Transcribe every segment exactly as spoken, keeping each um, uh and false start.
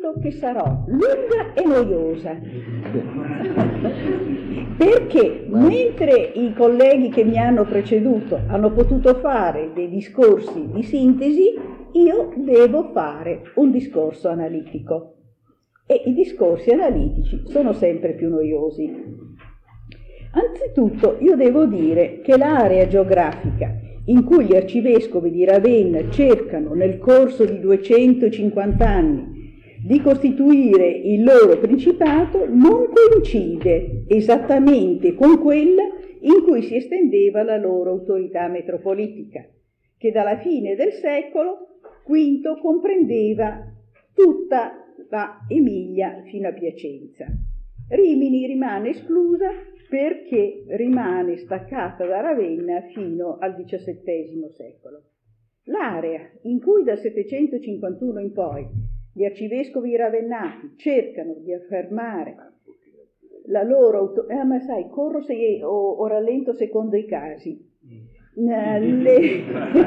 preannuncio che sarò lunga e noiosa, perché mentre i colleghi che mi hanno preceduto hanno potuto fare dei discorsi di sintesi, io devo fare un discorso analitico, e i discorsi analitici sono sempre più noiosi. Anzitutto io devo dire che l'area geografica in cui gli arcivescovi di Ravenna cercano nel corso di duecentocinquanta anni di costituire il loro principato non coincide esattamente con quella in cui si estendeva la loro autorità metropolitica, che dalla fine del secolo quinto comprendeva tutta la Emilia fino a Piacenza. Rimini rimane esclusa perché rimane staccata da Ravenna fino al diciassettesimo secolo. L'area in cui dal settecentocinquantuno in poi gli arcivescovi ravennati cercano di affermare la loro autorità, eh, ma sai, corro se, o, o rallento secondo i casi. Le...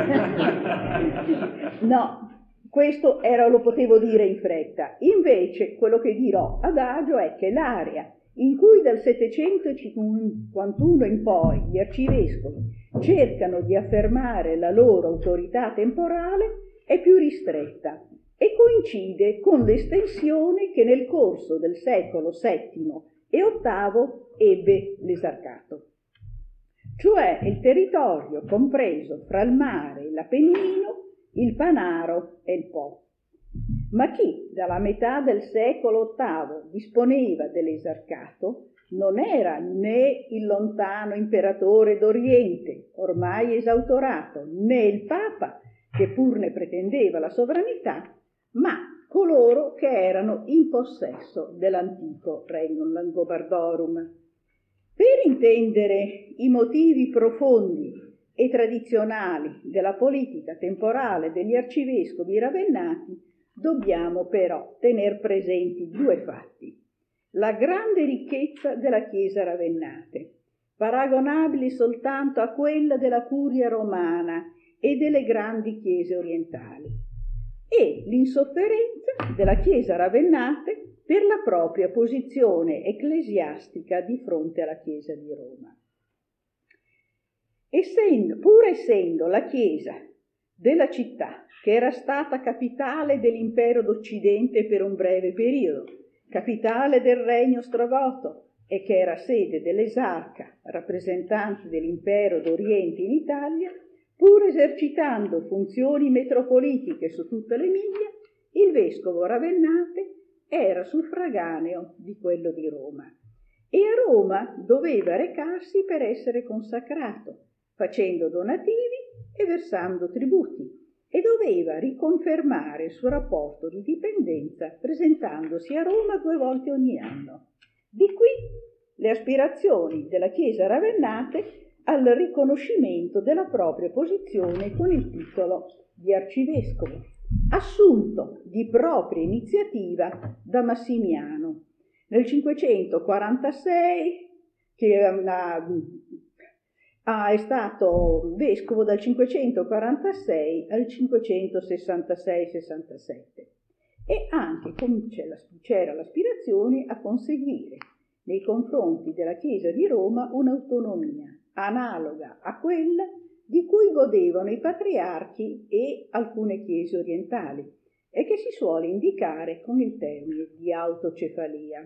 no, questo era, lo potevo dire in fretta. Invece quello che dirò adagio è che l'area in cui dal settecentocinquantuno in poi gli arcivescovi cercano di affermare la loro autorità temporale è più ristretta e coincide con l'estensione che nel corso del secolo settimo e ottavo ebbe l'esarcato, cioè il territorio compreso fra il mare e l'Appennino, il Panaro e il Po. Ma chi dalla metà del secolo ottavo disponeva dell'esarcato non era né il lontano imperatore d'Oriente, ormai esautorato, né il Papa, che pur ne pretendeva la sovranità, ma coloro che erano in possesso dell'antico Regnum Langobardorum. Per intendere i motivi profondi e tradizionali della politica temporale degli arcivescovi ravennati, dobbiamo però tener presenti due fatti: la grande ricchezza della Chiesa ravennate, paragonabili soltanto a quella della Curia romana e delle grandi chiese orientali, e l'insofferenza della Chiesa ravennate per la propria posizione ecclesiastica di fronte alla Chiesa di Roma. Essendo, pur essendo la Chiesa della città, che era stata capitale dell'impero d'Occidente per un breve periodo, capitale del regno ostrogoto e che era sede dell'esarca, rappresentante dell'impero d'Oriente in Italia, pur esercitando funzioni metropolitiche su tutta l'Emilia, il vescovo ravennate era suffraganeo di quello di Roma e a Roma doveva recarsi per essere consacrato, facendo donativi e versando tributi, e doveva riconfermare il suo rapporto di dipendenza presentandosi a Roma due volte ogni anno. Di qui le aspirazioni della Chiesa ravennate al riconoscimento della propria posizione con il titolo di arcivescovo, assunto di propria iniziativa da Massimiano nel cinquecentoquarantasei, che ha Ah, è stato vescovo dal cinquecentoquarantasei al cinquecentosessantasei sessantasette, e anche c'era l'aspirazione a conseguire nei confronti della Chiesa di Roma un'autonomia analoga a quella di cui godevano i patriarchi e alcune chiese orientali e che si suole indicare con il termine di autocefalia,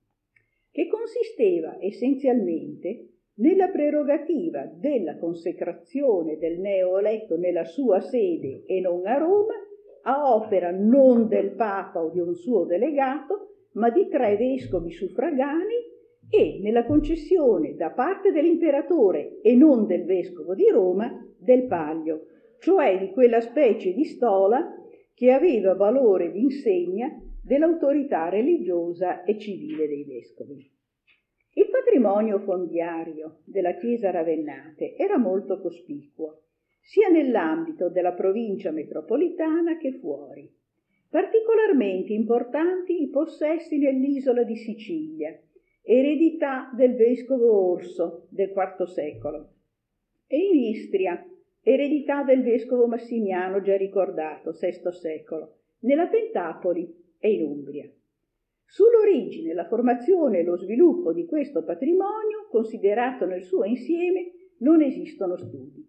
che consisteva essenzialmente nella prerogativa della consecrazione del neoeletto nella sua sede e non a Roma, a opera non del Papa o di un suo delegato, ma di tre vescovi suffragani, e nella concessione da parte dell'imperatore e non del vescovo di Roma del Palio, cioè di quella specie di stola che aveva valore di insegna dell'autorità religiosa e civile dei vescovi. Il patrimonio fondiario della Chiesa ravennate era molto cospicuo, sia nell'ambito della provincia metropolitana che fuori. Particolarmente importanti i possessi nell'isola di Sicilia, eredità del vescovo Orso del quarto secolo, e in Istria, eredità del vescovo Massimiano già ricordato, sesto secolo, nella Pentapoli, e in Umbria. Sull'origine, la formazione e lo sviluppo di questo patrimonio, considerato nel suo insieme, non esistono studi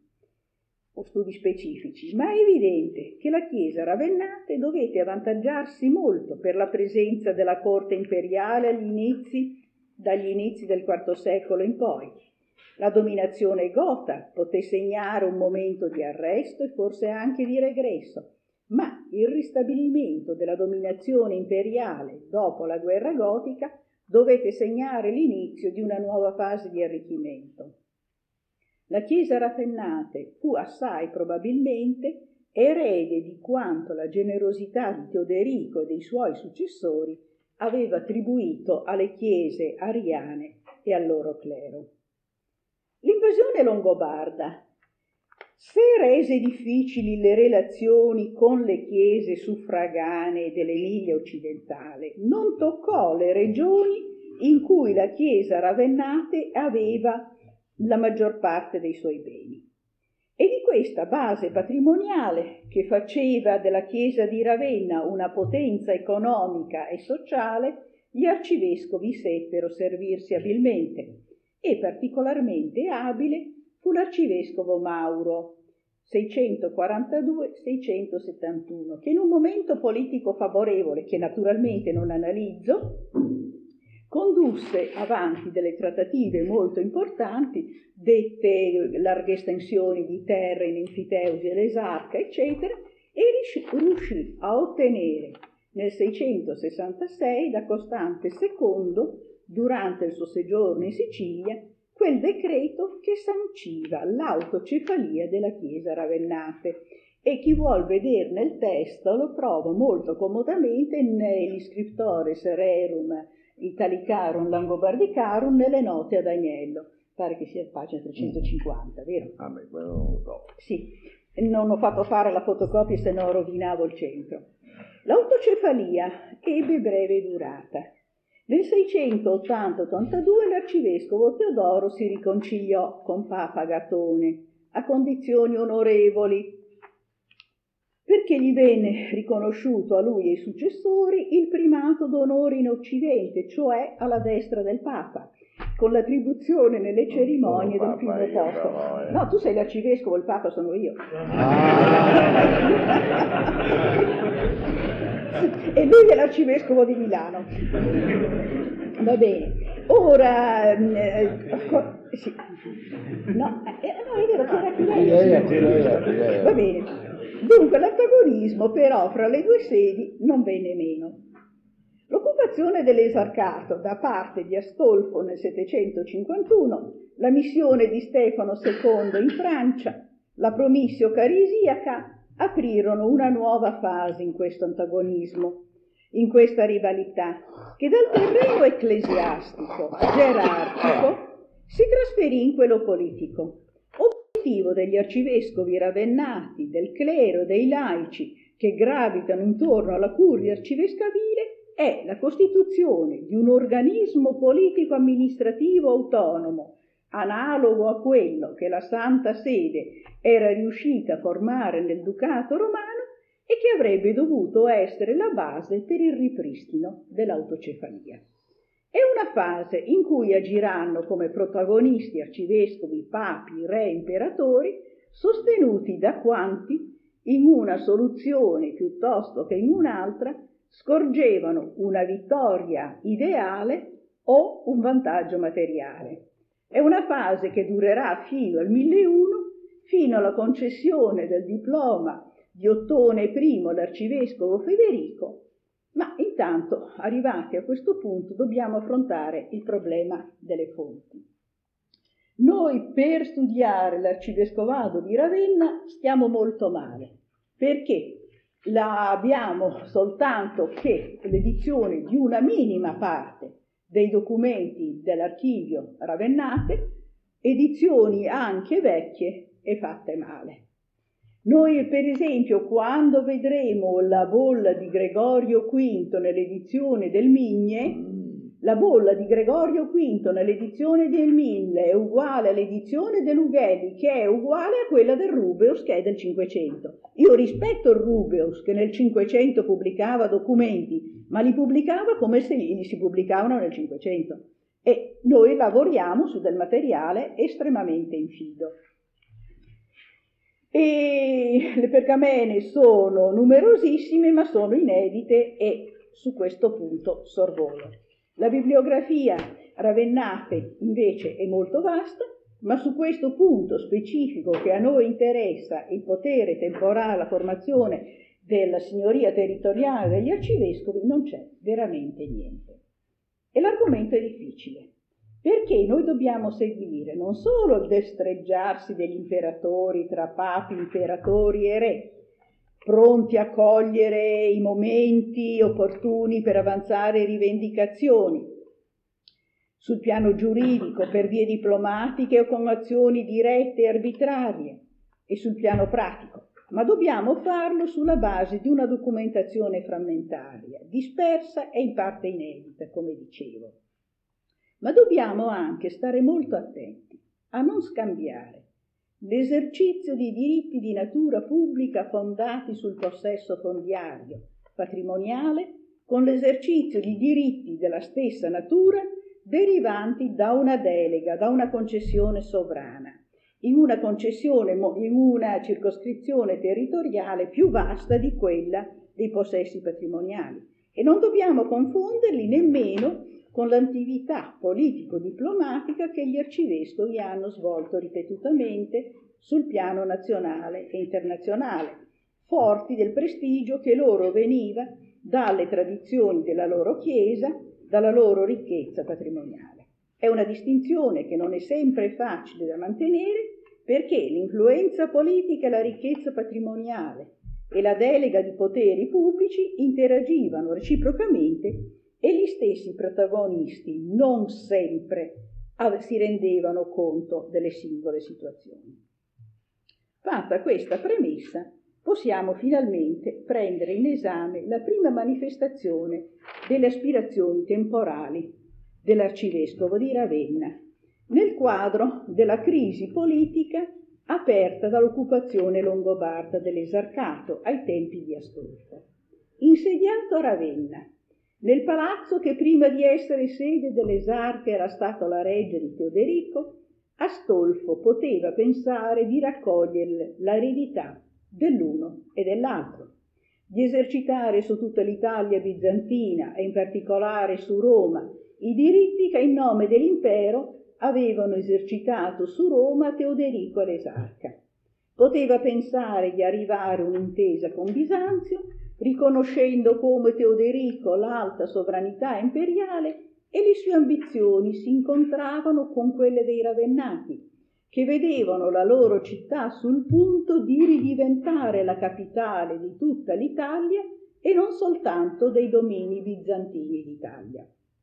o studi specifici, ma è evidente che la Chiesa ravennate dovette avvantaggiarsi molto per la presenza della corte imperiale agli inizi, dagli inizi del quarto secolo in poi. La dominazione gota poté segnare un momento di arresto e forse anche di regresso, ma il ristabilimento della dominazione imperiale dopo la guerra gotica dovette segnare l'inizio di una nuova fase di arricchimento. La Chiesa ravennate fu assai probabilmente erede di quanto la generosità di Teoderico e dei suoi successori aveva attribuito alle chiese ariane e al loro clero. L'invasione longobarda, se rese difficili le relazioni con le chiese suffraganee dell'Emilia occidentale, non toccò le regioni in cui la Chiesa ravennate aveva la maggior parte dei suoi beni. E di questa base patrimoniale, che faceva della Chiesa di Ravenna una potenza economica e sociale, gli arcivescovi seppero servirsi abilmente, e particolarmente abile fu l'arcivescovo Mauro, seicentoquarantadue seicentosettantuno, che in un momento politico favorevole, che naturalmente non analizzo, condusse avanti delle trattative molto importanti, dette larghe estensioni di terre in enfiteusi e l'esarca, eccetera, e riuscì a ottenere nel seicentosessantasei da Costante secondo, durante il suo soggiorno in Sicilia, quel decreto che sanciva l'autocefalia della Chiesa ravennate, e chi vuol vederne il testo lo trova molto comodamente negli Scriptores Rerum Italicarum Langobardicarum nelle note ad Agnello. Pare che sia pagina trecentocinquanta, vero? Ah, beh, quello non lo so. Sì, non ho fatto fare la fotocopia, se no rovinavo il centro. L'autocefalia ebbe breve durata. Nel seicentottanta ottantadue l'arcivescovo Teodoro si riconciliò con Papa Agatone a condizioni onorevoli, perché gli venne riconosciuto a lui e ai successori il primato d'onore in Occidente, cioè alla destra del Papa, con l'attribuzione nelle cerimonie del primo posto. No, tu sei l'arcivescovo, il Papa sono io. E lui è l'arcivescovo di Milano. Va bene. Ora, eh, sì. No, eh, no, è vero, c'era Va bene. Dunque l'antagonismo però fra le due sedi non venne meno. L'occupazione dell'esarcato da parte di Astolfo nel settecentocinquantuno, la missione di Stefano secondo in Francia, la promissio carisiaca aprirono una nuova fase in questo antagonismo, in questa rivalità, che dal terreno ecclesiastico gerarchico si trasferì in quello politico. Obiettivo degli arcivescovi ravennati, del clero e dei laici che gravitano intorno alla curia arcivescovile è la costituzione di un organismo politico-amministrativo autonomo, analogo a quello che la Santa Sede era riuscita a formare nel Ducato romano e che avrebbe dovuto essere la base per il ripristino dell'autocefalia. È una fase in cui agiranno come protagonisti arcivescovi, papi, re, imperatori, sostenuti da quanti, in una soluzione piuttosto che in un'altra, scorgevano una vittoria ideale o un vantaggio materiale. È una fase che durerà fino al milleuno, fino alla concessione del diploma di Ottone I all'arcivescovo Federico, ma intanto, arrivati a questo punto, dobbiamo affrontare il problema delle fonti. Noi per studiare l'arcivescovado di Ravenna stiamo molto male, perché la abbiamo soltanto che l'edizione di una minima parte dei documenti dell'archivio ravennate, edizioni anche vecchie e fatte male. Noi, per esempio, quando vedremo la bolla di Gregorio V nell'edizione del Migne, La bolla di Gregorio quinto nell'edizione del mille è uguale all'edizione dell'Ughelli, che è uguale a quella del Rubeus, che è del cinquecento. Io rispetto il Rubeus, che nel cinquecento pubblicava documenti, ma li pubblicava come se li si pubblicavano nel cinquecento. E noi lavoriamo su del materiale estremamente infido. E le pergamene sono numerosissime, ma sono inedite e su questo punto sorvolo. La bibliografia ravennate invece è molto vasta, ma su questo punto specifico che a noi interessa, il potere temporale, la formazione della signoria territoriale degli arcivescovi, non c'è veramente niente. E l'argomento è difficile, perché noi dobbiamo seguire non solo il destreggiarsi degli imperatori tra papi, imperatori e re, pronti a cogliere i momenti opportuni per avanzare rivendicazioni sul piano giuridico per vie diplomatiche o con azioni dirette e arbitrarie, e sul piano pratico, ma dobbiamo farlo sulla base di una documentazione frammentaria, dispersa e in parte inedita, come dicevo. Ma dobbiamo anche stare molto attenti a non scambiare l'esercizio di diritti di natura pubblica fondati sul possesso fondiario, patrimoniale, con l'esercizio di diritti della stessa natura derivanti da una delega, da una concessione sovrana, in una concessione, in una circoscrizione territoriale più vasta di quella dei possessi patrimoniali. E non dobbiamo confonderli nemmeno con l'attività politico-diplomatica che gli arcivescovi hanno svolto ripetutamente sul piano nazionale e internazionale, forti del prestigio che loro veniva dalle tradizioni della loro Chiesa, dalla loro ricchezza patrimoniale. È una distinzione che non è sempre facile da mantenere, perché l'influenza politica e la ricchezza patrimoniale e la delega di poteri pubblici interagivano reciprocamente e gli stessi protagonisti non sempre si rendevano conto delle singole situazioni. Fatta questa premessa, possiamo finalmente prendere in esame la prima manifestazione delle aspirazioni temporali dell'arcivescovo di Ravenna, nel quadro della crisi politica aperta dall'occupazione longobarda dell'esarcato ai tempi di Astolfo. Insediato a Ravenna, nel palazzo che prima di essere sede dell'esarca era stato la reggia di Teoderico, Astolfo poteva pensare di raccogliere l'eredità dell'uno e dell'altro, di esercitare su tutta l'Italia bizantina e in particolare su Roma i diritti che in nome dell'impero avevano esercitato su Roma Teoderico e l'esarca. Poteva pensare di arrivare a un'intesa con Bisanzio, riconoscendo come Teoderico l'alta sovranità imperiale, e le sue ambizioni si incontravano con quelle dei ravennati, che vedevano la loro città sul punto di ridiventare la capitale di tutta l'Italia e non soltanto dei domini bizantini d'Italia.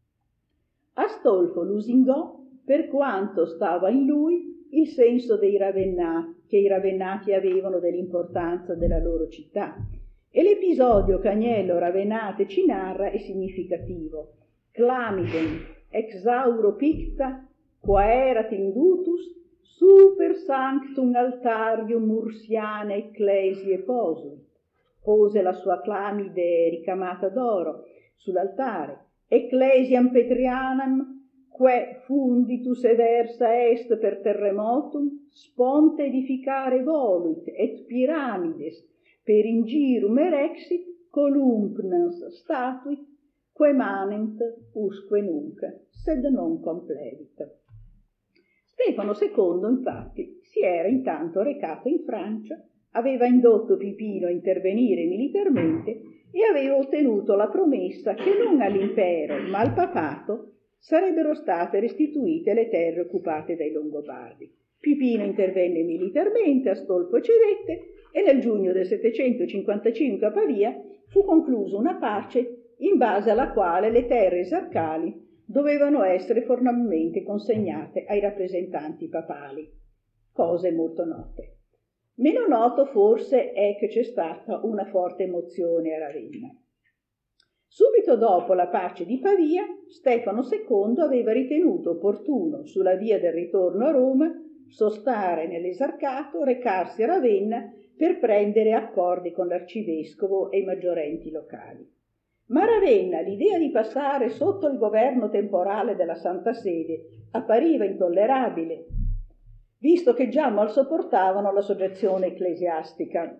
Astolfo lusingò, per quanto stava in lui, il senso dei ravennati, che i ravennati avevano dell'importanza della loro città. E l'episodio che Agnello Ravennate ci narra è significativo. Clamidem exauro picta, qua erat indutus, super sanctum altarium Mursiane ecclesie posuit. Pose la sua clamide ricamata d'oro sull'altare. Ecclesiam Petrianam, que funditus eversa est per terremotum, sponte edificare voluit, et pyramides per ingirum erexit, columpnas statuit, que manent usque nunc, sed non complevit. Stefano secondo, infatti, si era intanto recato in Francia, aveva indotto Pipino a intervenire militarmente e aveva ottenuto la promessa che non all'impero, ma al papato, sarebbero state restituite le terre occupate dai Longobardi. Pipino intervenne militarmente, Astolfo cedette e nel giugno del settecentocinquantacinque a Pavia fu conclusa una pace in base alla quale le terre esarcali dovevano essere formalmente consegnate ai rappresentanti papali. Cose molto note. Meno noto forse è che c'è stata una forte emozione a Ravenna. Subito dopo la pace di Pavia, Stefano secondo aveva ritenuto opportuno, sulla via del ritorno a Roma, sostare nell'Esarcato, recarsi a Ravenna per prendere accordi con l'arcivescovo e i maggiorenti locali. Ma a Ravenna l'idea di passare sotto il governo temporale della Santa Sede appariva intollerabile, visto che già mal sopportavano la soggezione ecclesiastica.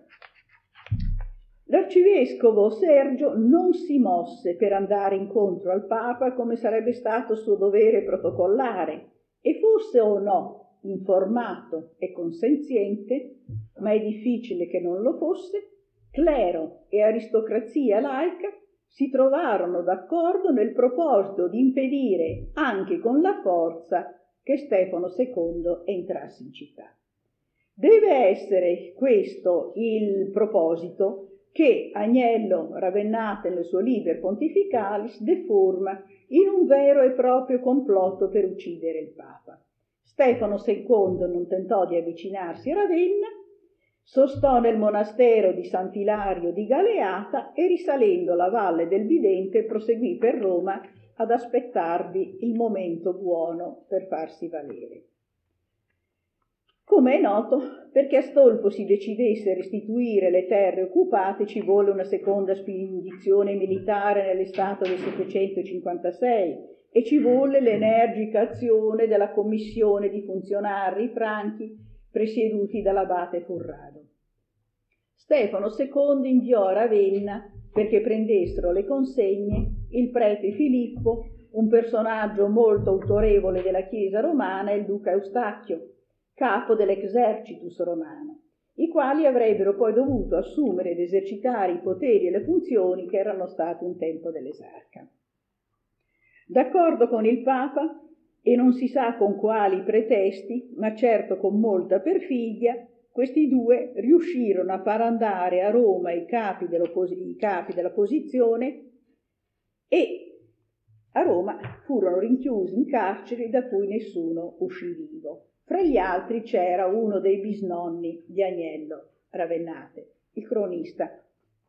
L'arcivescovo Sergio non si mosse per andare incontro al Papa come sarebbe stato suo dovere protocollare, e fosse o no informato e consenziente, ma è difficile che non lo fosse, clero e aristocrazia laica si trovarono d'accordo nel proposito di impedire anche con la forza che Stefano secondo entrasse in città. Deve essere questo il proposito che Agnello Ravennate nel suo Liber Pontificalis deforma in un vero e proprio complotto per uccidere il Papa. Stefano secondo non tentò di avvicinarsi a Ravenna, sostò nel monastero di Sant'Ilario di Galeata e, risalendo la valle del Bidente, proseguì per Roma ad aspettarvi il momento buono per farsi valere. Come è noto, perché Astolfo si decidesse a restituire le terre occupate ci volle una seconda spedizione militare nell'estate del settecentocinquantasei e ci volle l'energica azione della commissione di funzionari franchi presieduti dall'abate Furrado. Stefano secondo inviò a Ravenna perché prendessero le consegne il prete Filippo, un personaggio molto autorevole della Chiesa romana, e il duca Eustachio, capo dell'exercitus romano, i quali avrebbero poi dovuto assumere ed esercitare i poteri e le funzioni che erano state un tempo dell'esarca. D'accordo con il Papa, e non si sa con quali pretesti, ma certo con molta perfidia, questi due riuscirono a far andare a Roma i capi, i capi della posizione e a Roma furono rinchiusi in carceri da cui nessuno uscì vivo. Fra gli altri c'era uno dei bisnonni di Agnello Ravennate, il cronista,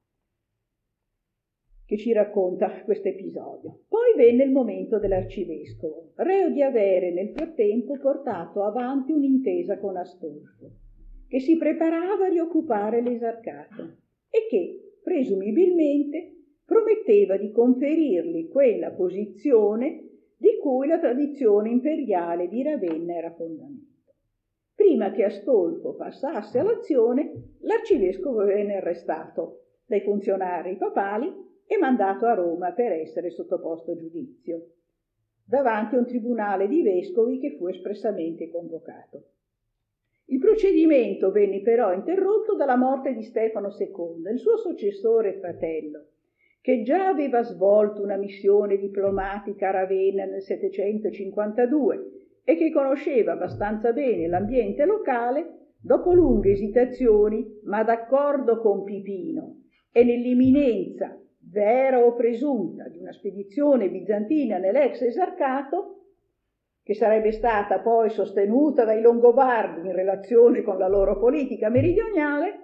che ci racconta questo episodio. Poi venne il momento dell'arcivescovo, reo di avere nel frattempo portato avanti un'intesa con Astolfo, che si preparava a rioccupare l'Esarcato e che, presumibilmente, prometteva di conferirgli quella posizione di cui la tradizione imperiale di Ravenna era fondamento. Prima che Astolfo passasse all'azione, l'arcivescovo venne arrestato dai funzionari papali e mandato a Roma per essere sottoposto a giudizio, davanti a un tribunale di vescovi che fu espressamente convocato. Il procedimento venne però interrotto dalla morte di Stefano secondo, il suo successore e fratello, che già aveva svolto una missione diplomatica a Ravenna nel settecentocinquantadue e che conosceva abbastanza bene l'ambiente locale, dopo lunghe esitazioni, ma d'accordo con Pipino e nell'imminenza, vera o presunta, di una spedizione bizantina nell'ex esarcato, che sarebbe stata poi sostenuta dai Longobardi in relazione con la loro politica meridionale,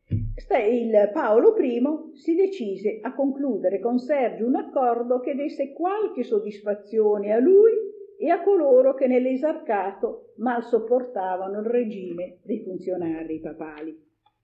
il Paolo I si decise a concludere con Sergio un accordo che desse qualche soddisfazione a lui e a coloro che nell'esarcato mal sopportavano il regime dei funzionari papali.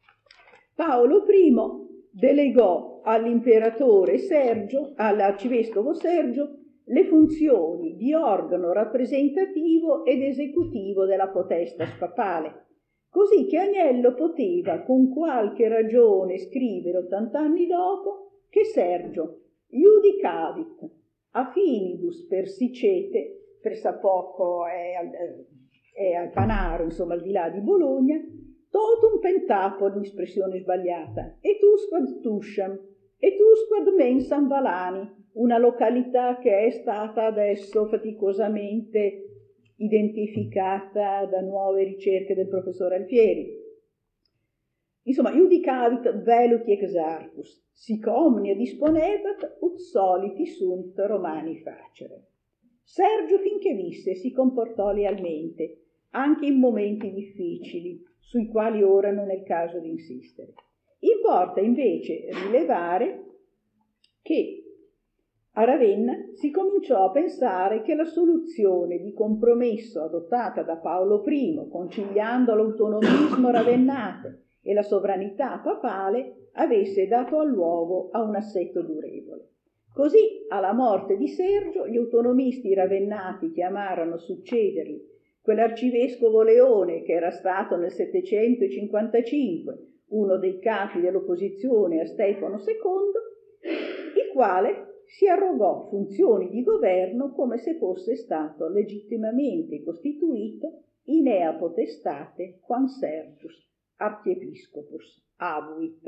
Paolo I delegò all'imperatore Sergio, all'arcivescovo Sergio, le funzioni di organo rappresentativo ed esecutivo della potestas papale, così che Agnello poteva con qualche ragione scrivere ottant'anni dopo che Sergio iudicavit a finibus persicete, pressappoco è al, è al Panaro, insomma al di là di Bologna, totum pentapoli, espressione sbagliata, et usquad Tusciam, et usquad mensam Valani, una località che è stata adesso faticosamente identificata da nuove ricerche del professor Alfieri. Insomma, iudicavit veluti exarchus, sic omnia disponebat, ut soliti sunt Romani facere. Sergio, finché visse, si comportò lealmente, anche in momenti difficili, sui quali ora non è il caso di insistere. Importa invece rilevare che A Ravenna si cominciò a pensare che la soluzione di compromesso adottata da Paolo I, conciliando l'autonomismo ravennate e la sovranità papale, avesse dato luogo a un assetto durevole. Così, alla morte di Sergio, gli autonomisti ravennati chiamarono a succedergli quell'arcivescovo Leone, che era stato nel settecentocinquantacinque uno dei capi dell'opposizione a Stefano secondo, il quale si arrogò funzioni di governo come se fosse stato legittimamente costituito in ea potestate quam Sergius archiepiscopus abuit.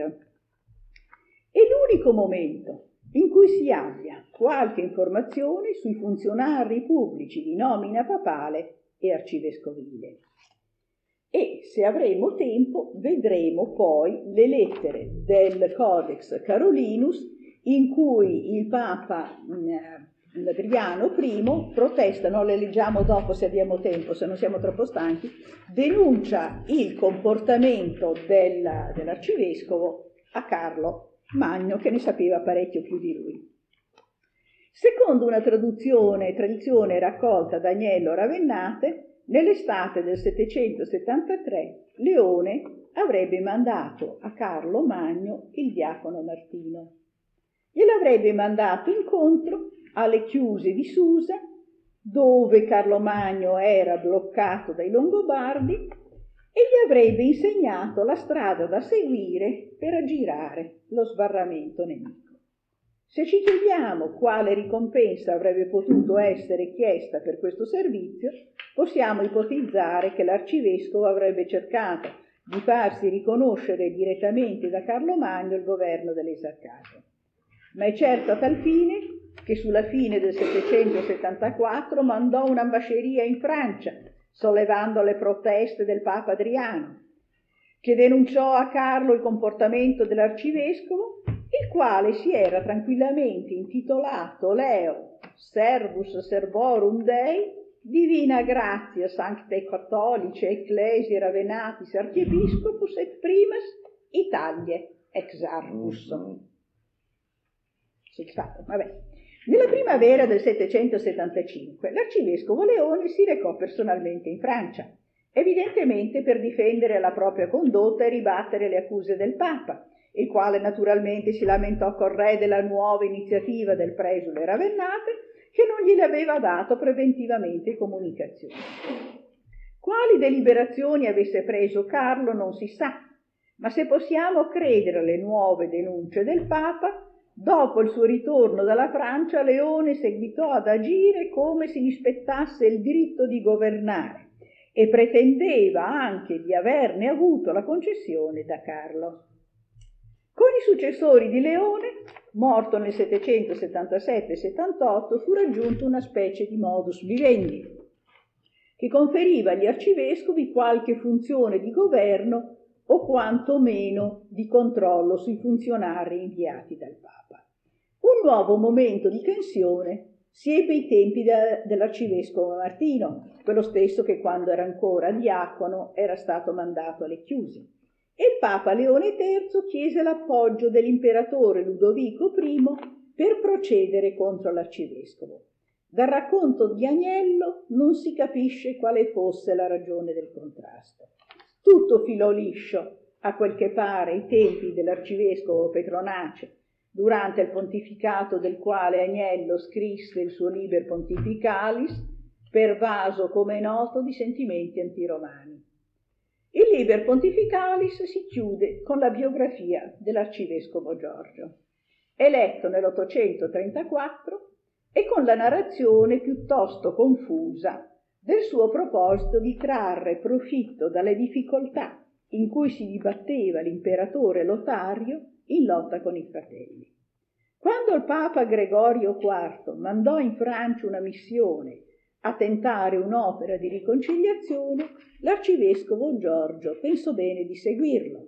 È l'unico momento in cui si abbia qualche informazione sui funzionari pubblici di nomina papale e arcivescovile. E se avremo tempo vedremo poi le lettere del Codex Carolinus in cui il Papa eh, Adriano I protesta, non le leggiamo dopo se abbiamo tempo, se non siamo troppo stanchi, denuncia il comportamento del, dell'arcivescovo a Carlo Magno, che ne sapeva parecchio più di lui. Secondo una traduzione, tradizione raccolta da Agnello Ravennate, nell'estate del settecentosettantatré Leone avrebbe mandato a Carlo Magno il diacono Martino. Gliel'avrebbe mandato incontro alle chiuse di Susa, dove Carlo Magno era bloccato dai Longobardi, e gli avrebbe insegnato la strada da seguire per aggirare lo sbarramento nemico. Se ci chiediamo quale ricompensa avrebbe potuto essere chiesta per questo servizio, possiamo ipotizzare che l'arcivescovo avrebbe cercato di farsi riconoscere direttamente da Carlo Magno il governo dell'Esarcato. Ma è certo a tal fine che sulla fine del settecentosettantaquattro mandò un'ambasceria in Francia, sollevando le proteste del Papa Adriano, che denunciò a Carlo il comportamento dell'arcivescovo, il quale si era tranquillamente intitolato Leo Servus Servorum Dei, Divina Gratia Sanctae Catholicae Ecclesiae Ravenatis Archiepiscopus et Primas Italiae ex Arcus. Vabbè. Nella primavera del settecentosettantacinque l'arcivescovo Leone si recò personalmente in Francia, evidentemente per difendere la propria condotta e ribattere le accuse del Papa, il quale naturalmente si lamentò col re della nuova iniziativa del presule Ravennate, che non gliele aveva dato preventivamente comunicazioni. Quali deliberazioni avesse preso Carlo non si sa, ma se possiamo credere alle nuove denunce del Papa, dopo il suo ritorno dalla Francia, Leone seguitò ad agire come se gli spettasse il diritto di governare e pretendeva anche di averne avuto la concessione da Carlo. Con i successori di Leone, morto nel settecentosettantasette settantotto, fu raggiunto una specie di modus vivendi, che conferiva agli arcivescovi qualche funzione di governo o quantomeno di controllo sui funzionari inviati dal Papa. Un nuovo momento di tensione si ebbe ai tempi de, dell'arcivescovo Martino, quello stesso che quando era ancora diacono era stato mandato alle chiuse, e il Papa Leone terzo chiese l'appoggio dell'imperatore Ludovico I per procedere contro l'arcivescovo. Dal racconto di Agnello non si capisce quale fosse la ragione del contrasto. Tutto filò liscio, a quel che pare, ai tempi dell'arcivescovo Petronace, durante il pontificato del quale Agnello scrisse il suo Liber Pontificalis, pervaso, come è noto, di sentimenti antiromani. Il Liber Pontificalis si chiude con la biografia dell'arcivescovo Giorgio, eletto nell'ottocentotrentaquattro, e con la narrazione piuttosto confusa del suo proposito di trarre profitto dalle difficoltà in cui si dibatteva l'imperatore Lotario in lotta con i fratelli. Quando il Papa Gregorio quarto mandò in Francia una missione a tentare un'opera di riconciliazione, l'arcivescovo Giorgio pensò bene di seguirlo,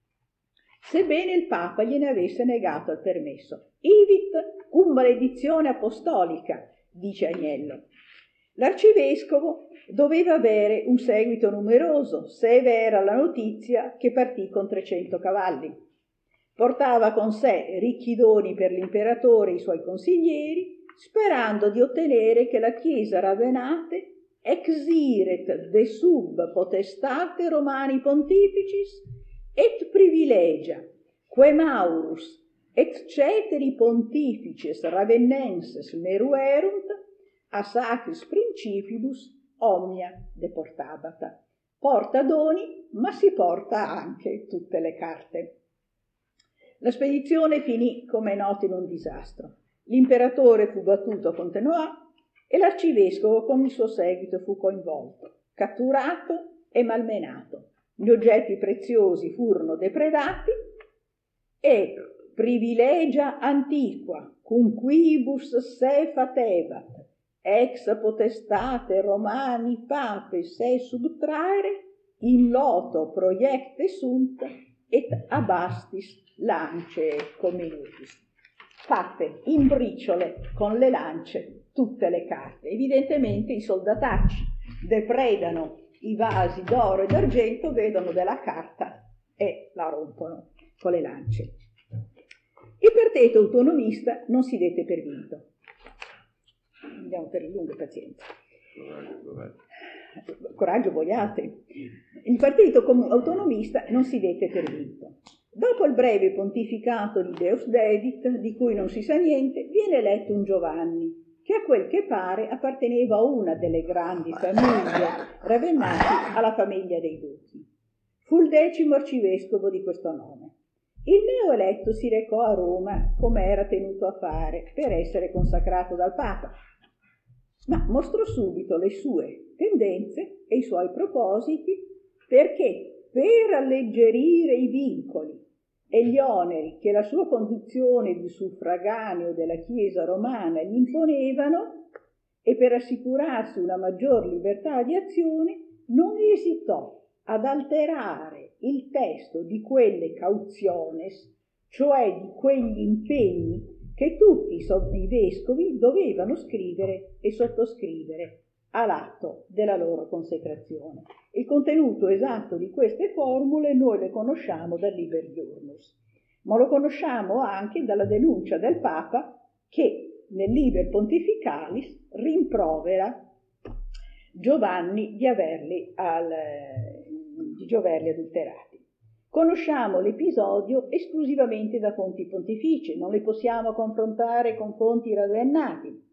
sebbene il Papa gliene avesse negato il permesso. Ivit cum maledizione apostolica, dice Agnello. L'arcivescovo doveva avere un seguito numeroso, se è vera la notizia che partì con trecento cavalli. Portava con sé ricchi doni per l'imperatore e i suoi consiglieri, sperando di ottenere che la Chiesa ravennate exiret de sub potestate Romani pontificis et privilegia quem aurus et ceteri pontifices ravennenses meruerunt a sacris principibus omnia deportabata. Porta doni, ma si porta anche tutte le carte. La spedizione finì, come è noto, in un disastro. L'imperatore fu battuto a Fontenoy e l'arcivescovo con il suo seguito fu coinvolto, catturato e malmenato. Gli oggetti preziosi furono depredati e privilegia antiqua, cum quibus se fatebat, ex potestate Romani pape se subtraere, in loto proiecte sunt, et abastis lance comminutis. Fatte in briciole con le lance tutte le carte. Evidentemente i soldatacci depredano i vasi d'oro e d'argento, vedono della carta e la rompono con le lance. Il partito autonomista non si dette per vinto. Andiamo per lunghe pazienze. Coraggio, vogliate. Il partito autonomista non si dette per vinto. Dopo il breve pontificato di Deus Dedit, di cui non si sa niente, viene eletto un Giovanni, che a quel che pare apparteneva a una delle grandi famiglie ravennate alla famiglia dei Duchi. Fu il decimo arcivescovo di questo nome. Il neoeletto si recò a Roma, come era tenuto a fare, per essere consacrato dal Papa, ma mostrò subito le sue tendenze e i suoi propositi perché, per alleggerire i vincoli e gli oneri che la sua condizione di suffraganeo della Chiesa romana gli imponevano e per assicurarsi una maggior libertà di azione, non esitò ad alterare il testo di quelle cautiones, cioè di quegli impegni che tutti i vescovi dovevano scrivere e sottoscrivere all'atto della loro consecrazione. Il contenuto esatto di queste formule noi le conosciamo dal Liber Diurnus, ma lo conosciamo anche dalla denuncia del Papa che nel Liber Pontificalis rimprovera Giovanni di averli, al, di averli adulterati. Conosciamo l'episodio esclusivamente da fonti pontificie, non le possiamo confrontare con fonti ravennati.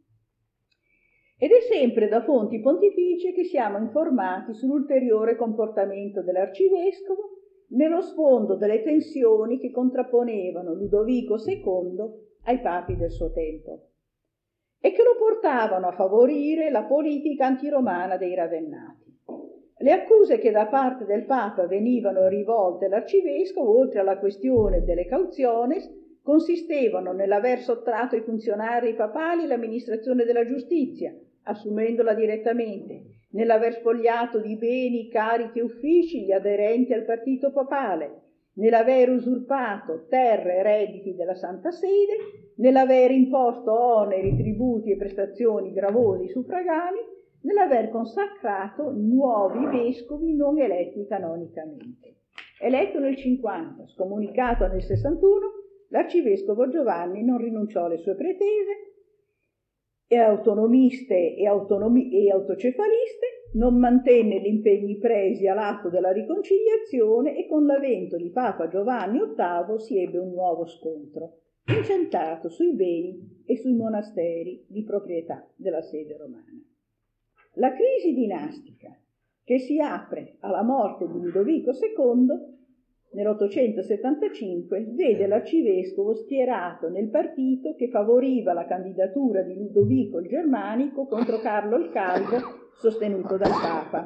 Ed è sempre da fonti pontificie che siamo informati sull'ulteriore comportamento dell'arcivescovo nello sfondo delle tensioni che contrapponevano Ludovico secondo ai papi del suo tempo e che lo portavano a favorire la politica antiromana dei ravennati. Le accuse che da parte del Papa venivano rivolte all'arcivescovo, oltre alla questione delle cautiones, consistevano nell'aver sottratto ai funzionari papali l'amministrazione della giustizia, assumendola direttamente, nell'aver spogliato di beni, carichi e uffici gli aderenti al partito papale, nell'aver usurpato terre e redditi della Santa Sede, nell'aver imposto oneri, tributi e prestazioni gravosi ai suffragani, nell'aver consacrato nuovi vescovi non eletti canonicamente. Eletto nel cinquanta, scomunicato nel sessantuno, l'arcivescovo Giovanni non rinunciò alle sue pretese e autonomiste e, autonomi- e autocefaliste, non mantenne gli impegni presi all'atto della riconciliazione e con l'avvento di Papa Giovanni ottavo si ebbe un nuovo scontro, incentrato sui beni e sui monasteri di proprietà della sede romana. La crisi dinastica che si apre alla morte di Ludovico secondo nell'ottocentosettantacinque vede l'arcivescovo schierato nel partito che favoriva la candidatura di Ludovico il Germanico contro Carlo il Calvo, sostenuto dal Papa.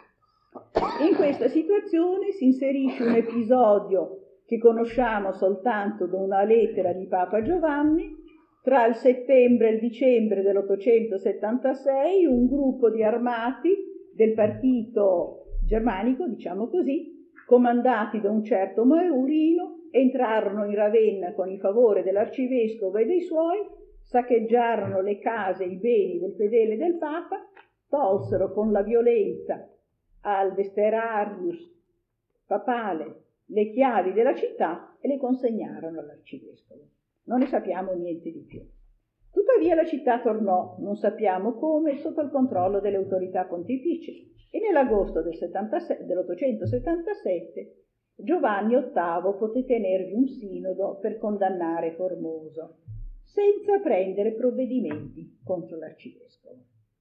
In questa situazione si inserisce un episodio che conosciamo soltanto da una lettera di Papa Giovanni. Tra il settembre e il dicembre dell'ottocentosettantasei un gruppo di armati del partito germanico, diciamo così, comandati da un certo Maurino, entrarono in Ravenna con il favore dell'arcivescovo e dei suoi, saccheggiarono le case e i beni del fedele del Papa, tolsero con la violenza al desterarius papale le chiavi della città e le consegnarono all'arcivescovo. Non ne sappiamo niente di più. Tuttavia la città tornò, non sappiamo come, sotto il controllo delle autorità pontificie e nell'agosto del dell'ottocentosettantasette Giovanni ottavo poté tenervi un sinodo per condannare Formoso, senza prendere provvedimenti contro l'arcivescovo.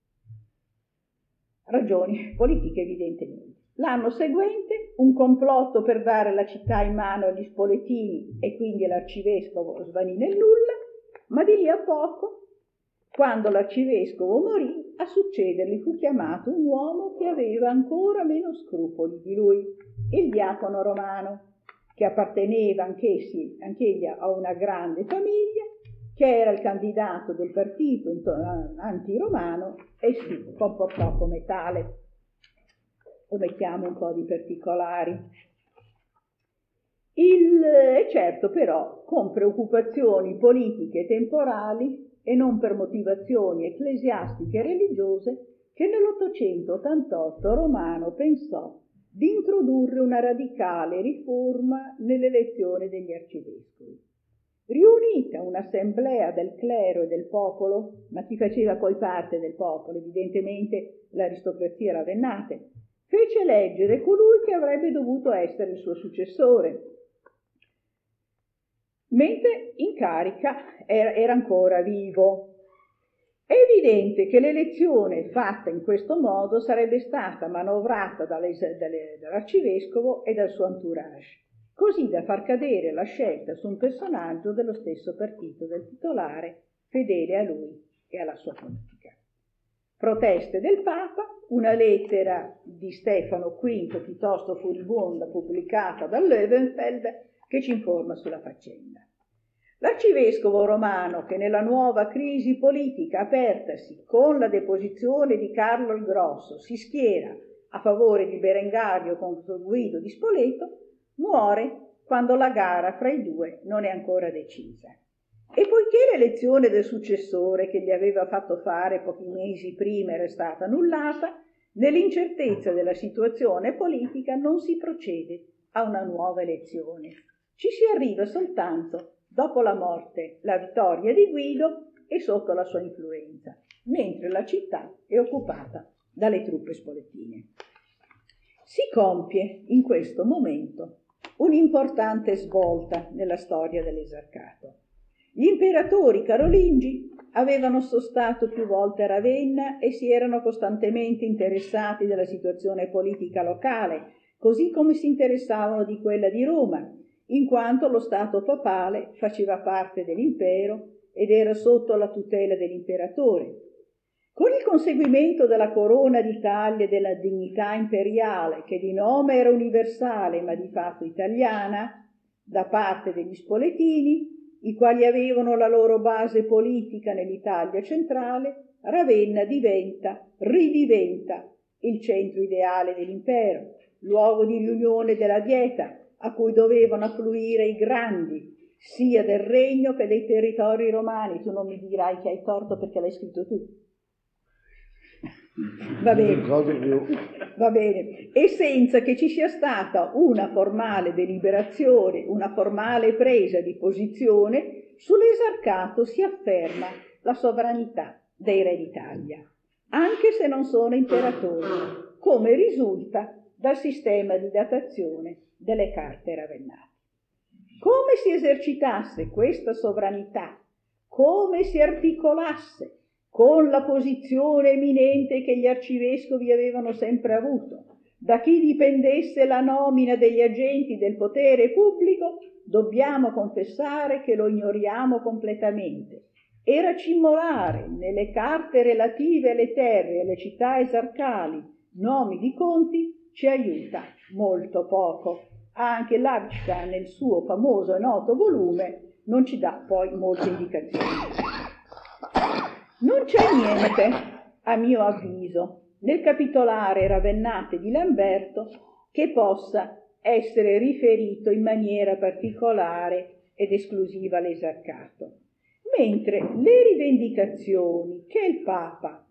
Ragioni politiche evidentemente. L'anno seguente un complotto per dare la città in mano agli spoletini e quindi all'arcivescovo svanì nel nulla, ma di lì a poco, quando l'arcivescovo morì, a succedergli fu chiamato un uomo che aveva ancora meno scrupoli di lui, il diacono Romano, che apparteneva anch'essi, anch'egli a una grande famiglia, che era il candidato del partito anti-romano e si comportò come tale. Omettiamo un po' di particolari. Il, è certo però con preoccupazioni politiche e temporali e non per motivazioni ecclesiastiche e religiose che nell'ottocentottantotto Romano pensò di introdurre una radicale riforma nell'elezione degli arcivescovi. Riunita un'assemblea del clero e del popolo, ma chi faceva poi parte del popolo? Evidentemente l'aristocrazia ravennate, fece eleggere colui che avrebbe dovuto essere il suo successore, mentre in carica era, era ancora vivo. È evidente che l'elezione fatta in questo modo sarebbe stata manovrata dalle, dalle, dall'arcivescovo e dal suo entourage, così da far cadere la scelta su un personaggio dello stesso partito del titolare, fedele a lui e alla sua politica. Proteste del Papa, una lettera di Stefano quinto piuttosto furibonda pubblicata da Löwenfeld che ci informa sulla faccenda. L'arcivescovo romano, che nella nuova crisi politica apertasi con la deposizione di Carlo il Grosso si schiera a favore di Berengario contro Guido di Spoleto, muore quando la gara fra i due non è ancora decisa. E poiché l'elezione del successore che gli aveva fatto fare pochi mesi prima era stata annullata, nell'incertezza della situazione politica non si procede a una nuova elezione. Ci si arriva soltanto dopo la morte, la vittoria di Guido e sotto la sua influenza, mentre la città è occupata dalle truppe spoletine. Si compie in questo momento un'importante svolta nella storia dell'esarcato. Gli imperatori carolingi avevano sostato più volte a Ravenna e si erano costantemente interessati della situazione politica locale, così come si interessavano di quella di Roma, in quanto lo Stato papale faceva parte dell'impero ed era sotto la tutela dell'imperatore. Con il conseguimento della corona d'Italia e della dignità imperiale, che di nome era universale ma di fatto italiana, da parte degli spoletini, i quali avevano la loro base politica nell'Italia centrale, Ravenna diventa, ridiventa il centro ideale dell'impero, luogo di riunione della dieta, a cui dovevano affluire i grandi, sia del regno che dei territori romani. Tu non mi dirai che hai torto perché l'hai scritto tu. Va bene. Va bene. E senza che ci sia stata una formale deliberazione, una formale presa di posizione, sull'esarcato si afferma la sovranità dei re d'Italia, anche se non sono imperatori, come risulta dal sistema di datazione delle carte ravennate. Come si esercitasse questa sovranità, come si articolasse con la posizione eminente che gli arcivescovi avevano sempre avuto, da chi dipendesse la nomina degli agenti del potere pubblico, dobbiamo confessare che lo ignoriamo completamente. E racimolare nelle carte relative alle terre e alle città esarcali nomi di conti ci aiuta molto poco. Anche l'Abchka nel suo famoso e noto volume non ci dà poi molte indicazioni. Non c'è niente, a mio avviso, nel capitolare Ravennate di Lamberto che possa essere riferito in maniera particolare ed esclusiva all'esarcato, mentre le rivendicazioni che il Papa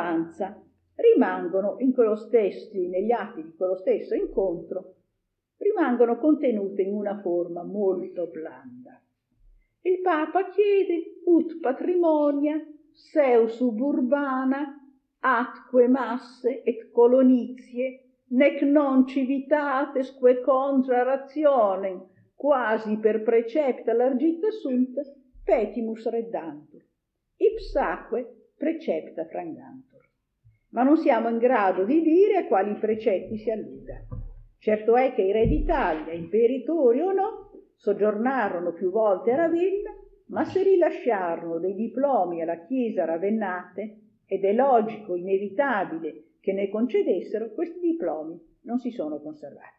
avanza rimangono in quello stesso, negli atti di quello stesso incontro, rimangono contenute in una forma molto blanda. Il Papa chiede ut patrimonia seu suburbana atque masse et colonizie nec non civitatesque contra rationem quasi per precepta largita sunt petimus reddantur ipsaque precepta frangantur. Ma non siamo in grado di dire a quali precetti si alluda. Certo è che i re d'Italia, imperatori o no, soggiornarono più volte a Ravenna, ma se rilasciarono dei diplomi alla Chiesa ravennate, ed è logico, inevitabile che ne concedessero, questi diplomi non si sono conservati.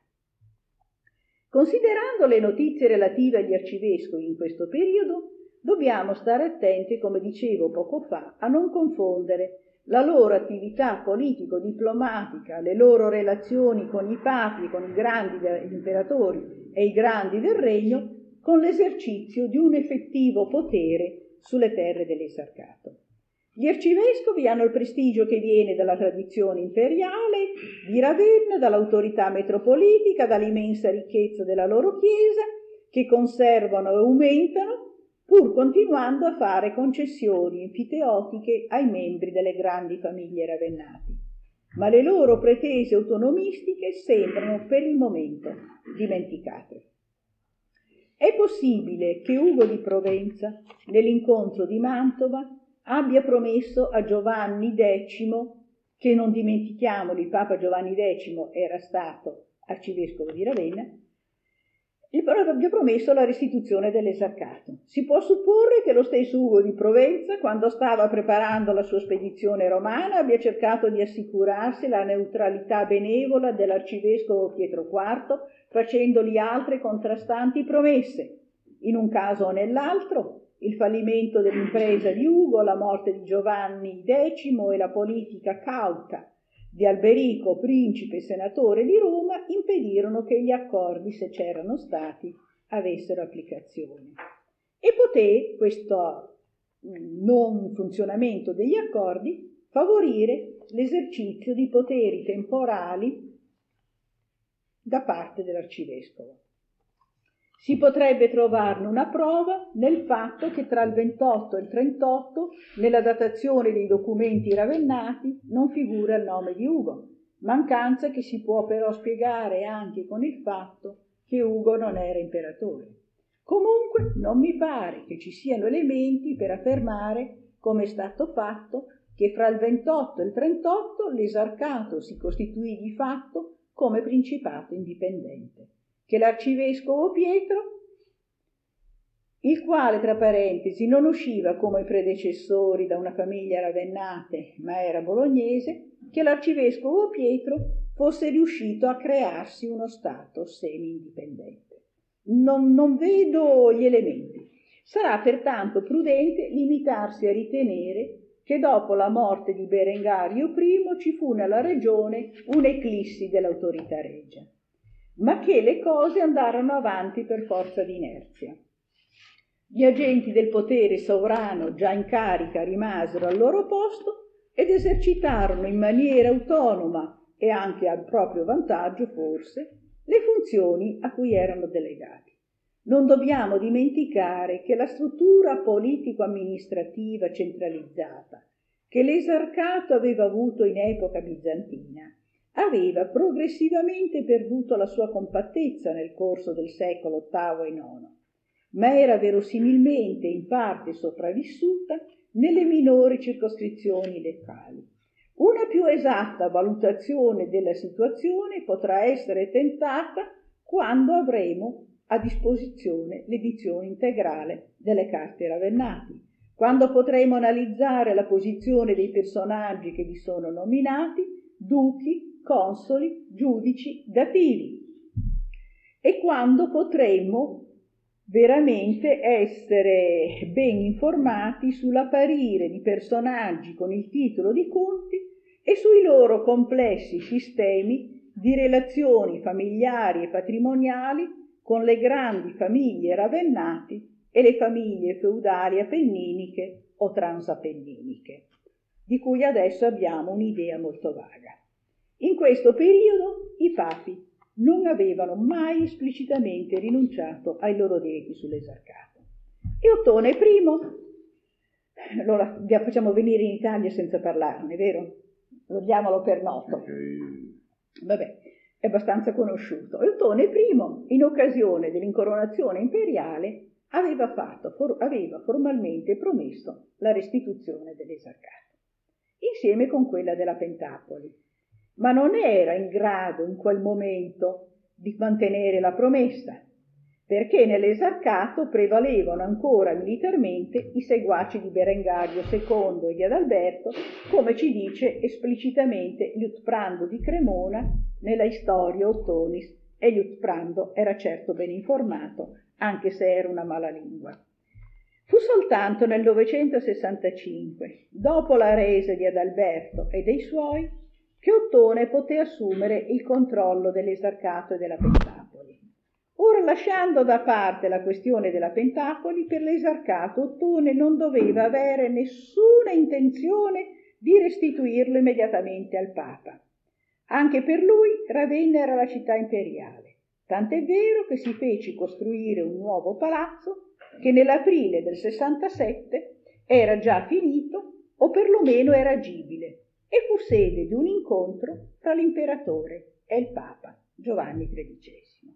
Considerando le notizie relative agli arcivescovi in questo periodo, dobbiamo stare attenti, come dicevo poco fa, a non confondere la loro attività politico-diplomatica, le loro relazioni con i papi, con i grandi gli imperatori e i grandi del regno, con l'esercizio di un effettivo potere sulle terre dell'Esarcato. Gli arcivescovi hanno il prestigio che viene dalla tradizione imperiale di Ravenna, dall'autorità metropolitica, dall'immensa ricchezza della loro chiesa, che conservano e aumentano, pur continuando a fare concessioni enfiteotiche ai membri delle grandi famiglie ravennati. Ma le loro pretese autonomistiche sembrano per il momento dimenticate. È possibile che Ugo di Provenza, nell'incontro di Mantova, abbia promesso a Giovanni decimo, che non dimentichiamolo, il Papa Giovanni decimo era stato arcivescovo di Ravenna, abbia promesso la restituzione dell'Esarcato. Si può supporre che lo stesso Ugo di Provenza, quando stava preparando la sua spedizione romana, abbia cercato di assicurarsi la neutralità benevola dell'arcivescovo Pietro quarto, facendogli altre contrastanti promesse. In un caso o nell'altro, il fallimento dell'impresa di Ugo, la morte di Giovanni decimo e la politica cauta di Alberico, principe e senatore di Roma, impedirono che gli accordi, se c'erano stati, avessero applicazione. E poté questo non funzionamento degli accordi favorire l'esercizio di poteri temporali da parte dell'arcivescovo. Si potrebbe trovarne una prova nel fatto che tra il ventotto e il trentotto, nella datazione dei documenti ravennati, non figura il nome di Ugo, mancanza che si può però spiegare anche con il fatto che Ugo non era imperatore. Comunque non mi pare che ci siano elementi per affermare, come è stato fatto, che fra il ventotto e il trentotto l'Esarcato si costituì di fatto come principato indipendente, che l'arcivescovo Pietro, il quale tra parentesi non usciva come i predecessori da una famiglia ravennate, ma era bolognese, che l'arcivescovo Pietro fosse riuscito a crearsi uno stato semi-indipendente. Non, non vedo gli elementi. Sarà pertanto prudente limitarsi a ritenere che dopo la morte di Berengario primo ci fu nella regione un'eclissi dell'autorità regia, ma che le cose andarono avanti per forza di inerzia. Gli agenti del potere sovrano già in carica rimasero al loro posto ed esercitarono in maniera autonoma e anche a proprio vantaggio, forse, le funzioni a cui erano delegati. Non dobbiamo dimenticare che la struttura politico-amministrativa centralizzata che l'Esarcato aveva avuto in epoca bizantina aveva progressivamente perduto la sua compattezza nel corso del secolo ottavo e nono, ma era verosimilmente in parte sopravvissuta nelle minori circoscrizioni locali. Una più esatta valutazione della situazione potrà essere tentata quando avremo a disposizione l'edizione integrale delle carte ravennati, quando potremo analizzare la posizione dei personaggi che vi sono nominati, duchi, consoli, giudici, dativi, e quando potremo veramente essere ben informati sull'apparire di personaggi con il titolo di conti e sui loro complessi sistemi di relazioni familiari e patrimoniali con le grandi famiglie ravennati e le famiglie feudali appenniniche o transappenniniche, di cui adesso abbiamo un'idea molto vaga. In questo periodo i papi non avevano mai esplicitamente rinunciato ai loro diritti sull'esarcato. E Ottone primo, allora vi facciamo venire in Italia senza parlarne, vero? Lo diamolo per noto. Vabbè, è abbastanza conosciuto. E Ottone primo, in occasione dell'incoronazione imperiale, aveva, fatto, for, aveva formalmente promesso la restituzione dell'esarcato, insieme con quella della Pentapoli, ma non era in grado in quel momento di mantenere la promessa, perché nell'esarcato prevalevano ancora militarmente i seguaci di Berengario secondo e di Adalberto, come ci dice esplicitamente Liutprando di Cremona nella Historia Ottonis, e Liutprando era certo ben informato, anche se era una malalingua. Fu soltanto nel novecentosessantacinque, dopo la resa di Adalberto e dei suoi, che Ottone poté assumere il controllo dell'esarcato e della Pentapoli. Ora, lasciando da parte la questione della Pentapoli, per l'esarcato Ottone non doveva avere nessuna intenzione di restituirlo immediatamente al Papa. Anche per lui Ravenna era la città imperiale, tant'è vero che si fece costruire un nuovo palazzo che nell'aprile del sessantasette era già finito o perlomeno era agibile, e fu sede di un incontro tra l'imperatore e il Papa Giovanni tredicesimo.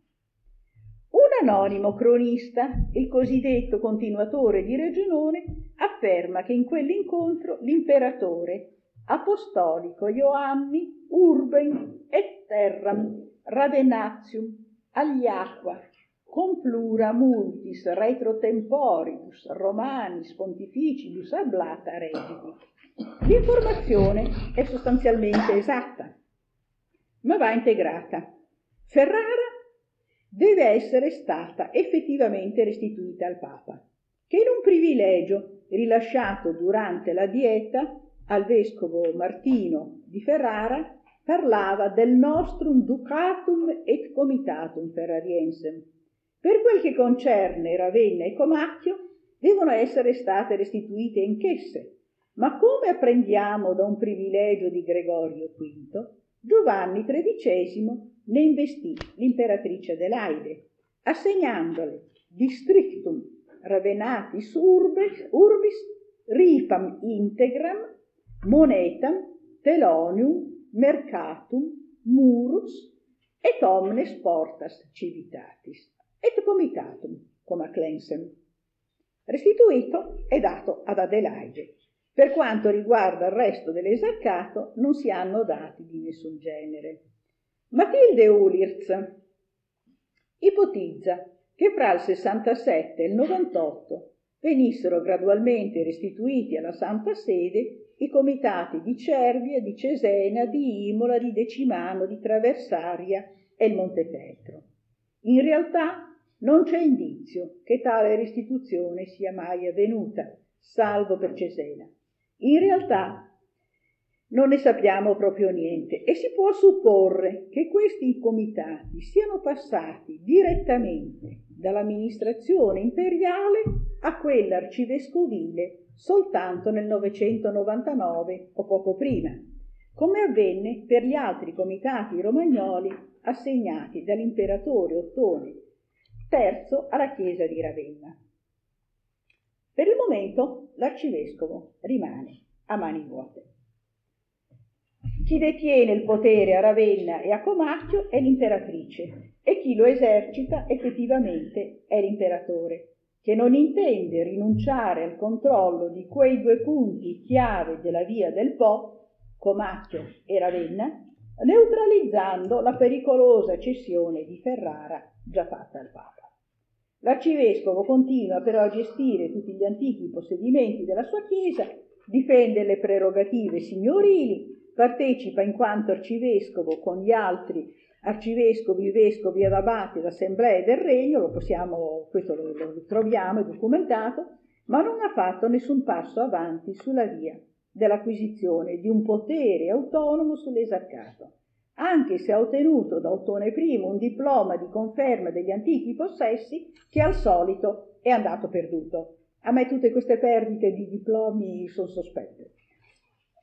Un anonimo cronista, il cosiddetto continuatore di Regionone, afferma che in quell'incontro l'imperatore apostolico Ioanni Urben et terram Ravenatium aliaqua complura multis retro temporibus romanis pontificibus ablata regiti. L'informazione è sostanzialmente esatta, ma va integrata. Ferrara deve essere stata effettivamente restituita al Papa, che in un privilegio rilasciato durante la dieta al vescovo Martino di Ferrara parlava del nostrum ducatum et comitatum ferrariensem. Per quel che concerne Ravenna e Comacchio, devono essere state restituite anch'esse, ma come apprendiamo da un privilegio di Gregorio quinto, Giovanni tredicesimo ne investì l'imperatrice Adelaide, assegnandole districtum Ravenatis urbis, urbis ripam integram monetam telonium mercatum murus et omnes portas civitatis et comitatum comaclensem. Restituito è dato ad Adelaide. Per quanto riguarda il resto dell'esarcato non si hanno dati di nessun genere. Matilde Ulirz ipotizza che fra il sessantasette e il novantotto venissero gradualmente restituiti alla Santa Sede i comitati di Cervia, di Cesena, di Imola, di Decimano, di Traversaria e il Montefeltro. In realtà non c'è indizio che tale restituzione sia mai avvenuta, salvo per Cesena. In realtà non ne sappiamo proprio niente e si può supporre che questi comitati siano passati direttamente dall'amministrazione imperiale a quella arcivescovile soltanto nel novecentonovantanove o poco prima, come avvenne per gli altri comitati romagnoli assegnati dall'imperatore Ottone terzo alla chiesa di Ravenna. Per il momento l'arcivescovo rimane a mani vuote. Chi detiene il potere a Ravenna e a Comacchio è l'imperatrice e chi lo esercita effettivamente è l'imperatore, che non intende rinunciare al controllo di quei due punti chiave della via del Po, Comacchio e Ravenna, neutralizzando la pericolosa cessione di Ferrara già fatta al Papa. L'arcivescovo continua però a gestire tutti gli antichi possedimenti della sua chiesa, difende le prerogative signorili, partecipa in quanto arcivescovo con gli altri arcivescovi, vescovi ed abati all'assemblee del regno, lo possiamo, questo lo, lo troviamo, è documentato, ma non ha fatto nessun passo avanti sulla via dell'acquisizione di un potere autonomo sull'esarcato, anche se ha ottenuto da Ottone primo un diploma di conferma degli antichi possessi che al solito è andato perduto. A me tutte queste perdite di diplomi sono sospette.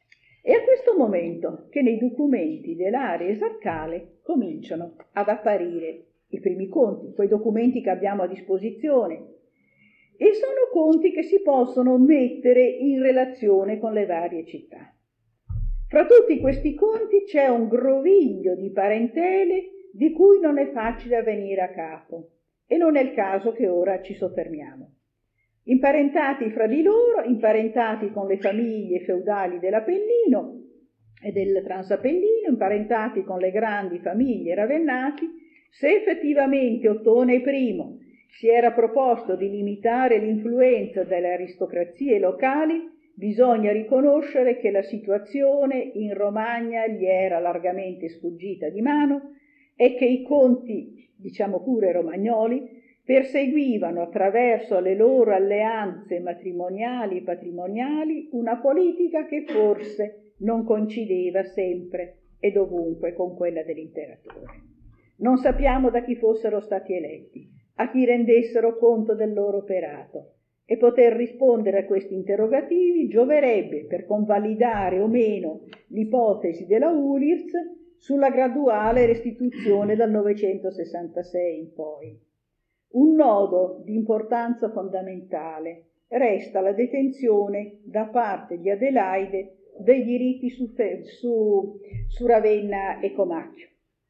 È a questo momento che nei documenti dell'area esarcale cominciano ad apparire i primi conti, quei documenti che abbiamo a disposizione, e sono conti che si possono mettere in relazione con le varie città. Fra tutti questi conti c'è un groviglio di parentele di cui non è facile venire a capo, e non è il caso che ora ci soffermiamo. Imparentati fra di loro, imparentati con le famiglie feudali dell'Appennino e del Transappennino, imparentati con le grandi famiglie ravennati, se effettivamente Ottone I si era proposto di limitare l'influenza delle aristocrazie locali, bisogna riconoscere che la situazione in Romagna gli era largamente sfuggita di mano e che i conti, diciamo pure romagnoli, perseguivano attraverso le loro alleanze matrimoniali e patrimoniali una politica che forse non coincideva sempre e dovunque con quella dell'imperatore. Non sappiamo da chi fossero stati eletti, a chi rendessero conto del loro operato, e poter rispondere a questi interrogativi gioverebbe per convalidare o meno l'ipotesi della U L I R S sulla graduale restituzione dal novecentosessantasei in poi. Un nodo di importanza fondamentale resta la detenzione da parte di Adelaide dei diritti su, su, su Ravenna e Comacchio.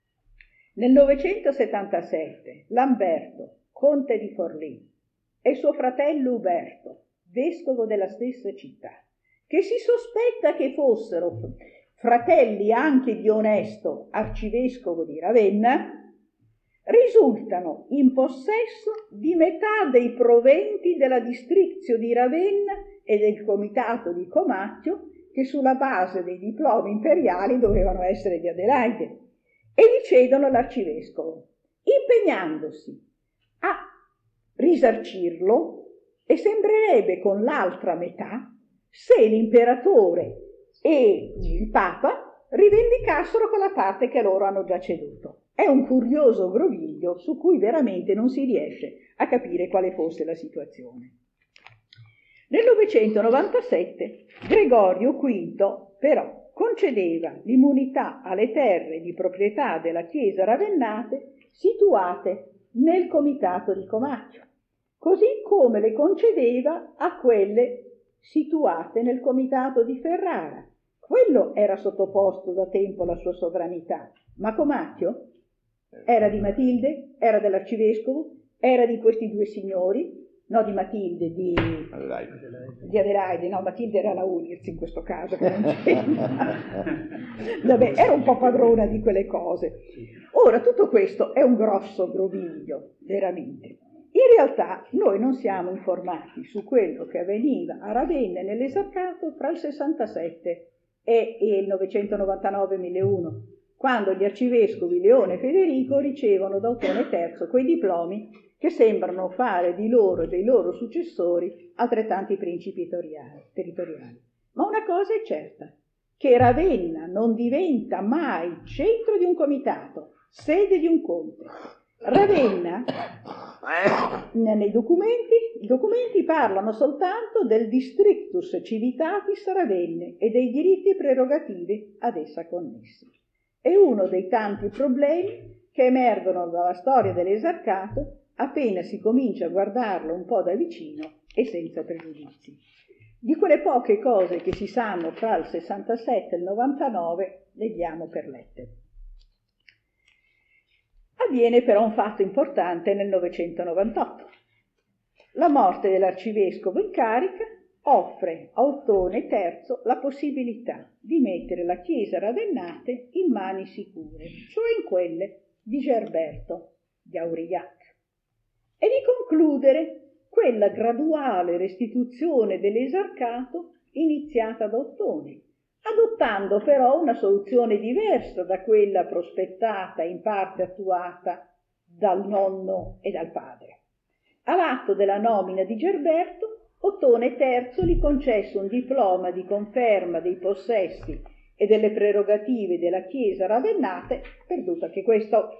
Nel novecentosettantasette Lamberto, conte di Forlì, e suo fratello Uberto, vescovo della stessa città, che si sospetta che fossero fratelli anche di Onesto, arcivescovo di Ravenna, risultano in possesso di metà dei proventi della distrizio di Ravenna e del comitato di Comacchio, che sulla base dei diplomi imperiali dovevano essere di Adelaide, e li cedono all'arcivescovo, impegnandosi a risarcirlo, e sembrerebbe con l'altra metà se l'imperatore e il papa rivendicassero quella parte che loro hanno già ceduto. È un curioso groviglio su cui veramente non si riesce a capire quale fosse la situazione. Nel novecentonovantasette Gregorio V però concedeva l'immunità alle terre di proprietà della Chiesa ravennate situate nel comitato di Comacchio, così come le concedeva a quelle situate nel comitato di Ferrara. Quello era sottoposto da tempo alla sua sovranità, ma Comacchio era di Matilde, era dell'arcivescovo, era di questi due signori, no di Matilde, di Adelaide, di Adelaide no, Matilde era la U L I R S in questo caso, che non c'era. Vabbè, era un po' padrona di quelle cose. Ora, tutto questo è un grosso groviglio, veramente. In realtà noi non siamo informati su quello che avveniva a Ravenna nell'esarcato fra il sessantasette e il novecentonovantanove milleuno, quando gli arcivescovi Leone e Federico ricevono da Ottone terzo quei diplomi che sembrano fare di loro e dei loro successori altrettanti principi territoriali. Ma una cosa è certa, che Ravenna non diventa mai centro di un comitato, sede di un conte. Ravenna, nei documenti, i documenti parlano soltanto del districtus civitatis Ravenne e dei diritti e prerogative ad essa connessi. È uno dei tanti problemi che emergono dalla storia dell'esarcato appena si comincia a guardarlo un po' da vicino e senza pregiudizi. Di quelle poche cose che si sanno tra il sessantasette e il novantanove le diamo per lette. Avviene però un fatto importante nel novecentonovantotto. La morte dell'arcivescovo in carica offre a Ottone terzo la possibilità di mettere la Chiesa ravennate in mani sicure, cioè in quelle di Gerberto di Aurillac, e di concludere quella graduale restituzione dell'esarcato iniziata da Ottone, adottando però una soluzione diversa da quella prospettata e in parte attuata dal nonno e dal padre. All'atto della nomina di Gerberto, Ottone terzo gli concesse un diploma di conferma dei possessi e delle prerogative della Chiesa ravennate, perduto anche questo,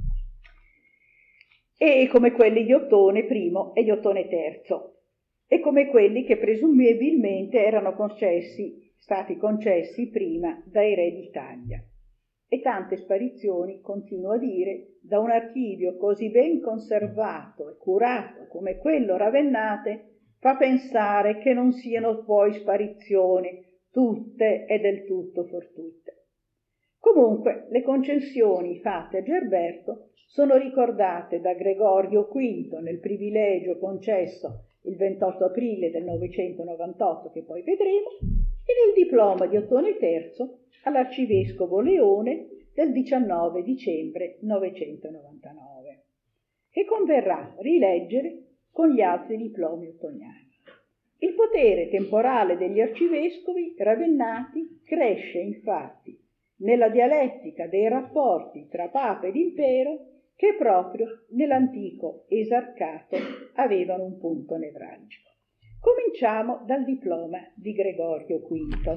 e come quelli di Ottone primo e di Ottone terzo, e come quelli che presumibilmente erano concessi stati concessi prima dai re d'Italia. E tante sparizioni, continuo a dire, da un archivio così ben conservato e curato come quello ravennate, fa pensare che non siano poi sparizioni tutte e del tutto fortuite. Comunque, le concessioni fatte a Gerberto sono ricordate da Gregorio quinto nel privilegio concesso il ventotto aprile del novecentonovantotto, che poi vedremo, e nel diploma di Ottone terzo all'arcivescovo Leone del diciannove dicembre novecentonovantanove, che converrà rileggere con gli altri diplomi ottoniani. Il potere temporale degli arcivescovi ravennati cresce infatti nella dialettica dei rapporti tra Papa ed Impero, che proprio nell'antico esarcato avevano un punto nevralgico. Cominciamo dal diploma di Gregorio quinto.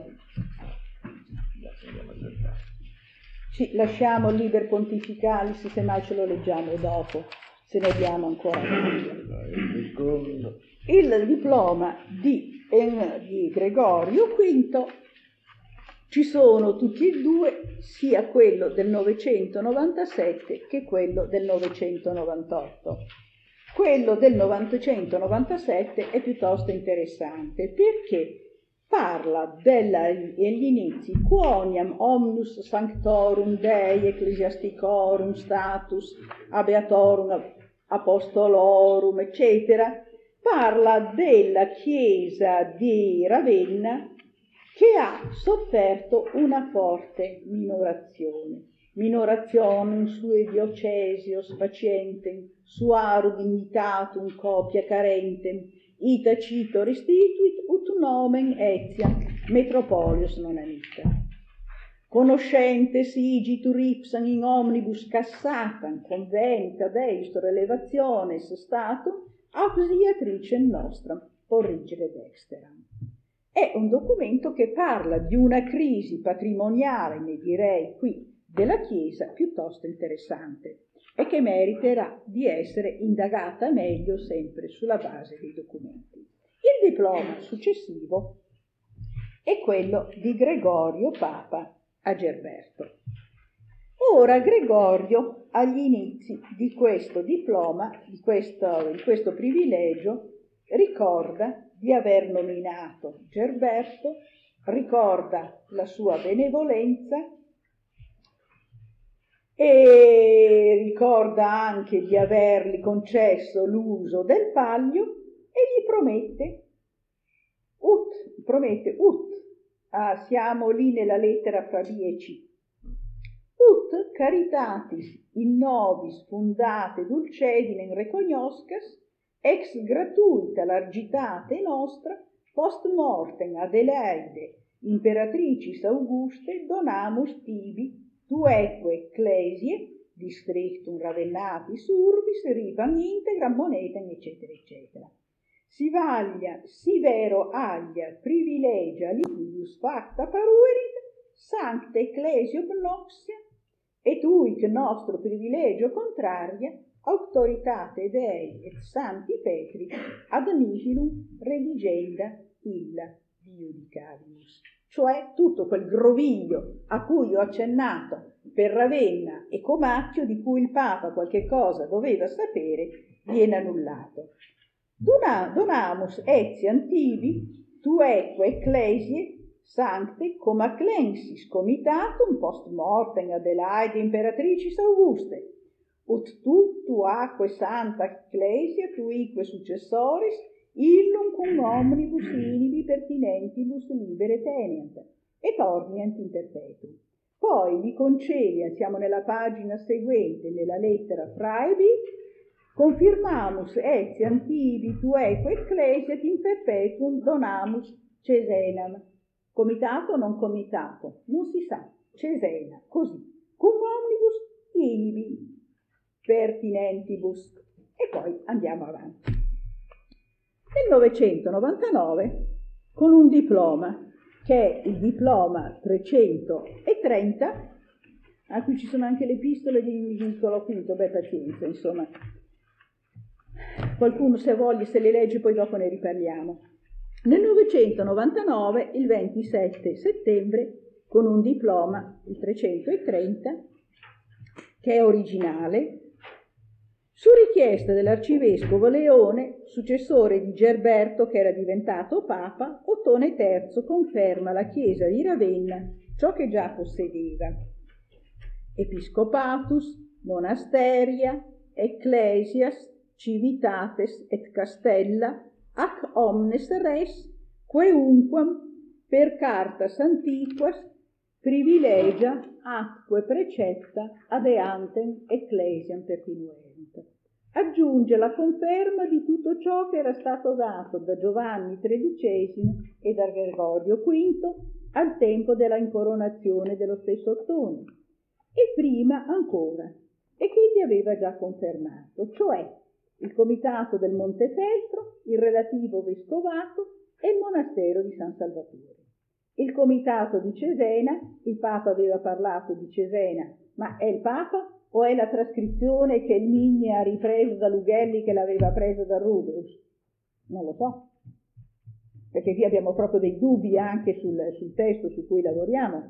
Ci lasciamo il Liber Pontificalis, se mai ce lo leggiamo dopo, se ne abbiamo ancora. Il diploma di, eh, di Gregorio quinto, ci sono tutti e due, sia quello del novecentonovantasette che quello del novecentonovantotto. Quello del novecentonovantasette è piuttosto interessante perché parla degli inizi quoniam omnus sanctorum Dei ecclesiasticorum status abeatorum apostolorum, eccetera. Parla della Chiesa di Ravenna che ha sofferto una forte minorazione. Minorationem sue diocesios facientem, suaru dignitatum copia carentem, ita cito restituit ut nomen etiam metropolios non anita. Conoscentes igitur ipsam in omnibus cassatam convenita deistro elevationes statum auxiliatricem nostram porrigere dexteram. È un documento che parla di una crisi patrimoniale, ne direi qui, della Chiesa piuttosto interessante e che meriterà di essere indagata meglio sempre sulla base dei documenti. Il diploma successivo è quello di Gregorio Papa a Gerberto. Ora Gregorio, agli inizi di questo diploma, di questo, di questo privilegio, ricorda di aver nominato Gerberto, ricorda la sua benevolenza e ricorda anche di avergli concesso l'uso del Palio e gli promette ut, promette ut, ah, siamo lì nella lettera fra B e C, ut caritatis in nobis fundate dulcedinem recognoscas ex gratuita largitate nostra post mortem Adelaide imperatricis Auguste donamus tibi tueque ecclesie districtum Ravennatis urbis ripam integram monetam eccetera eccetera. Si vaglia, si vero aglia privilegia liquidus facta paruerit sancta ecclesia obnoxia et uic nostro privilegio contraria auctoritate Dei et Sancti Petri ad nihilum redigenda illa iudicavimus. Cioè tutto quel groviglio a cui ho accennato per Ravenna e Comacchio, di cui il Papa qualche cosa doveva sapere, viene annullato. Donamus etiam tibi tueque ecclesiae sancte comaclensis comitatum post mortem Adelaide imperatricis Auguste ut tu tuaque santa ecclesia tuique successoris illum cum omnibus inibi pertinentibus libere tenient et ordinent in perpetuum. Poi li concede, siamo nella pagina seguente, nella lettera Fraibi, confirmamus etiam tibi tueque ecclesiat in perpetuum donamus Cesenam. Comitato o non comitato? Non si sa. Cesena, così. Cum omnibus inibi pertinentibus. E poi andiamo avanti. Nel novecentonovantanove, con un diploma, che è il diploma trecentotrenta, a cui ci sono anche le epistole di Niccolò quinto, beh, pazienza, insomma. Qualcuno, se voglia, se le legge, poi dopo ne riparliamo. Nel novecentonovantanove, il ventisette settembre, con un diploma, il trecentotrenta, che è originale, su richiesta dell'arcivescovo Leone, successore di Gerberto che era diventato papa, Ottone terzo conferma alla Chiesa di Ravenna ciò che già possedeva: Episcopatus, monasteria, ecclesias, civitates et castella, ac omnes res, queunquam per cartas antiquas privilegia atque precepta adeantem ecclesiam pertinuent. Aggiunge la conferma di tutto ciò che era stato dato da Giovanni tredicesimo e da Gregorio quinto al tempo della incoronazione dello stesso Ottone, e prima ancora, e che gli aveva già confermato, cioè il comitato del Montefeltro, il relativo vescovato e il monastero di San Salvatore. Il comitato di Cesena, il Papa aveva parlato di Cesena, ma è il Papa o è la trascrizione che il Migni ha ripreso da Lughelli che l'aveva preso da Rubeus? Non lo so, perché qui abbiamo proprio dei dubbi anche sul, sul testo su cui lavoriamo.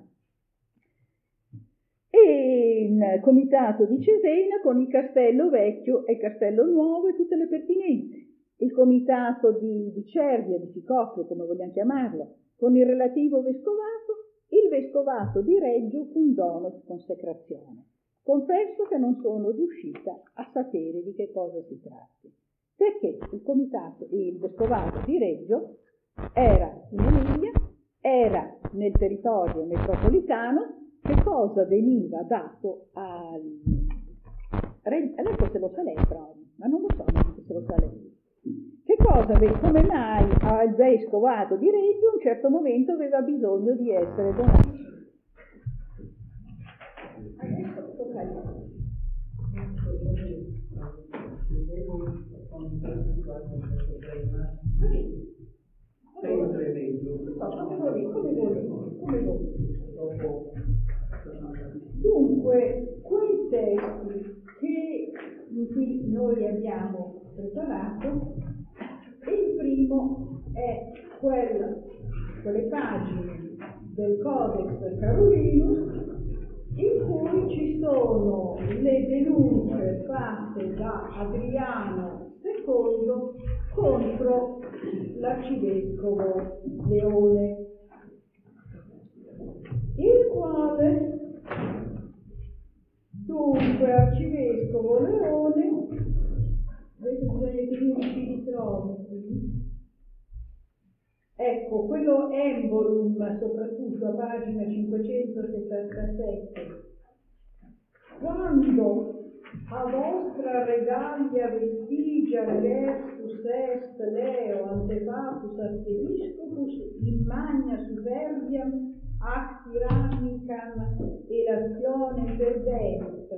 E il comitato di Cesena con il castello vecchio e il castello nuovo e tutte le pertinenze. Il comitato di, di Cervia, di Ficocchio, come vogliamo chiamarlo, con il relativo vescovato, il vescovato di Reggio cum domus consecrazione. Confesso che non sono riuscita a sapere di che cosa si tratti, perché il comitato, il vescovato di Reggio era in Emilia, era nel territorio metropolitano. Che cosa veniva dato al adesso se lo sa lei però, ma non lo so se lo sa lei. Che cosa, come mai al vescovato di Reggio a un certo momento aveva bisogno di essere donato? Adesso tocca a lei. Penso è meglio. Come vuoi, come vuoi, come vuoi. Dunque, quei testi che qui noi abbiamo preparato, il primo è quella, quelle pagine del Codex Carolinus in cui ci sono le denunce fatte da Adriano secondo contro l'arcivescovo Leone, il quale dunque arcivescovo Leone, adesso bisogna che io ci ritrovi, ecco, quello embolum soprattutto a pagina cinquecentosettantasette, quando a vostra regalia vestigia versus est Leo antepatus archiepiscopus in magna superbiam ac tyrannicam elationem verbent,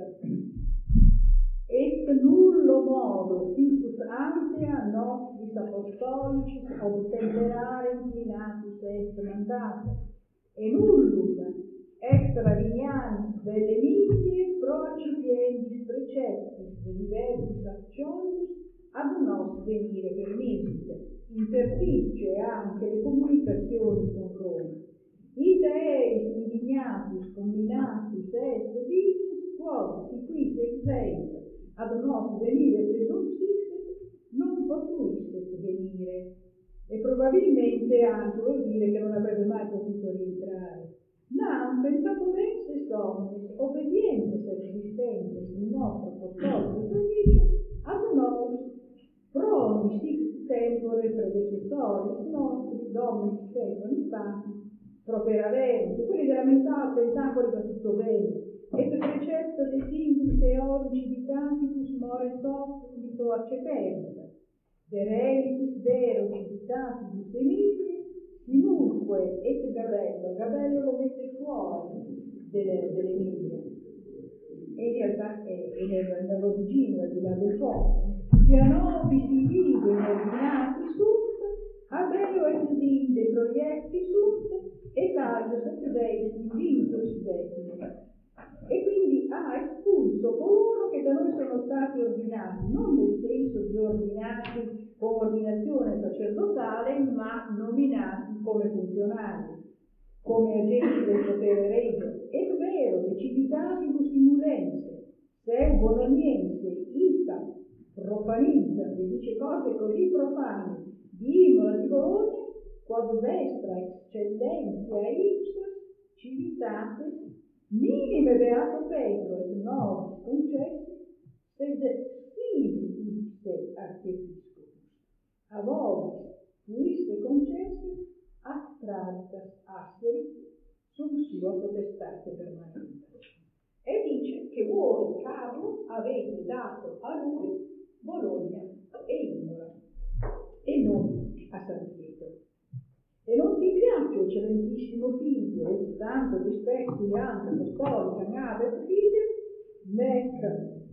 et nullo modo ficus antea nostris apostolicis obtemperare inclinatus est mandata, e nullum extra vignanis delle misie procipiendis preceptis de diversis actionibus ad nos venire permissite, interdice anche le comunicazioni con Roma. Ita eis indignatus combinatus est vicis quod si quis exeit ad nos venire presumsisset non potuisset venire, e probabilmente anche vuol dire che non avrebbe mai potuto rientrare. Nam pentaporense somnis obbedientes existentes il nostro apostolico servizio ad nos proni sic tempore predecessoris nostri domini Stefani Pati properavent, quelli della metà pentacoli va tutto bene, et precepto de singulis eolici vitantibus more subito accepent, de reliquis vero civitatibus emilie, Sinunque et Gabello, Gabello lo mette fuori delle, dell'Emilia, e in realtà è, è nel, nell'origine, al di là del fuoco. Pianovi si vive ordinati sunt, Abello et Dinde proietti sunt, e taglio sette deis vintus vetine. E quindi ha espulso coloro che da noi sono stati ordinati, non nel senso di ordinati con ordinazione sacerdotale, ma nominati come funzionari, come agenti del potere regio. È vero che civitatibus simulense, se bononiense, ita, profanizza, che dice cose così profane, di Imola, di Bologna, quod vestra excellentia ipsa, civitatis, minime beato Petro et nobis concessi, sed sibi ipse archiepiscopus, a vobis fuisse concessi astraritas asseri sub sua potestate permanente. E dice che voi, Carlo, avete dato a lui Bologna e Imola e non a San Pietro. E non ti piace, eccellentissimo figlio, e tanto dispetti anche apostolica nave fide, nec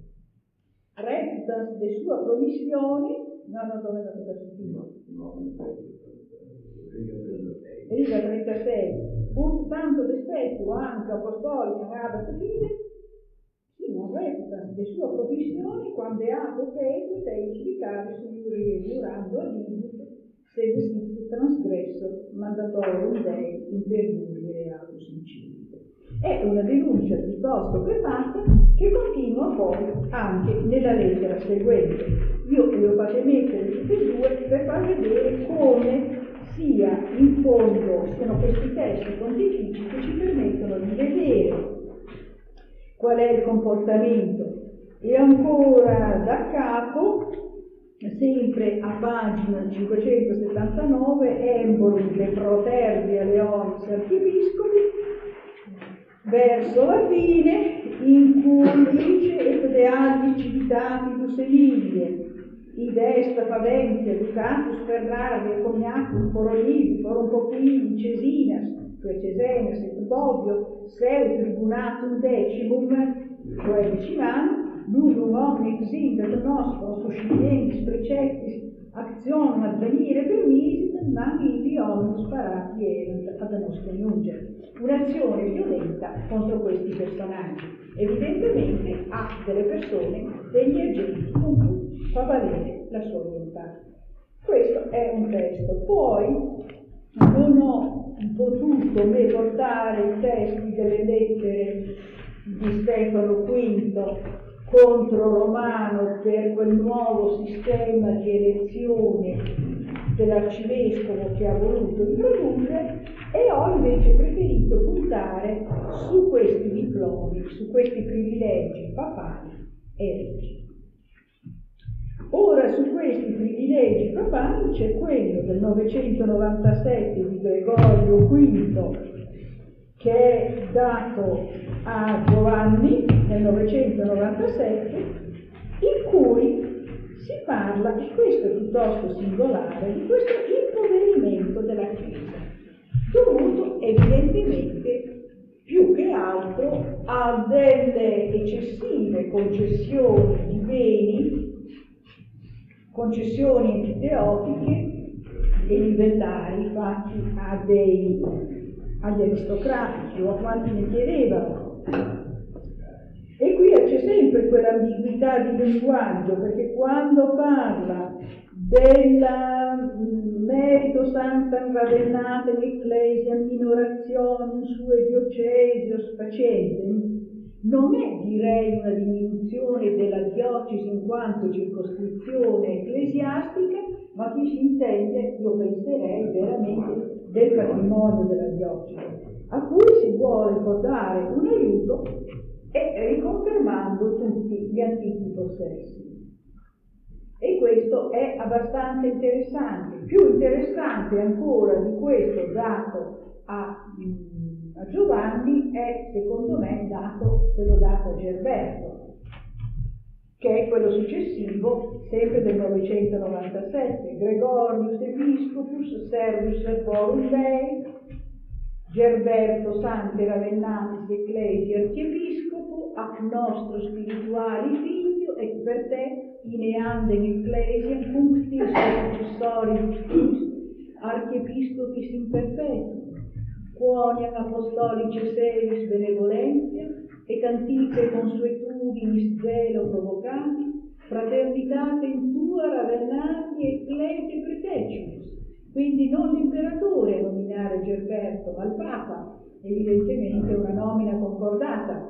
rectas de sua promissione, no, no, dove è andato questo figlio? Riga trentasei, un tanto rispetto anche apostolica nave fide, sì, non rectas de sua promissione, quando è apo Petro, te giudicare su giurando a Dio, sed sicut trasgresso mandatorum Dei imperiuri reatus incivit. È una denuncia piuttosto prefata che continua poi anche nella lettera seguente. Io le ho fatte mettere tutte e due per far vedere come sia in fondo siano questi testi pontifici che ci permettono di vedere qual è il comportamento. E ancora da capo, sempre a pagina cinquecentosettantanove, Embolum de Protervia Leonis Archiepiscopi, verso la fine, in cui dice et de agis civitatis Emilie, id est Faventia, Ducatus Ferraria, Cognatum, Forolivi, Forum Popili, Cesinas, cioè Cesenas et Bobbio, seu tribunatum decimum, cioè decimano, nullum omne exindat nostro suscilientis preceptis actionum advenire permisit, ma ibi omnibus parati erant ad nostra iungere. Un'azione violenta contro questi personaggi, evidentemente ha delle persone, degli agenti con cui fa valere la sua volontà. Questo è un testo. Poi non ho potuto né portare i testi delle lettere di Stefano V contro Romano per quel nuovo sistema di elezione dell'arcivescovo che ha voluto introdurre, e ho invece preferito puntare su questi diplomi, su questi privilegi papali e regi. Ora, su questi privilegi papali c'è quello del novecentonovantasette di Gregorio V, che è dato a Giovanni nel novecentonovantasette, in cui si parla, e questo è piuttosto singolare, di questo impoverimento della Chiesa, dovuto evidentemente più che altro a delle eccessive concessioni di beni, concessioni empiteotiche e livellari fatti a dei, agli aristocratici o a quanti ne chiedevano. E qui c'è sempre quell'ambiguità di linguaggio, perché quando parla del merito sanctam ravennatem ecclesiam minorationem sue diocesios facentem, non è, direi, una diminuzione della diocesi in quanto circoscrizione ecclesiastica, ma qui si intende, io penserei, veramente del patrimonio della diocesi, a cui si vuole dare un aiuto e riconfermando tutti gli antichi possessi. E questo è abbastanza interessante. Più interessante ancora di questo dato a, a Giovanni è, secondo me, dato, quello dato a Gerberto, che è quello successivo, sempre del novecentonovantasette, Gregorius Episcopus, Servus Forum Dei, Gerberto Sancte Ravennatis Ecclesi Archiepiscopo, ac nostro spirituali figlio, et per te ineandem Ecclesiam cunctis successori Archiepiscopis in perpetuum, quoniam apostolice seris benevolentia, et antiche consuetudinis zelo provocati, fraternitate in tua Ravennati Ecclesie Pretecius. Quindi non l'imperatore a nominare nominare Gerberto, ma il Papa, evidentemente una nomina concordata.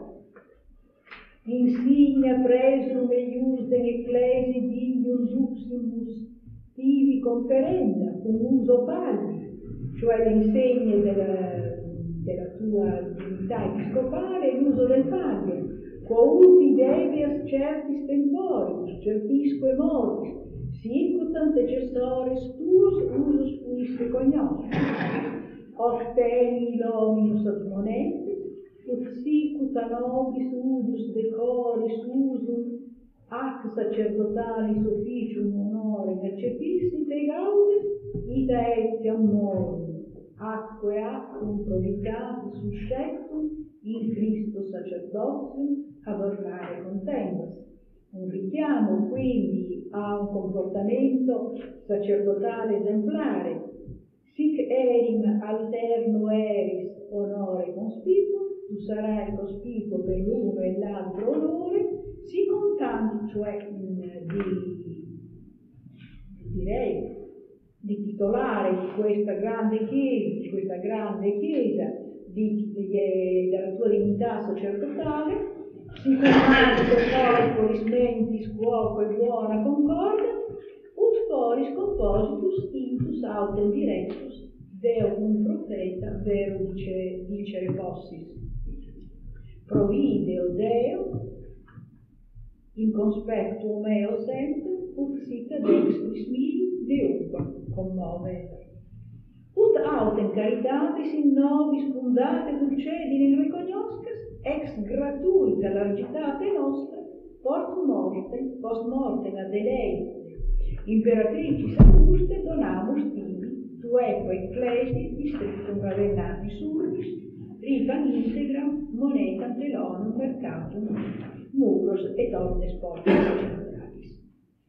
Insignia presum eiusdem ecclesi dignum duximus tivi conferenda, con uso paghi, cioè le insegne della, della tua divinità episcopale e l'uso del paglio, quouti debias certis temporius, certisque modis, sicutant decessores tuos usus fuisse cognosci, octeni dominus admonentes, ut sicuta nobis udius decoris usum, ac sacerdotalis officium honore accepissit e gaudes, ida etiam morum, atque actum provitatis susceptum in Cristo sacerdotium ad ornare contendas. Un richiamo quindi a un comportamento sacerdotale esemplare. Sic erim alterno eris onore conspicuo, tu sarai cospicuo per l'uno e l'altro onore, si contanti, cioè di, direi, di titolare di questa grande chiesa, di questa grande chiesa, di, di, della tua dignità sacerdotale, si comandi corporis mentis quoque buona concorda, ut foris compositus intus autem directus, Deum profeta vero dice, dicere possis. Provide o Deo, in conspectu meo sempre, ut sit ad extris mihi Deumque, commuove. Ut autem caritatis in nobis fundate dulcedine recognoscas, ex gratuita largitate nostra, post mortem, post mortem ad eleite, imperatricis auguste donamus tibi, tueque ecclesi districtum Ravennati surbis, ripam integram monetam telonum mercatum muros et omnes portas centralis.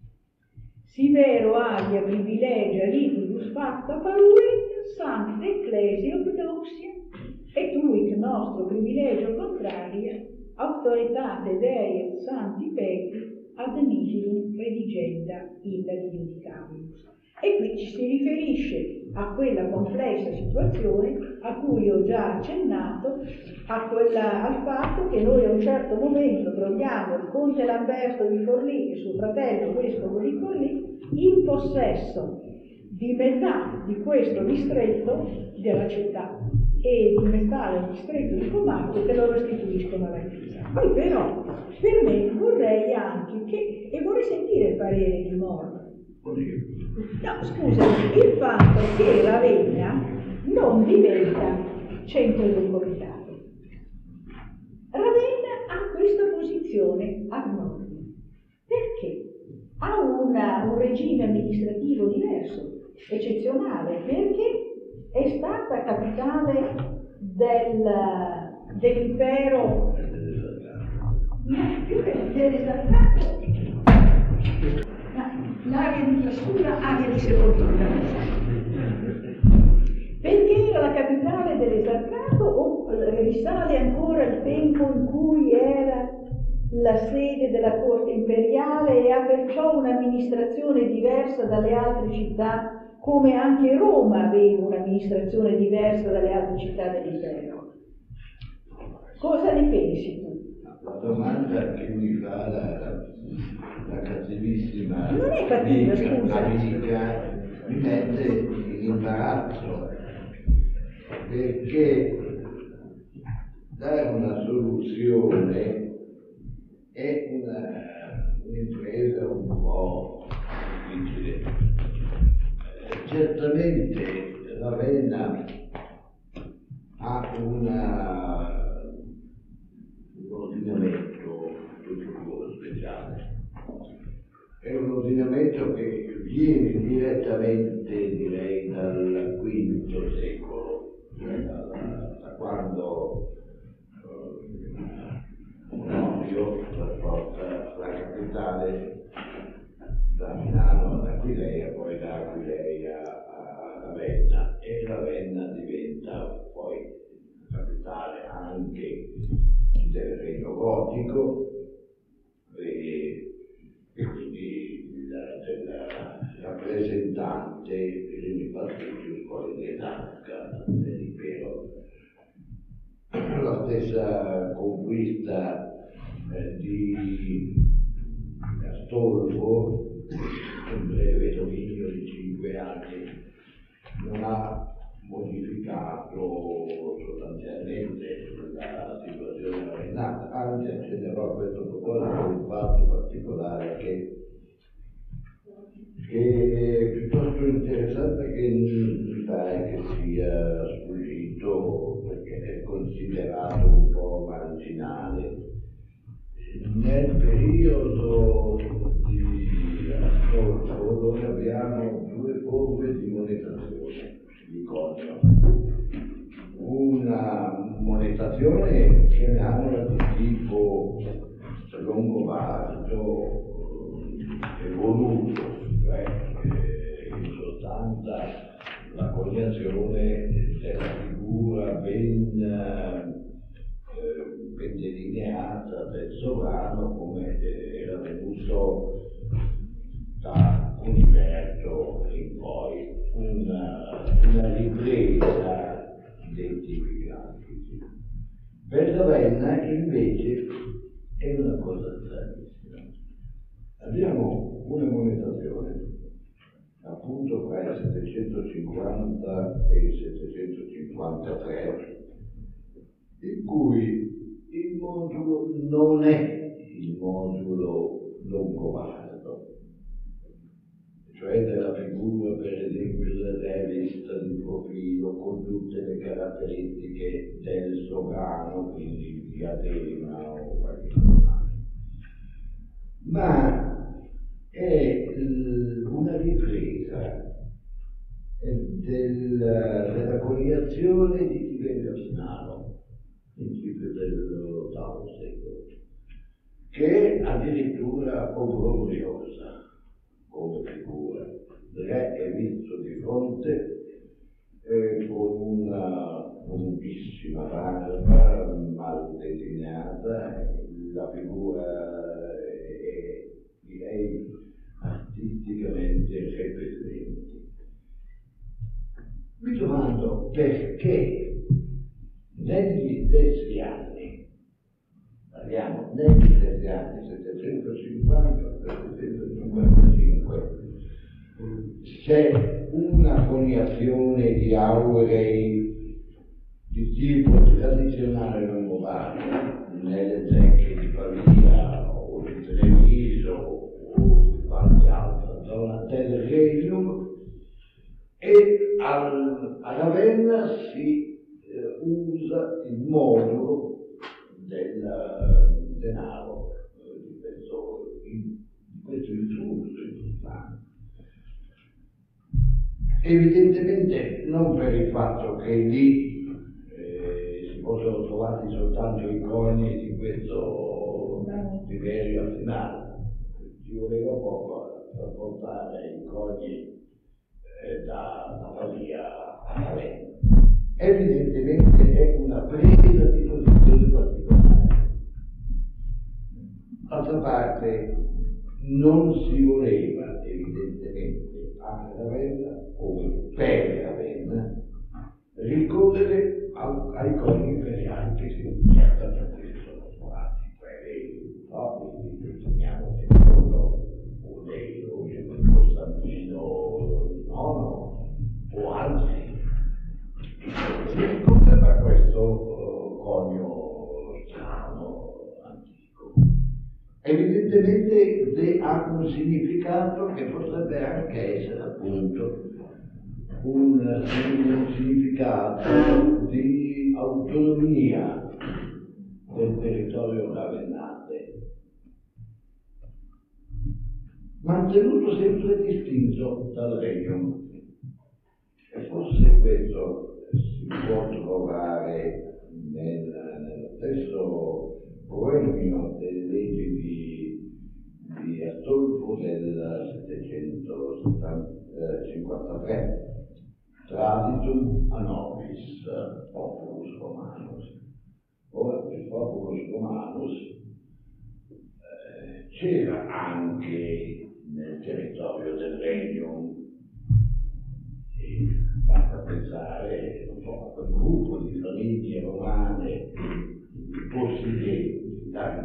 Si vero alia privilegia liquidus facta paruit sancta ecclesia obnoxia, et uic nostro privilegio contraria autoritate Dei et Sancti Petri ad nihilum redigenda illa giudicabimus. E qui ci si riferisce a quella complessa situazione a cui ho già accennato, a quella, al fatto che noi a un certo momento troviamo il conte Lamberto di Forlì e suo fratello vescovo di Forlì in possesso di metà di questo distretto della città e di metà del distretto di Comacchio che lo restituiscono alla Chiesa. Poi però per me vorrei anche che, e vorrei sentire il parere di Moro. No, scusa, il fatto che Ravenna non diventa centro del comitato. Ravenna ha questa posizione abnorme. Perché? Ha una, un regime amministrativo diverso, eccezionale, perché è stata capitale del, dell'impero, no, più che dell'esaltato, l'area di trascura, area di sepoltura. Perché era la capitale dell'esaltato o risale ancora il tempo in cui era la sede della corte imperiale e ha perciò un'amministrazione diversa dalle altre città, come anche Roma aveva un'amministrazione diversa dalle altre città dell'impero? Cosa ne pensi tu? La domanda che mi fa la, la cattivissima non è cattiva, scusa, amica mi mette in imbarazzo, perché dare una soluzione è una, un'impresa un po' difficile. Eh, certamente Ravenna ha una, un ordinamento tutto speciale. È un ordinamento che viene direttamente, direi, dal quinto secolo, cioè da, da quando Onovio trasporta la capitale da Milano ad Aquileia, poi da Aquileia a Ravenna, e Ravenna diventa poi capitale anche del Regno Gotico e, e quindi del rappresentante Filippo Patricius Polinetanca stessa conquista eh, di Astolfo, un breve dominio di cinque anni, non ha modificato sostanzialmente la situazione ravennata, anzi accennerò a questo proposito un fatto particolare che, che è piuttosto interessante, che mi pare che sia sfuggito perché è considerato un po' marginale. Nel periodo di Astolfo noi abbiamo due forme di monetazione di conio. Una monetazione, chiamiamola di tipo longobardo, evoluto, cioè eh, in sostanza la coniazione della figura ben, eh, ben delineata del sovrano, come eh, era venuto da Uniberto in poi, una, una ripresa dei tipi grafici. Per Ravenna invece è una cosa stranissima. Abbiamo una monetazione appunto tra il settecentocinquanta e il settecentocinquantatré, in cui il modulo non è il modulo longobardo, cioè della figura per esempio del realista di profilo con tutte le caratteristiche del sovrano, quindi il diadema o qualche cosa, ma è una ripresa del, della coniazione di Tiberio Asnaro, principio dell'ottavo secolo, che è addirittura obbrobriosa come figura. Re è visto di fronte eh, con una lunghissima barba mal delineata, la figura è, direi, artisticamente repellente. Mi domando perché negli stessi anni, parliamo negli stessi anni, settecentocinquanta settecentocinquantacinque, c'è una coniazione di aurei di tipo tradizionale longobardo nelle zecche di Pavia o di Treviso o di qualche altra zona del Regno, e al, a Ravenna si eh, usa il modulo del uh, denaro, eh, di questo, in, di questo intruso in sostanza. Evidentemente non per il fatto che lì eh, si fossero trovati soltanto i coni di questo Tiberio Asnaro, ci voleva poco per portare i coni eh, da, da Pavia a Ravenna. Evidentemente è una presa di posizione particolare. D'altra parte non si voleva evidentemente a Ravenna, come per Ravenna, ricorrere a, ai coni imperiali che si certamente si sono trovati, quelli propri di Giustiniano secondo o dei o Costantino nono o altri. Si ricorre a questo uh, conio strano, antico. Evidentemente ha un significato che potrebbe anche essere appunto un, un significato di autonomia del territorio ravennate, mantenuto sempre distinto dal regno. E forse questo si può trovare nel, nello stesso poemio delle leggi di, di Astolfo del settecentocinquantatré, Traditum a nobis populus Romanus. Ora il populus Romanus eh, c'era anche nel territorio del Regno. Basta pensare, non so, a quel gruppo di famiglie romane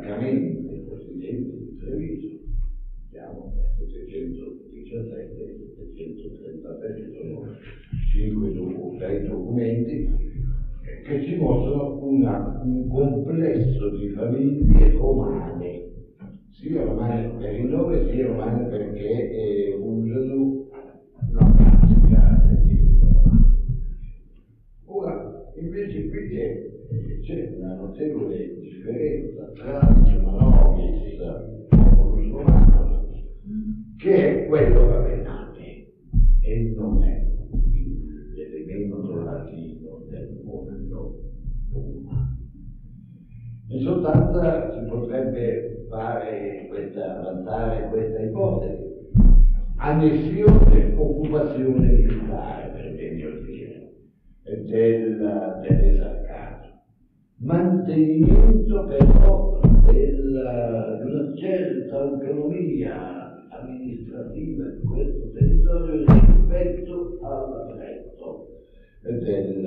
francamente Presidente di Treviso, siamo settecentodiciassette e settecentotrentasette, sono cinque sei documenti che ci mostrano una, un complesso di famiglie romane, sia romane per il nome sia romane perché eh, usano la pratica del diritto romano. Ora, invece qui è, c'è una notevole differenza tra il Manovis populus romanus, che è quello ravennate e non è l'elemento latino del mondo umano. In sostanza si potrebbe fare questa, avanzare questa ipotesi: annessione, occupazione militare, per meglio dire, del, dell'esarcato, mantenimento però del, di una certa autonomia amministrativa di questo territorio rispetto all'aspetto del,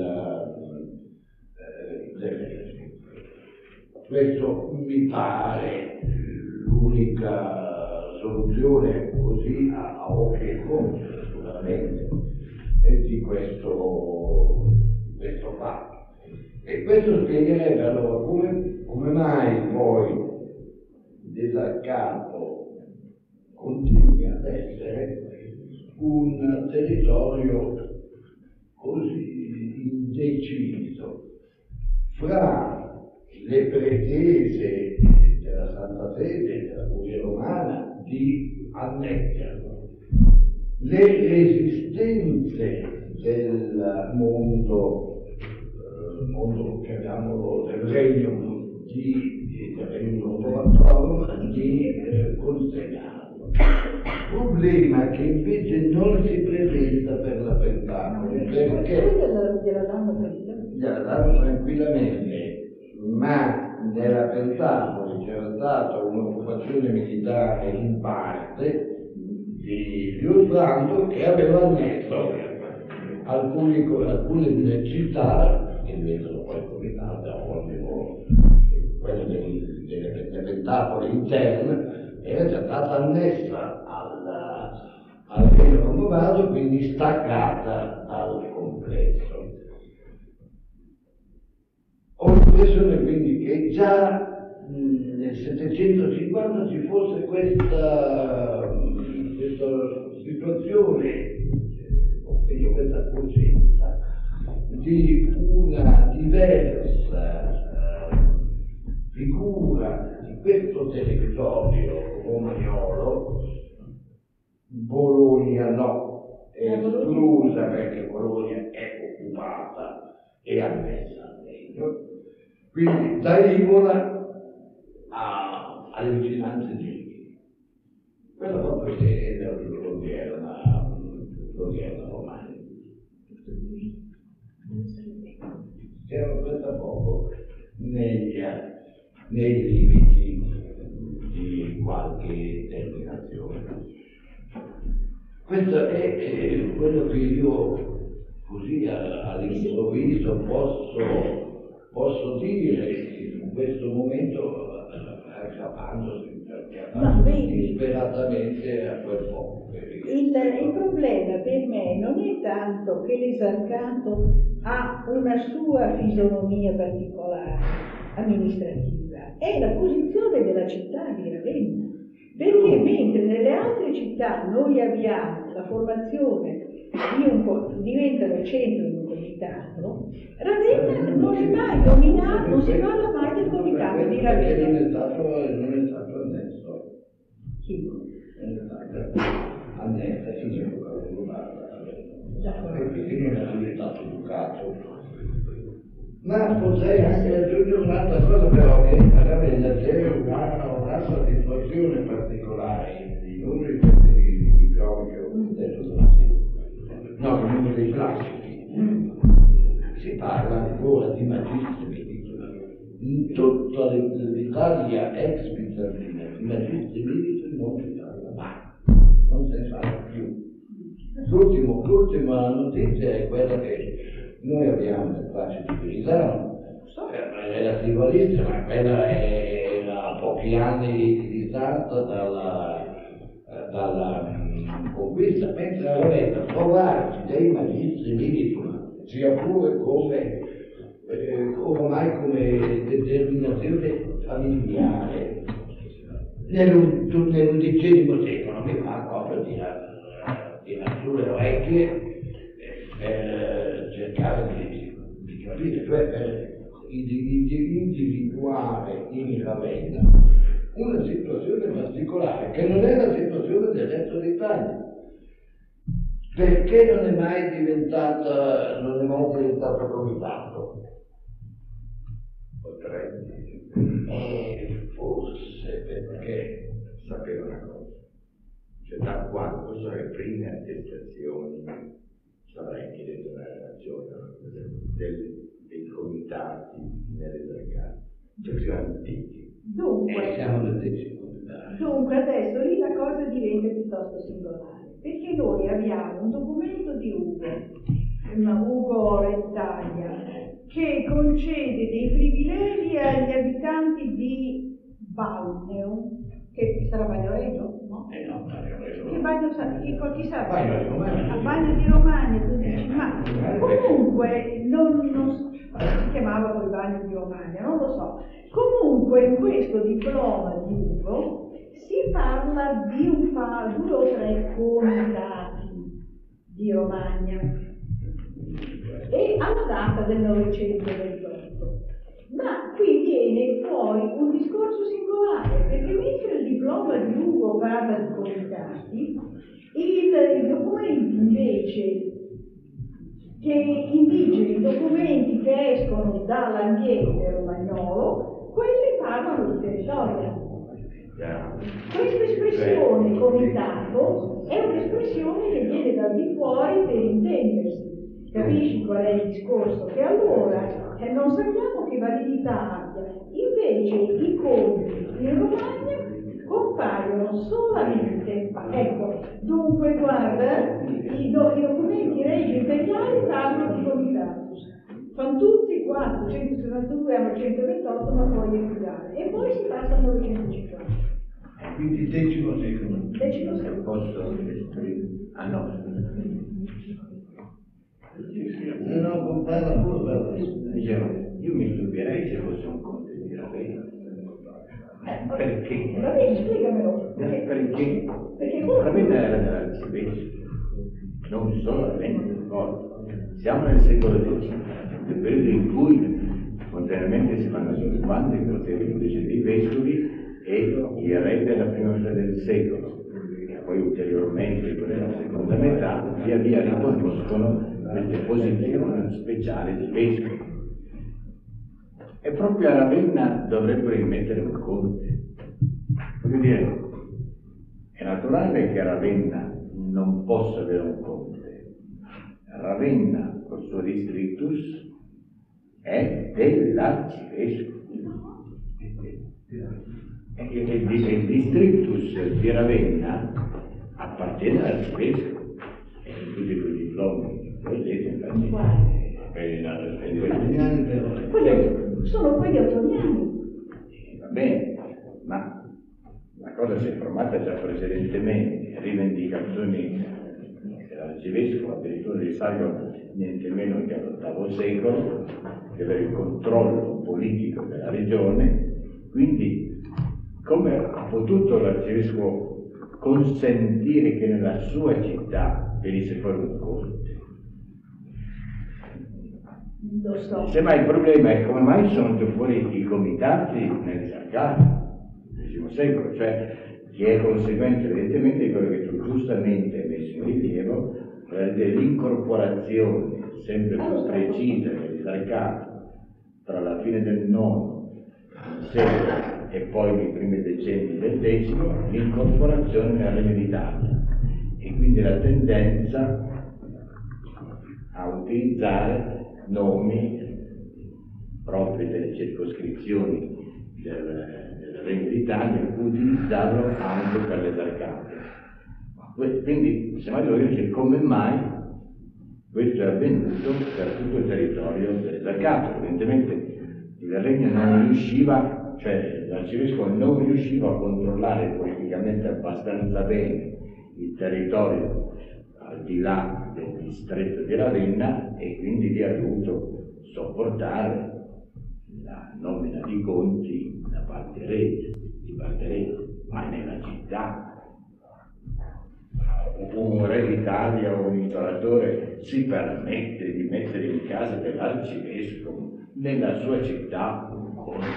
eh, del questo mi pare l'unica soluzione così a, a occhio e croce sicuramente di questo, questo fatto. E questo spiegherebbe allora come, come mai poi l'esarcato continui ad essere un territorio così indeciso fra le pretese della Santa Sede e della Curia Romana di annetterlo, le resistenze del mondo, eh, mondo chiamiamolo del regno di, del regno romano di eh, consegnarlo. Problema che invece non si presenta per la Pentacoli, perché gliela danno gliela danno tranquillamente, ma nella Pentacoli c'era stata un'occupazione militare in parte di Giuliano che aveva annesso alcuni, alcune città che diventano poi comitate a ordine, quelle delle, delle, delle Pentacoli interne, era già stata annessa al, al regno longobardo, quindi staccata dal complesso. Ho l'impressione quindi che già mh, nel settecentocinquanta ci fosse questa, mh, questa situazione, o meglio questa coscienza, di una diversa uh, figura di questo territorio romagnolo. Bologna no, è esclusa perché Bologna è occupata e annessa al regno. Quindi da Imola a, alle vicinanze di Rimini. Quella proprio è l'odierna Romagna. Siamo questa poco negli, nei limiti di qualche terminazione. Questo è, è quello che io così all'improvviso posso, posso dire in questo momento, aggrappandosi disperatamente a quel poco. Il, il problema per me non è tanto che l'esarcato ha una sua fisionomia particolare amministrativa, è la posizione della città di Ravenna. Perché mentre nelle altre città noi abbiamo la formazione di un diventano il centro di un comitato, Ravenna non è mai dominato, non si parla mai del comitato di Ravenna. Non è stato, non è stato annesso. Chi? Non è stato annesso, in epoca romana. E quindi non è stato educato. Ma potrei anche aggiungere un'altra cosa, però, che a Ravenna c'è una, un'altra situazione particolare, i numeri di, di Giorgio, detto così, no, i numeri dei classici. Si parla ancora di magistri in tutta l'Italia ex bizantina, di magistri militari non si parla mai, non se ne parla più. L'ultimo, l'ultima notizia è quella che noi abbiamo nel Pace di Pirisano, relativa a lista, ma quella era poco pochi anni di distanza dalla, dalla um, conquista, mentre aveva trovarsi dei magistri militari, sia pure come, eh, ormai come determinazione familiare, nell'undicesimo secolo. Mi fa cosa di, di sulle orecchie per cercare di, di capire, cioè per individuare in Ravenna una situazione particolare che non è la situazione del resto d'Italia. Perché non è mai diventata, non è mai diventato comitato? Potrei. E forse perché Sapeva una cosa, cioè da quando sono le prime attestazioni sovrani dentro la relazione del, dei comitati nell'esercizio, cioè sono antichi. Dunque, eh, siamo nel decimo comitati. dunque adesso lì la cosa diventa piuttosto singolare, perché noi abbiamo un documento di Ugo, una Ugo Rettaglia, che concede dei privilegi agli abitanti di Balneo, che sarà Bagnoregio, no? Eh no, Bagnoregio. Che Bagno sa, che chi sa? Bagno di Romagna. A Bagno di Romagna, tu dici, ma comunque non, non si chiamava poi Bagno di Romagna, non lo so. Comunque in questo diploma di Ugo si parla di un fa, due o tre comitati di Romagna e alla data del novecentoventotto. Ma qui viene fuori un discorso singolare, perché mentre il diploma di Ugo parla di comitati, il, i documenti invece che indigeni, i documenti che escono dall'ambiente romagnolo, quelli parlano di territorio. Questa espressione comitato è un'espressione che viene da di fuori per intendersi. Capisci qual è il discorso? Che allora eh, non sappiamo che validità abbia. Invece i compiti in Romagna compaiono solamente, ecco, dunque guarda, i, do, i documenti regi imperiali parlano di comitatus. Sono tutti quattro, centosessantadue hanno centoventotto, ma poi è fidare. E poi si passa al novecentocinquanta. Quindi decimo secolo. Decimo secolo. Posso esprimere? Ah no. No, no, parla pure. Dicevo, io mi stupirei se fosse un conte di Ravenna. Eh, Perché? Va bene, spiegamelo. Perché? Perché? Perché Ravenna era dell'arcivescovo, non solo Ravenna, ricordo. Siamo nel secolo decimo, nel periodo in cui spontaneamente si vanno sviluppando i poteri invece dei vescovi e i re della prima metà del secolo, e poi ulteriormente nella seconda metà, via via riconoscono queste posizioni speciali di vescovi. E proprio a Ravenna dovrebbero rimettere un conte. Voglio dire, è naturale che Ravenna non possa avere un conte. Ravenna, col suo districtus, è dell'arcivescovo. E il districtus di Ravenna appartiene all'arcivescovo. E in tutti quei diplomi. Vedete, quelli sono quelli ottoniani. Va bene, ma la cosa si è formata già precedentemente, rivendicazioni dell'arcivescovo addirittura risalgono niente meno che all'ottavo secolo, di avere il controllo politico della regione. Quindi come ha potuto l'arcivescovo consentire che nella sua città venisse fuori un conte? Lo so. Semmai il problema è come mai sono venuti fuori i comitati nell'esercizio del decimo secolo, cioè che è conseguenza evidentemente di quello che tu giustamente hai messo in rilievo, eh, dell'incorporazione sempre più precisa dell'esercizio tra la fine del nono secolo e poi nei primi decenni del decimo, l'incorporazione nel Regno d'Italia e quindi la tendenza a utilizzare nomi propri delle circoscrizioni del, del Regno d'Italia, utilizzarlo anche per l'esercizio. Quindi semmai devo dire che come mai questo è avvenuto per tutto il territorio dell'esercizio. Evidentemente il Regno non riusciva cioè l'arcivescovo non riusciva a controllare politicamente abbastanza bene il territorio al di là del distretto di Ravenna e quindi lì ha dovuto sopportare la nomina di conti da parte rete, di parte rete, ma nella città un re d'Italia o un imperatore si permette di mettere in casa dell'arcivescovo nella sua città un conto.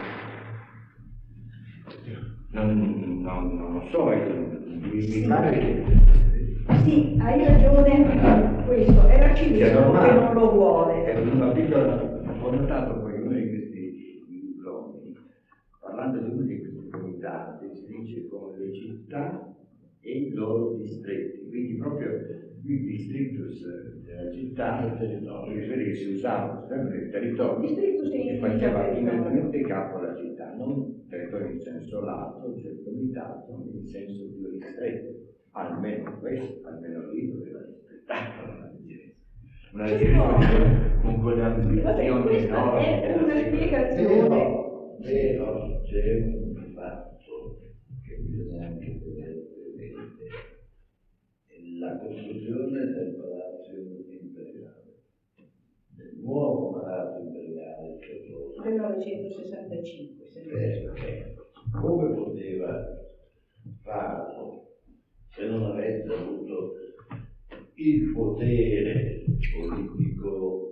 Non, non, non lo so, ecco, mi, mi pare che... Sì, hai ragione, questo è l'arcivescovo che non lo vuole. È una piccola, ho notato poi uno di questi diplomi, parlando di uno di questi comitati, si dice come le città e i loro distretti, quindi proprio il districtus della città e il territorio, che si usava sempre nel territorio e faceva immediatamente capo alla città, non territorio in senso lato, cioè il comitato in senso più ristretto, almeno questo, almeno lì doveva rispettare una leggerezza. Una leggerezza con quelle ambizioni questa è una spiegazione. Però c'è un fatto che bisogna anche tenere presente: la costruzione del palazzo imperiale, del nuovo palazzo imperiale del millenovecentosessantacinque, se non eh, eh, come poteva farlo se non avesse avuto il potere politico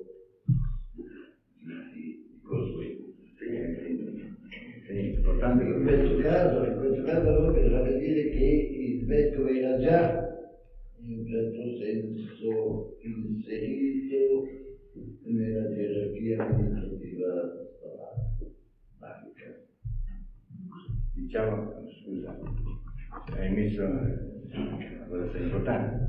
di costruire? In questo caso, in questo caso allora bisogna dire che il vescovo era già in un certo senso inserito nella gerarchia amministrativa storica. Diciamo, scusa, hai messo una cosa importante.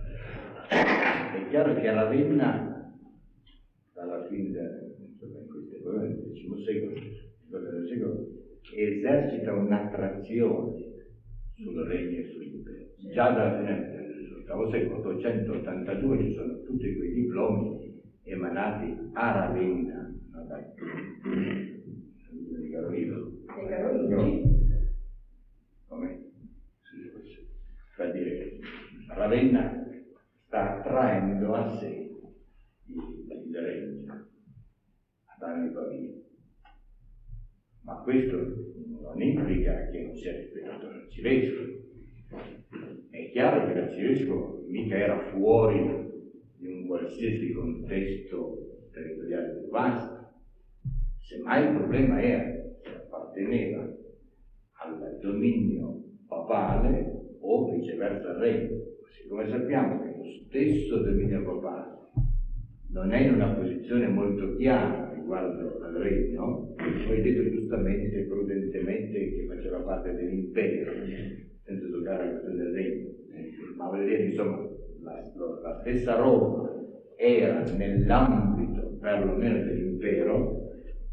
È chiaro che Ravenna, dalla fine del, insomma, in queste cose del decimo secolo, del secolo, esercita un'attrazione sul regno e sull'impero. Già dalla fine dell'ottavo secolo, ottocentottantadue, ci sono tutti quei diplomi emanati a Ravenna, no, dai, di Carolino. Di Carolino. Come? Per dire che Ravenna sta attraendo a sé il, il regno, a dargli Pavia. Ma questo non implica che non sia rispettato l'arcivescovo. È chiaro che l'arcivescovo mica era fuori di un qualsiasi contesto territoriale più vasto. Semmai il problema era se apparteneva al dominio papale o viceversa al regno. Siccome sappiamo che lo stesso dominio papale non è in una posizione molto chiara riguardo al regno, voi detto giustamente, prudentemente, che faceva parte dell'impero, senza toccare la questione del regno. Ma voglio dire, insomma, la, la stessa Roma era nell'ambito perlomeno dell'impero,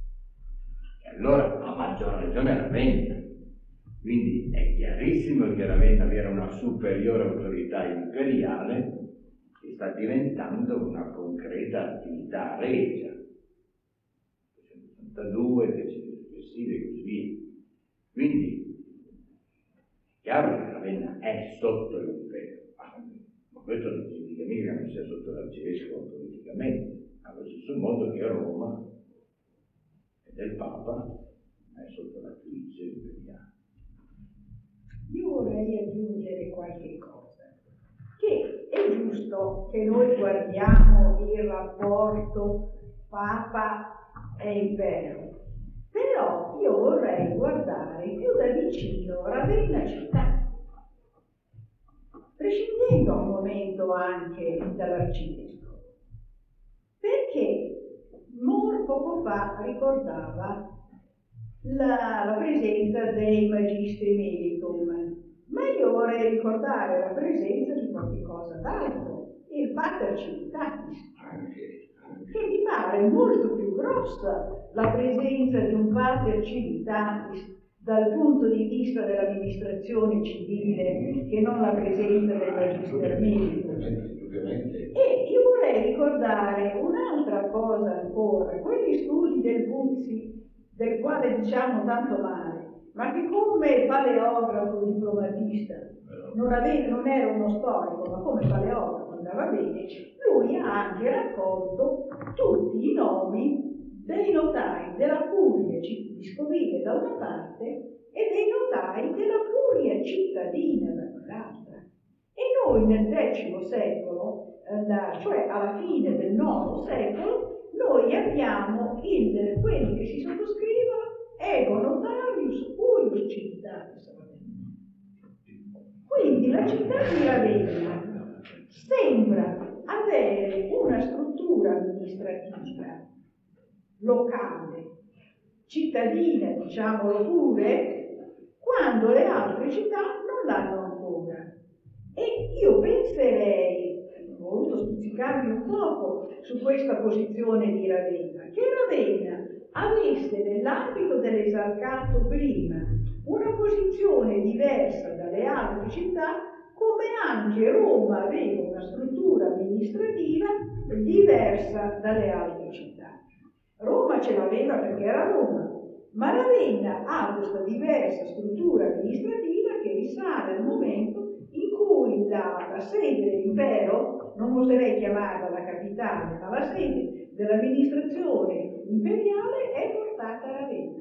e allora a maggior ragione Ravenna. Quindi è chiarissimo che Ravenna era una superiore autorità imperiale che sta diventando una concreta attività regia. millenovecentosettantadue, decine successive e così via. Quindi è chiaro che Ravenna è sotto l'impero, ma questo non significa mica che non sia sotto l'arcivescovo politicamente, allo stesso modo che Roma è del Papa, ma è sotto la giurisdizione imperiale. Io vorrei aggiungere qualche cosa, che è giusto che noi guardiamo il rapporto Papa e Impero, però io vorrei guardare più da vicino Ravenna città, prescindendo un momento anche dall'arcivescovo, perché Mor poco fa ricordava La, la presenza dei magistri militum, ma io vorrei ricordare la presenza di qualche cosa d'altro, il Pater Civitatis, che mi pare molto più grossa la presenza di un Pater Civitatis dal punto di vista dell'amministrazione civile che non la presenza del magister militum. E io vorrei ricordare un'altra cosa ancora, quegli studi del Buzzi del quale diciamo tanto male, ma che come paleografo diplomatista non, aveva, non era uno storico, ma come paleografo andava bene, lui ha anche raccolto tutti i nomi dei notai della curia vescovile da una parte e dei notai della curia cittadina dall'altra. E noi nel X secolo, eh, cioè alla fine del nono secolo, noi abbiamo il, quelli che si sottoscrivono ego notarius cuius civitatis Ravenna. Quindi la città di Ravenna sembra avere una struttura amministrativa locale, cittadina, diciamolo pure, quando le altre città non l'hanno ancora. E io penserei, ho voluto stuzzicarmi un poco su questa posizione di Ravenna, che Ravenna avesse nell'ambito dell'esarcato prima una posizione diversa dalle altre città, come anche Roma aveva una struttura amministrativa diversa dalle altre città. Roma ce l'aveva perché era Roma, ma Ravenna ha questa diversa struttura amministrativa che risale al momento in cui la, la sede dell'impero, non oserei chiamarla la capitale, ma la sede dell'amministrazione imperiale è portata a Ravenna.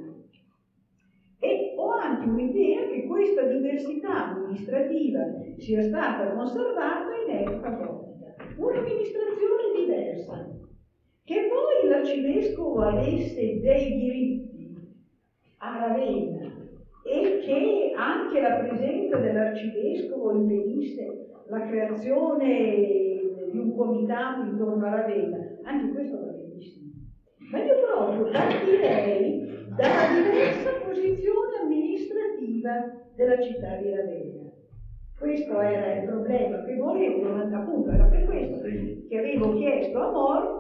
E ho anche un'idea che questa diversità amministrativa sia stata conservata in epoca gotica. Un'amministrazione diversa. Che poi l'arcivescovo avesse dei diritti a Ravenna e che anche la presenza dell'arcivescovo impedisse la creazione di un comitato intorno a Ravenna, anche questo va benissimo. Ma io proprio partirei dalla diversa posizione amministrativa della città di Ravenna. Questo era il problema che volevo, appunto era per questo che avevo chiesto a Moro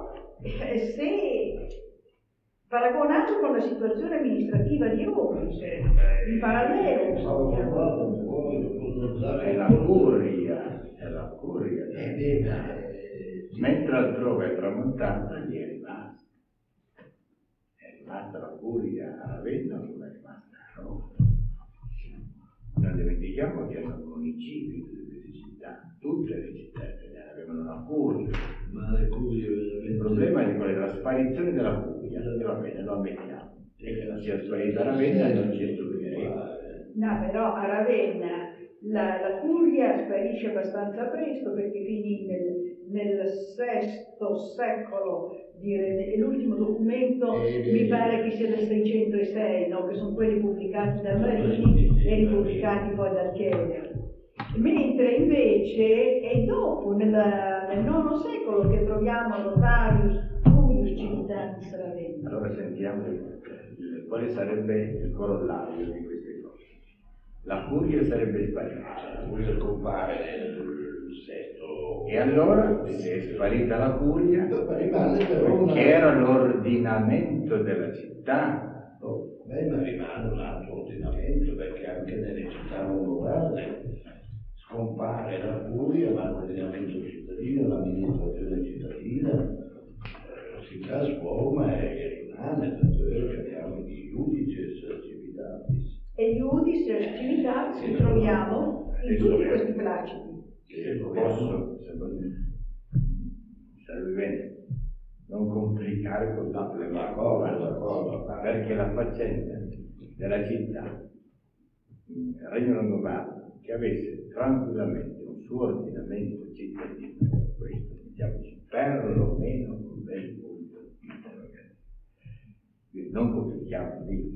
se paragonato con la situazione amministrativa di Roma, in parallelo, è la curia, è la curia, mentre altrove è tramontata gli è rimasta, è rimasta la curia a Ravenna, non è rimasta a Roma. Non dimentichiamo che erano municipi tutte queste città, tutte le città italiane avevano una curia. Ma le curie Il problema è quella della sparizione della curia, e va bene, lo ammettiamo. E che non sia sparita Ravenna non ci stupirei. No, però a Ravenna la, la curia sparisce abbastanza presto perché finì nel, nel sesto secolo, dire, l'ultimo documento eh, mi pare che sia del seicentosei, no? Che sono quelli pubblicati da Marini e ripubblicati poi dal Keller. Mentre invece è dopo, nella, nel nono secolo, che troviamo Notarius Cuius Civitatis Ravenna. Allora sentiamo quale sarebbe il corollario di queste cose. La curia sarebbe sparita. La curia scompare nel sesto. E allora, se è sparita la curia, che era l'ordinamento della città. Oh, beh, ma rimane un altro ordinamento, perché anche nelle città lombarde scompare la curia, ma l'ordinamento cittadino, l'amministrazione cittadina eh, si trasforma e rimane, tanto è che abbiamo di giudices civitatis. E giudices civitatis li troviamo in tutti questi placidi. Se posso, secondo me, sarebbe bene non complicare con tutte le cose, perché la faccenda della città, il Regno Longobardo, che avesse tranquillamente un suo ordinamento cittadino, questo diciamoci perlomeno un bel punto di interrogazione. Quindi non complichiamo lì,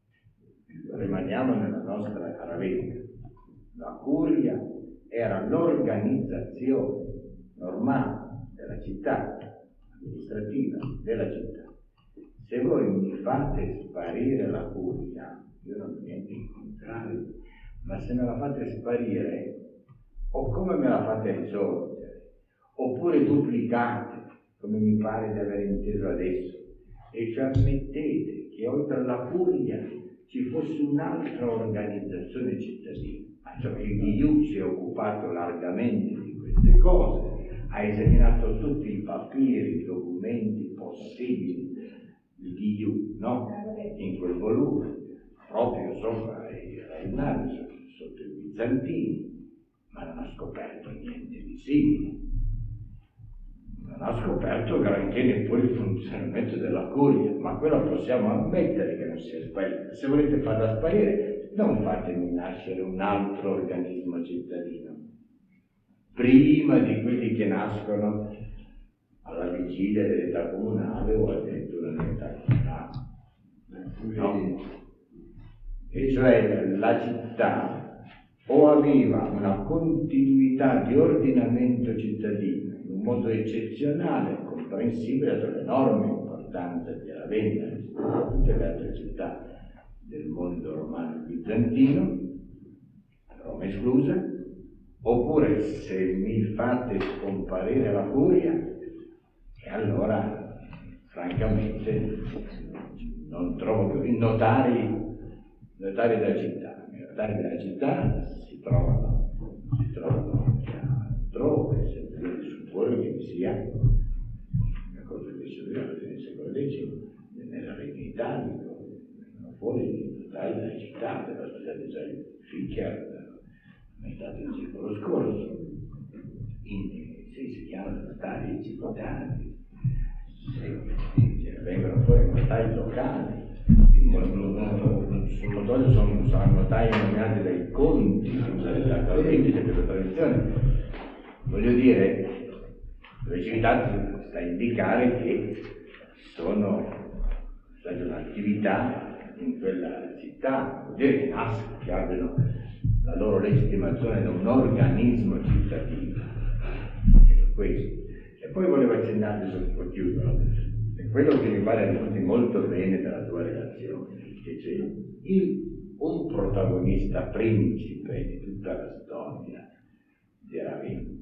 rimaniamo nella nostra Ravenna. La curia era l'organizzazione normale della città, amministrativa della città. Se voi mi fate sparire la curia, io non ho niente in contrario, ma se me la fate sparire, o come me la fate risorgere, oppure duplicate, come mi pare di aver inteso adesso, e cioè ammettete che oltre alla curia ci fosse un'altra organizzazione cittadina. Cioè, il D I U si è occupato largamente di queste cose, ha esaminato tutti i papiri, i documenti possibili. Il D iu, no? In quel volume, proprio sopra i Rainari, sotto i bizantini, ma non ha scoperto niente di simile. Non ha scoperto granché neppure il funzionamento della curia, ma quello possiamo ammettere che non sia sparito. Se volete farla sparire, non fatemi nascere un altro organismo cittadino, prima di quelli che nascono alla vigilia dell'età comunale o addirittura nell'età comunale. No? E cioè la città o aveva una continuità di ordinamento cittadino in un modo eccezionale, comprensibile dall'enorme importanza di Ravenna rispetto a tutte le altre città del mondo romano e bizantino, Roma esclusa, oppure se mi fate scomparire la curia, e allora francamente non trovo più i notari, notari della città. I notari della città si trovano, si trovano altrove, sempre io suppongo che vi sia, una cosa che si vedeva nel secolo decimo, nella Regno Italico, fuori i notari della città, che era studiato già il Ficcher, metà del secolo scorso, in, sì, si chiamano notari cittadini, vengono fuori notai locali, sul notaio sono, sono notai nominati dai conti, attualmente c'è questa tradizione. Voglio dire, l'oggettività sta a indicare che sono state un'attività in quella città, vuol dire che nascono, che abbiano la loro legittimazione da un organismo cittadino. Ecco questo. E poi volevo accennarvi sul po' chiudere, è quello che mi pare risulti molto bene dalla tua relazione, che c'è il, un protagonista principe di tutta la storia di Ravenna,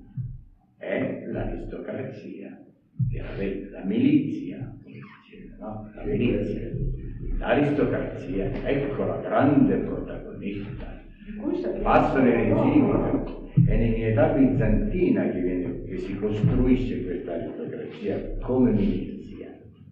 è l'aristocrazia di Ravenna, la milizia, no? La milizia, l'aristocrazia, ecco la grande protagonista. Passa nei regimi, è nell'età bizantina che, viene, che si costruisce questa aristocrazia come milizia,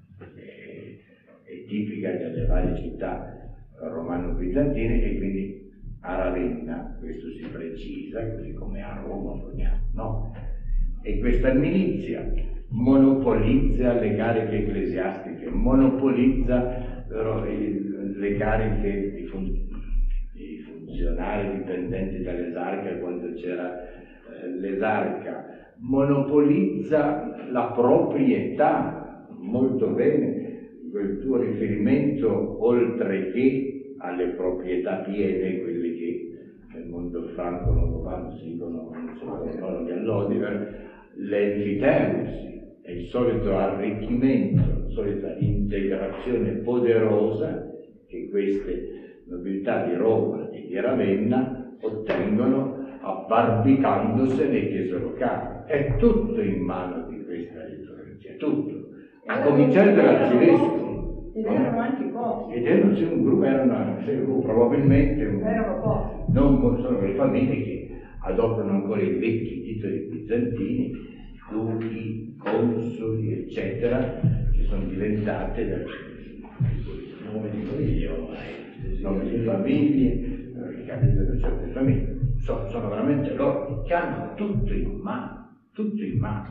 è, è tipica delle varie città romano-bizantine e quindi a Ravenna questo si precisa, così come a Roma, no? E questa milizia monopolizza le cariche ecclesiastiche, monopolizza però, le cariche di funzionari i funzionari dipendenti dall'esarca quando c'era eh, l'esarca, monopolizza la proprietà, molto bene quel tuo riferimento, oltre che alle proprietà piene, quelle che nel mondo franco-longobardo si conoscono di all'Odiver, l'enfiteusi, è il solito arricchimento, la solita integrazione poderosa che queste nobiltà di Roma e di Ravenna ottengono abbarbicandose le chiese locali. È tutto in mano di questa aristocrazia, tutto. A cominciare dall'arcivescovo. Ed erano anche pochi. Ed erano un gruppo, erano probabilmente un, erano pochi. Non sono le famiglie che adoperano ancora i vecchi titoli bizantini, duchi, consoli, eccetera, che sono diventate da nomi di famiglia. Nomi di famiglie, capitano certe famiglie, sono, sono veramente loro che hanno tutto in mano, tutto in mano.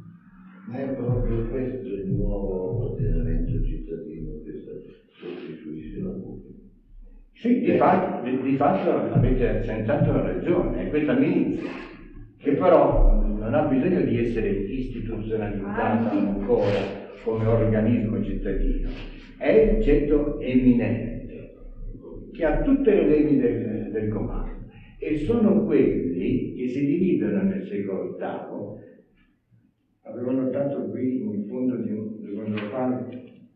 Ma è proprio questo il nuovo ordinamento cittadino che sostituisce la pubblica. Sì, di fatto, di, di fatto avete senz'altro ragione, è questa milizia che però non ha bisogno di essere istituzionalizzata ancora come organismo cittadino, è il ceto eminente che ha tutte le leggi del, del comando, e sono quelli che si dividono nel secolo ottavo. Avevo notato qui in fondo di un secondo fan,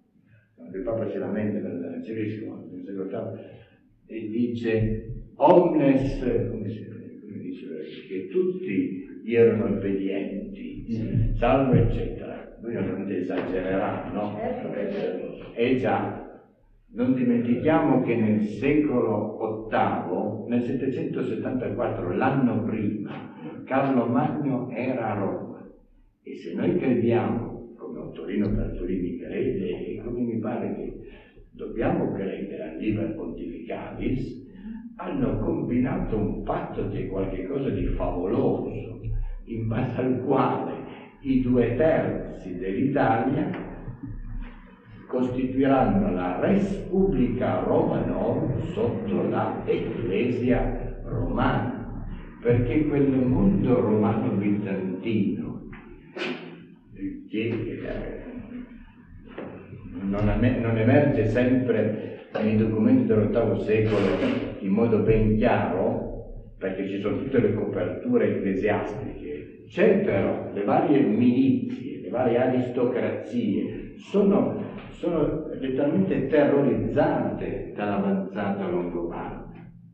il Papa si lamenta dall'arcivescovo nel secolo ottavo e dice omnes, come si come dice, che tutti erano obbedienti, mm. salvo eccetera. Lui naturalmente esagererà, no? E già. Non dimentichiamo che nel secolo ottavo, nel settecentosettantaquattro, l'anno prima, Carlo Magno era a Roma. E se noi crediamo, come Ottorino Cartolini crede, e come mi pare che dobbiamo credere al Liber Pontificalis, hanno combinato un patto di qualche cosa di favoloso, in base al quale i due terzi dell'Italia costituiranno la Res Publica Romanorum sotto la Ecclesia Romana, perché quel mondo romano bizantino che non, non emerge sempre nei documenti dell'ottavo secolo in modo ben chiaro, perché ci sono tutte le coperture ecclesiastiche, c'è però le varie milizie, le varie aristocrazie sono, sono letteralmente terrorizzate dall'avanzata longobarda.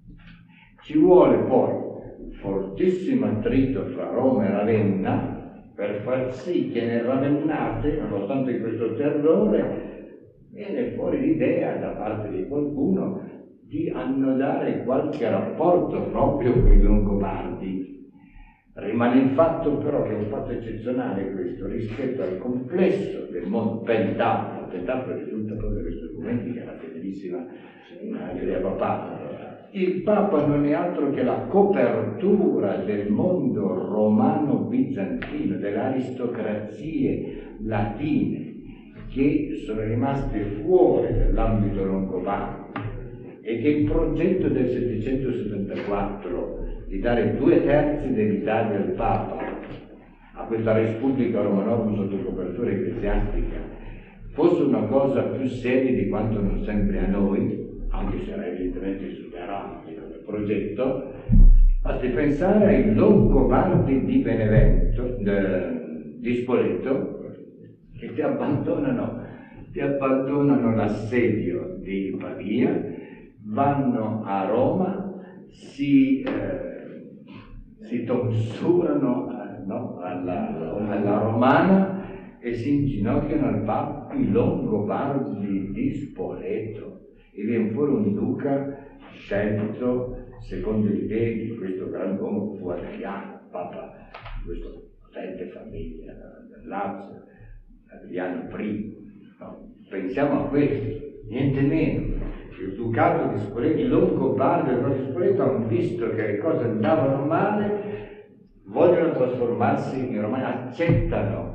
Ci vuole poi un fortissimo attrito fra Roma e Ravenna per far sì che nel Ravennate, nonostante questo terrore, viene fuori l'idea da parte di qualcuno di annodare qualche rapporto proprio con i Longobardi. Rimane il fatto però che è un fatto eccezionale questo rispetto al complesso del mondo Pentapolo. Pentapolo risulta proprio da questi documenti che è la fedelissima idea papale. Il Papa non è altro che la copertura del mondo romano-bizantino, delle aristocrazie latine che sono rimaste fuori dall'ambito longobardo, e che il progetto del settecentosettantaquattro di dare due terzi dell'Italia al Papa a questa Respubblica Romanorum sotto copertura ecclesiastica fosse una cosa più seria di quanto non sembri a noi, anche se era evidentemente superata il progetto. Basti pensare ai Longobardi di Benevento, de, di Spoleto, che ti abbandonano, ti abbandonano l'assedio di Pavia, vanno a Roma, si, eh, si tonsurano eh, no, alla, alla romana e si inginocchiano al Papa, i Longobardi di Spoleto, e viene fuori un duca scelto secondo le idee di questo grande uomo che fu Adriano, Papa di questa potente famiglia del Lazio, Adriano primo. No? Pensiamo a questo, niente meno. Il ducato di Spoleto, i Longobardi di Spoleto hanno visto che le cose andavano male, vogliono trasformarsi in romani, accettano.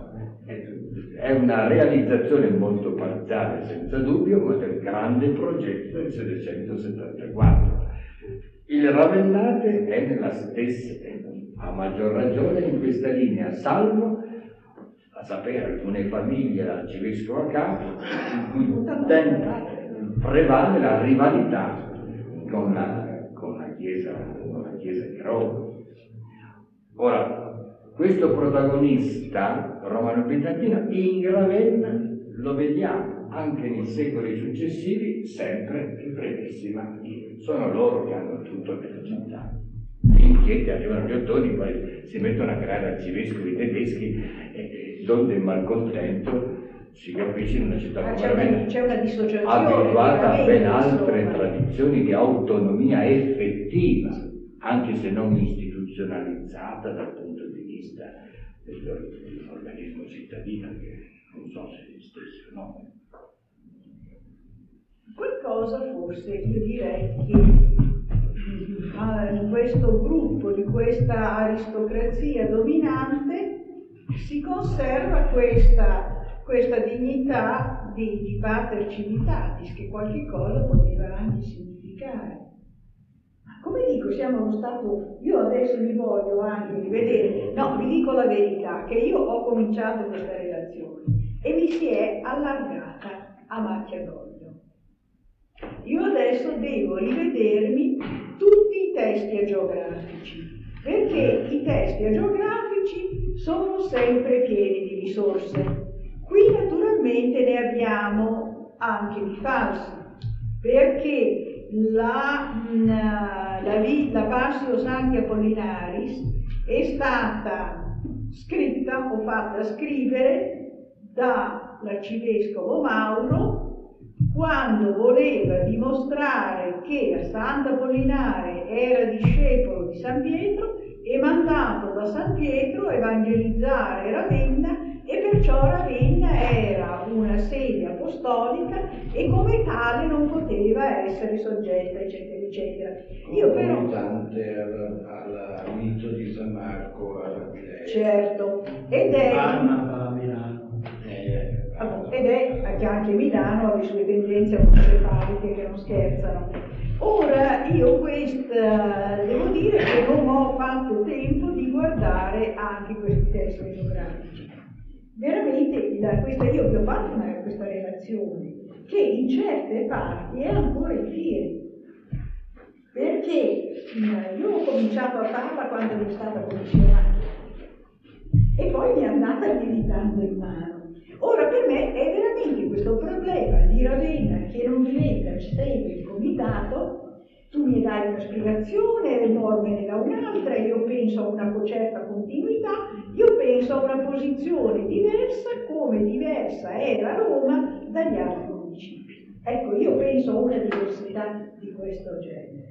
È una realizzazione molto parziale, senza dubbio, ma del grande progetto del settecentosettantaquattro. Il Ravennate è nella stessa, a maggior ragione in questa linea, salvo a sapere alcune famiglie l'arcivescovo a capo, in cui prevale la rivalità con la, con la, chiesa, con la chiesa di Roma. Ora, questo protagonista romano-bizantino in Ravenna lo vediamo anche nei secoli successivi sempre in brevissima. Sono loro che hanno tutto nella città. Inquieti arrivano gli ottoni, poi si mettono a creare arcivescovi tedeschi, e donde il malcontento si capisce in una città come Ravenna, c'è una dissociazione abituata a ben altre insomma. tradizioni di autonomia effettiva, anche se non istituzionalizzata dal punto di vista dell'organismo cittadino, che non so se è stesso, no? Qualcosa forse io direi che in questo gruppo, di questa aristocrazia dominante, si conserva questa, questa dignità di, di pater civitatis, che qualche cosa poteva anche significare. Come dico, siamo uno Stato, io adesso mi voglio anche rivedere, no, vi dico la verità, che io ho cominciato questa relazione e mi si è allargata a macchia d'olio. Io adesso devo rivedermi tutti i testi agiografici, perché i testi agiografici sono sempre pieni di risorse. Qui naturalmente ne abbiamo anche di falsi, perché la, la, la, la Passio Sancti Apollinaris è stata scritta o fatta scrivere dall'arcivescovo Mauro quando voleva dimostrare che a Sant'Apollinare era discepolo di San Pietro e mandato da San Pietro a evangelizzare Ravenna e perciò Ravenna era una sede apostolica e come tale non poteva essere soggetta, eccetera, eccetera. Io però... Concomitante al mito di San Marco, alla Milano. Certo, ed è... Parma a Milano. Eh, Ed è che anche Milano ha le sue tendenze autocefaliche che non scherzano. Ora io questa devo dire che non ho fatto tempo di guardare anche questi testi etnografici. Veramente da questa, io vi ho fatto una, questa relazione che in certe parti è ancora in piedi. Perché io ho cominciato a farla quando ero stata commissionata e poi mi è andata diventando in mano. Ora per me è veramente questo problema di Ravenna che non diventa sempre il comitato, tu mi dai una spiegazione, Norme ne dà un'altra, io penso a una certa continuità, io penso a una posizione diversa come diversa era Roma dagli altri municipi. Ecco, io penso a una diversità di questo genere.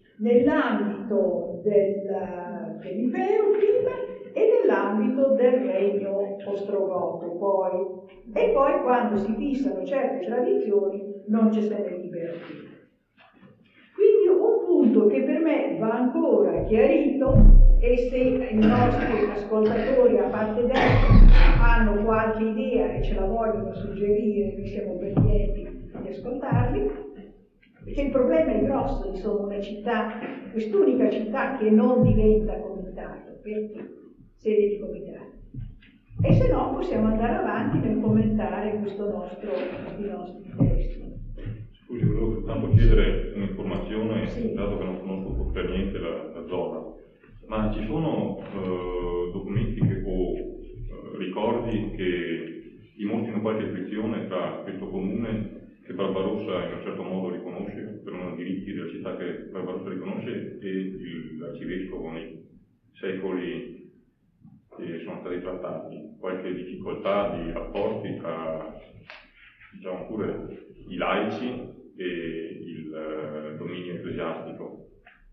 Nell'ambito del, dell'impero prima e nell'ambito del regno ostrogoto poi. E poi quando si fissano certe tradizioni non ci se ne libera più. Quindi un punto che per me va ancora chiarito, e se i nostri ascoltatori a parte destra hanno qualche idea e ce la vogliono suggerire, noi siamo ben lieti di ascoltarli, perché il problema è grosso, insomma, una città, quest'unica città che non diventa comitato, perché? Sede di comitato. E se no possiamo andare avanti nel commentare questo nostro, questi nostri testi. Scusi, volevo soltanto chiedere un'informazione, Sì. dato che non conosco per niente la, la zona, ma ci sono eh, documenti che, o eh, ricordi che dimostrino qualche frizione tra questo comune che Barbarossa in un certo modo riconosce, per uno dei diritti della città che Barbarossa riconosce, e l'arcivescovo nei secoli che sono stati trattati, qualche difficoltà di rapporti tra, diciamo pure, i laici e il eh, dominio ecclesiastico.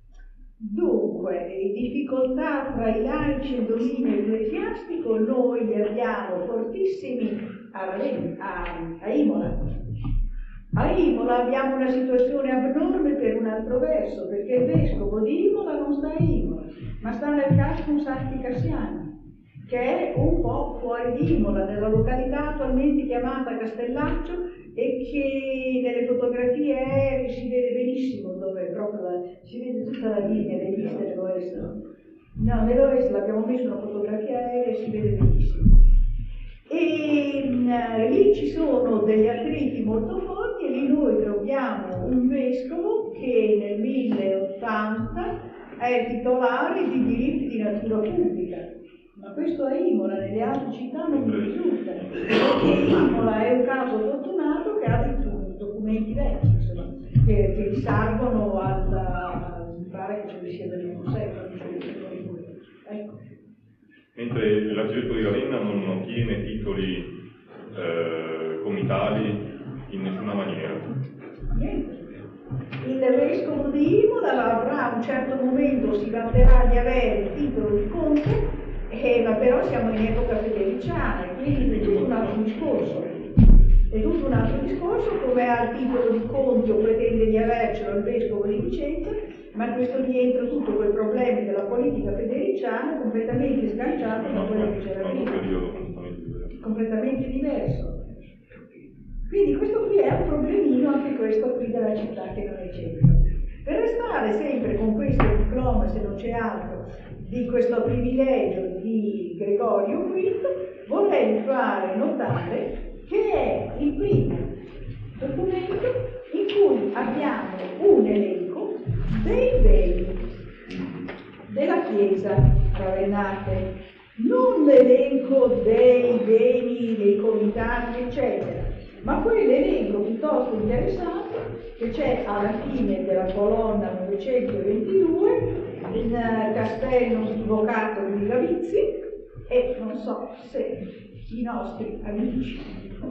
Dunque, difficoltà fra i laici e il dominio ecclesiastico noi li abbiamo fortissimi a, a, a Imola. A Imola abbiamo una situazione abnorme per un altro verso, perché il vescovo di Imola non sta a Imola, ma sta nel Castum Santi Cassiani, che è un po' fuori di Imola, nella località attualmente chiamata Castellaccio, e che nelle fotografie aeree si vede benissimo dove proprio la, si vede tutta la linea dei viste dell'Oest. No, nell'Oest l'abbiamo messo una fotografia aerea e si vede benissimo. E mh, lì ci sono degli attriti molto forti e lì noi troviamo un vescovo che nel mille ottanta è titolare di diritti di natura pubblica. Ma questo a Imola, nelle altre città non mi risulta, perché Imola è un caso fortunato che ha dei documenti vecchi, insomma, che, che risalgono al, mi pare che ce ne sia del secolo, ecco. Mentre l'arcivescovo di Ravenna non ottiene titoli eh, comitali in nessuna maniera. Niente. Il vescovo di Imola avrà a un certo momento, si vanterà di avere il titolo di conte, eh, ma però siamo in epoca federiciana, quindi è tutto un altro discorso. È tutto un altro discorso, come ha il titolo di conte o pretende di avercelo il vescovo di Vicenza, ma questo rientra tutto quel problema della politica federiciana completamente sganciato da quello che c'era prima. Completamente diverso. Quindi questo qui è un problemino, anche questo qui della città che non è centro. Per restare sempre con questo diploma, se non c'è altro, di questo privilegio di Gregorio quinto, vorrei fare notare che è il primo documento in cui abbiamo un elenco dei beni della Chiesa ravennate, non l'elenco dei beni dei comitati, eccetera, ma quell'elenco piuttosto interessante che c'è alla fine della colonna novecentoventidue in Castello Sdivocato di Gavizzi, e non so se i nostri amici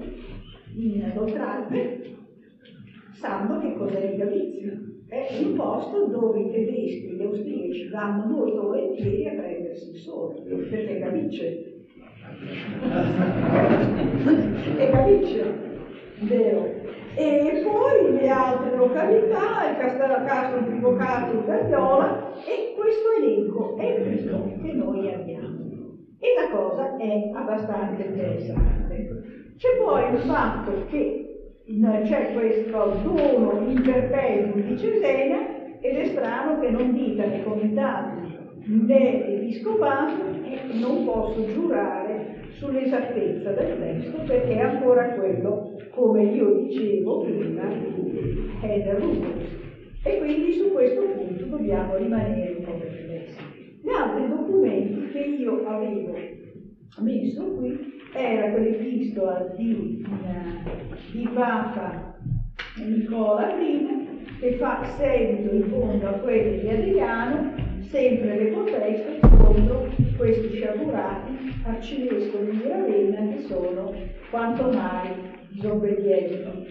in Oltralpe sanno che cos'è il Gavizio. È un posto dove i tedeschi e gli austriaci vanno molto volentieri a prendersi il sole, perché Gavice E capisce? Vero? E poi le altre località, il Castello Castro, il Privocato, il Guardiola, e questo elenco è quello che noi abbiamo. E la cosa è abbastanza interessante. C'è poi il fatto che c'è questo dono in perpetuo di Cesena, ed è strano che non dica né comitati né episcopato, e non posso giurare sull'esattezza del testo perché è ancora quello, come io dicevo prima, è del Rubens. E quindi su questo punto dobbiamo rimanere un po' perplessi. Gli altri documenti che io avevo messo qui era quell'epistola di, di Papa Nicola I, che fa seguito in fondo a quelli di Adriano, sempre le proteste contro questi sciagurati arcivescovi di Ravenna che sono quanto mai disobbedienti.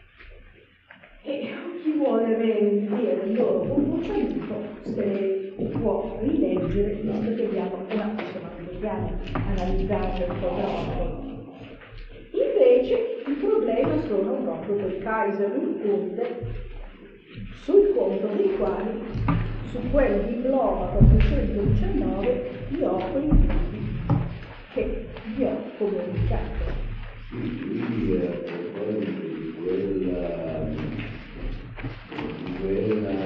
E chi vuole avere un'idea del loro comportamento se ne può rileggere, visto che abbiamo appena, insomma, non dobbiamo analizzarlo un po' troppo. Invece il problema sono proprio quei Kaiser Urkunde, sul conto dei quali, su quel diploma quattrocentodiciannove, io ho quei punti che vi ho comunicato. Quindi a proposito di quella, di quella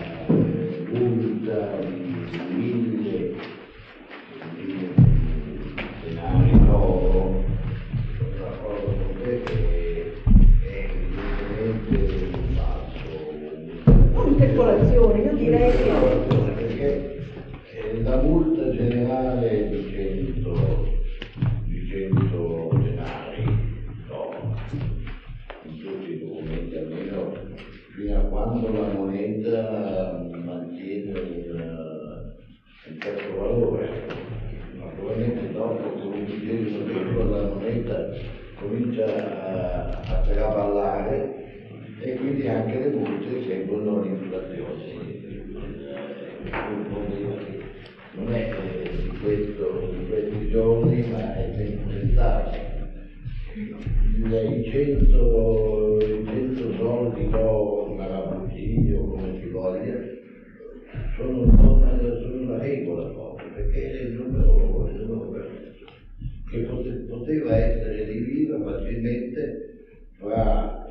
multa di mille, mille denari d'oro, sono d'accordo con te che è evidentemente un falso. Un'interpolazione, io direi che... Perché la multa generale di cento denari, no, in tutti i documenti, almeno fino a quando la moneta mantiene un, un certo valore. Naturalmente dopo, come dicevo prima, la moneta comincia a, a traballare e quindi anche le multe seguono l'inflazione. Un problema che non è di, questo, di questi giorni, ma è sempre stato. I cento, i cento soldi d'oro, marabutini o come si voglia, sono, sono una regola proprio, perché è il numero, il numero perfetto, che pote, poteva essere diviso facilmente fra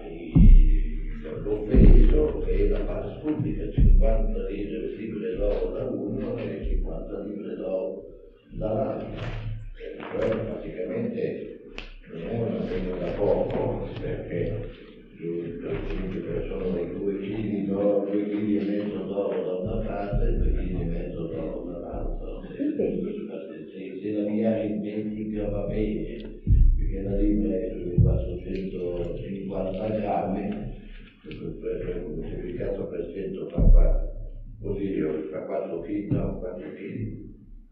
l'offeso e la parte pubblica, cinquanta libbre d'oro da uno e cinquanta libbre d'oro dall'altro. Cioè praticamente non è una pena da poco, perché per cinque persone due chili d'oro, due chili e mezzo d'oro da una parte e due chili e mezzo d'oro dall'altra. Se, se la mia aritmetica va bene, perché la libra è sui quattrocentocinquanta grammi, un moltiplicato per cento fa quattro, così fa quattro chili, no, quattro chili.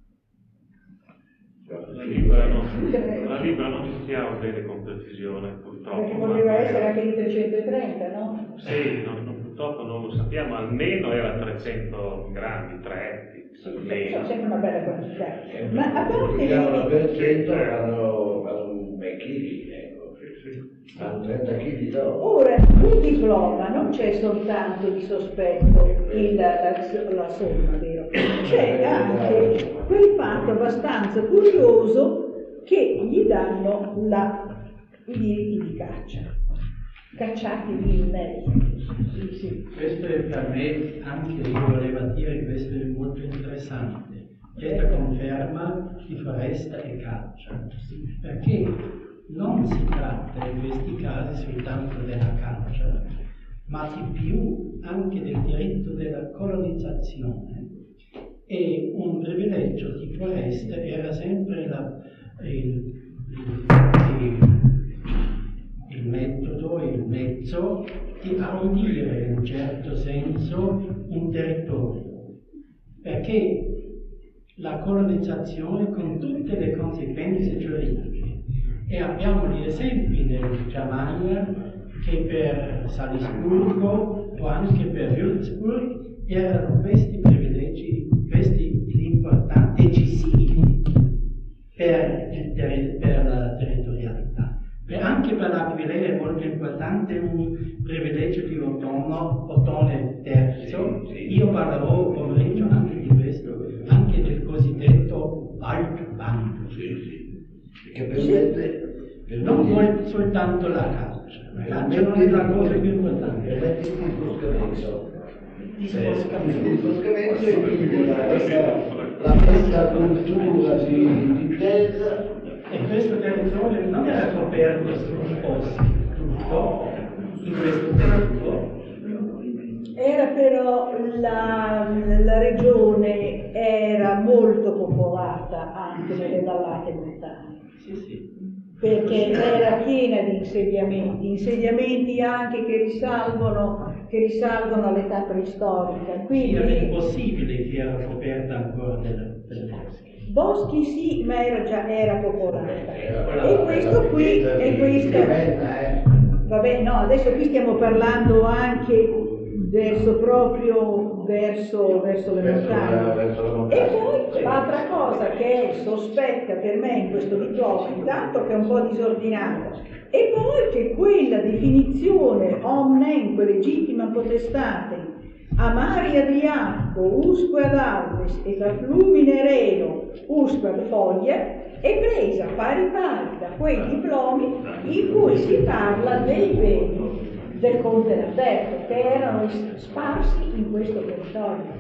La libra non, la libra non studiamo bene con precisione, purtroppo. Perché poteva essere anche di trecentotrenta, no? Sì, no, no, purtroppo non lo sappiamo, almeno era trecento grammi, tre, almeno. È sempre una bella quantità. Ma a parte il per cento vanno, vanno un bel chili, ecco, hanno trenta chili d'oro. Ora, nel diploma non c'è soltanto di sospetto il, la, la somma, vero? C'è anche quel fatto abbastanza curioso che gli danno la, i diritti di caccia, cacciati lì in mezzo. Sì, sì. Questo è per me, anche io volevo dire, questo è molto interessante. Questa conferma di foresta e caccia, perché non si tratta in questi casi soltanto della caccia, ma di più anche del diritto della colonizzazione. E un privilegio di foresta era sempre la, il, il, il metodo, il mezzo di arrondire in un certo senso un territorio, perché la colonizzazione con tutte le conseguenze giuridiche, e abbiamo gli esempi nel Germania che per Salisburgo o anche per Würzburg erano questi privilegi, questi importanti, decisivi per il, ter- riguardante un privilegio di Ottone, Ottone terzo, io parlerò pomeriggio anche di questo, anche del cosiddetto Waldband. Sì, sì. Che permette, non vuol soltanto la caccia, la caccia non è la cosa più importante. Permette il boscamento. Il boscamento. Il boscamento e quindi la stessa cultura di, di terra. E questo territorio non era coperto di boschi, tutto in questo tempo. Era però la, la regione era molto popolata anche nelle vallate montane. Sì, sì. Perché era piena di insediamenti, insediamenti anche che risalgono, che risalgono all'età preistorica. Quindi, era impossibile che era coperta ancora dal boschi. Boschi sì, ma era già era popolata. E questo qui, e questa, vabbè, no, adesso qui stiamo parlando anche verso proprio verso, verso le montagne. E poi l'altra cosa che è sospetta per me in questo diploma, intanto che è un po' disordinato, e poi che quella definizione omnenque legittima potestate a mari Adriatico, usque ad Alves e da flumine Reno, usque ad foglie, è presa pari pari da quei diplomi in cui si parla dei beni del Conte Lamberto, che erano sparsi in questo territorio.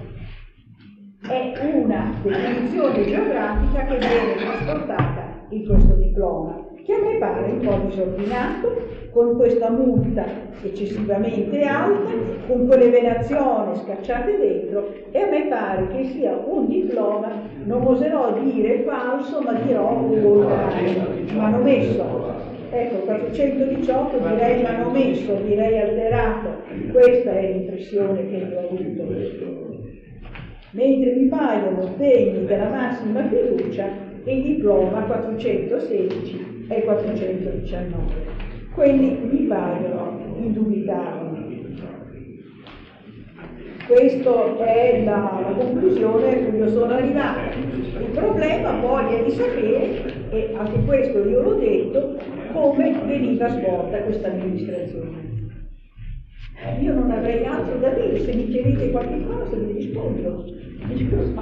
È una definizione geografica che viene trasportata in questo diploma, che a me pare un po' disordinato, con questa multa eccessivamente alta, con quelle velazioni scacciate dentro, e a me pare che sia un diploma, non oserò dire falso, ma dirò manomesso. Ecco, quattrocentodiciotto direi manomesso, direi alterato, questa è l'impressione che io ho avuto. Mentre mi paiono degni della massima fiducia il diploma quattrocentosedici e quattrocentodiciannove. Quelli mi paiono indubitabili. Questa è la, la conclusione a cui io sono arrivata. Il problema poi è di sapere, e anche questo io l'ho detto, come veniva svolta questa amministrazione. Io non avrei altro da dire, se mi chiedete qualche cosa vi rispondo. Mi rispondo.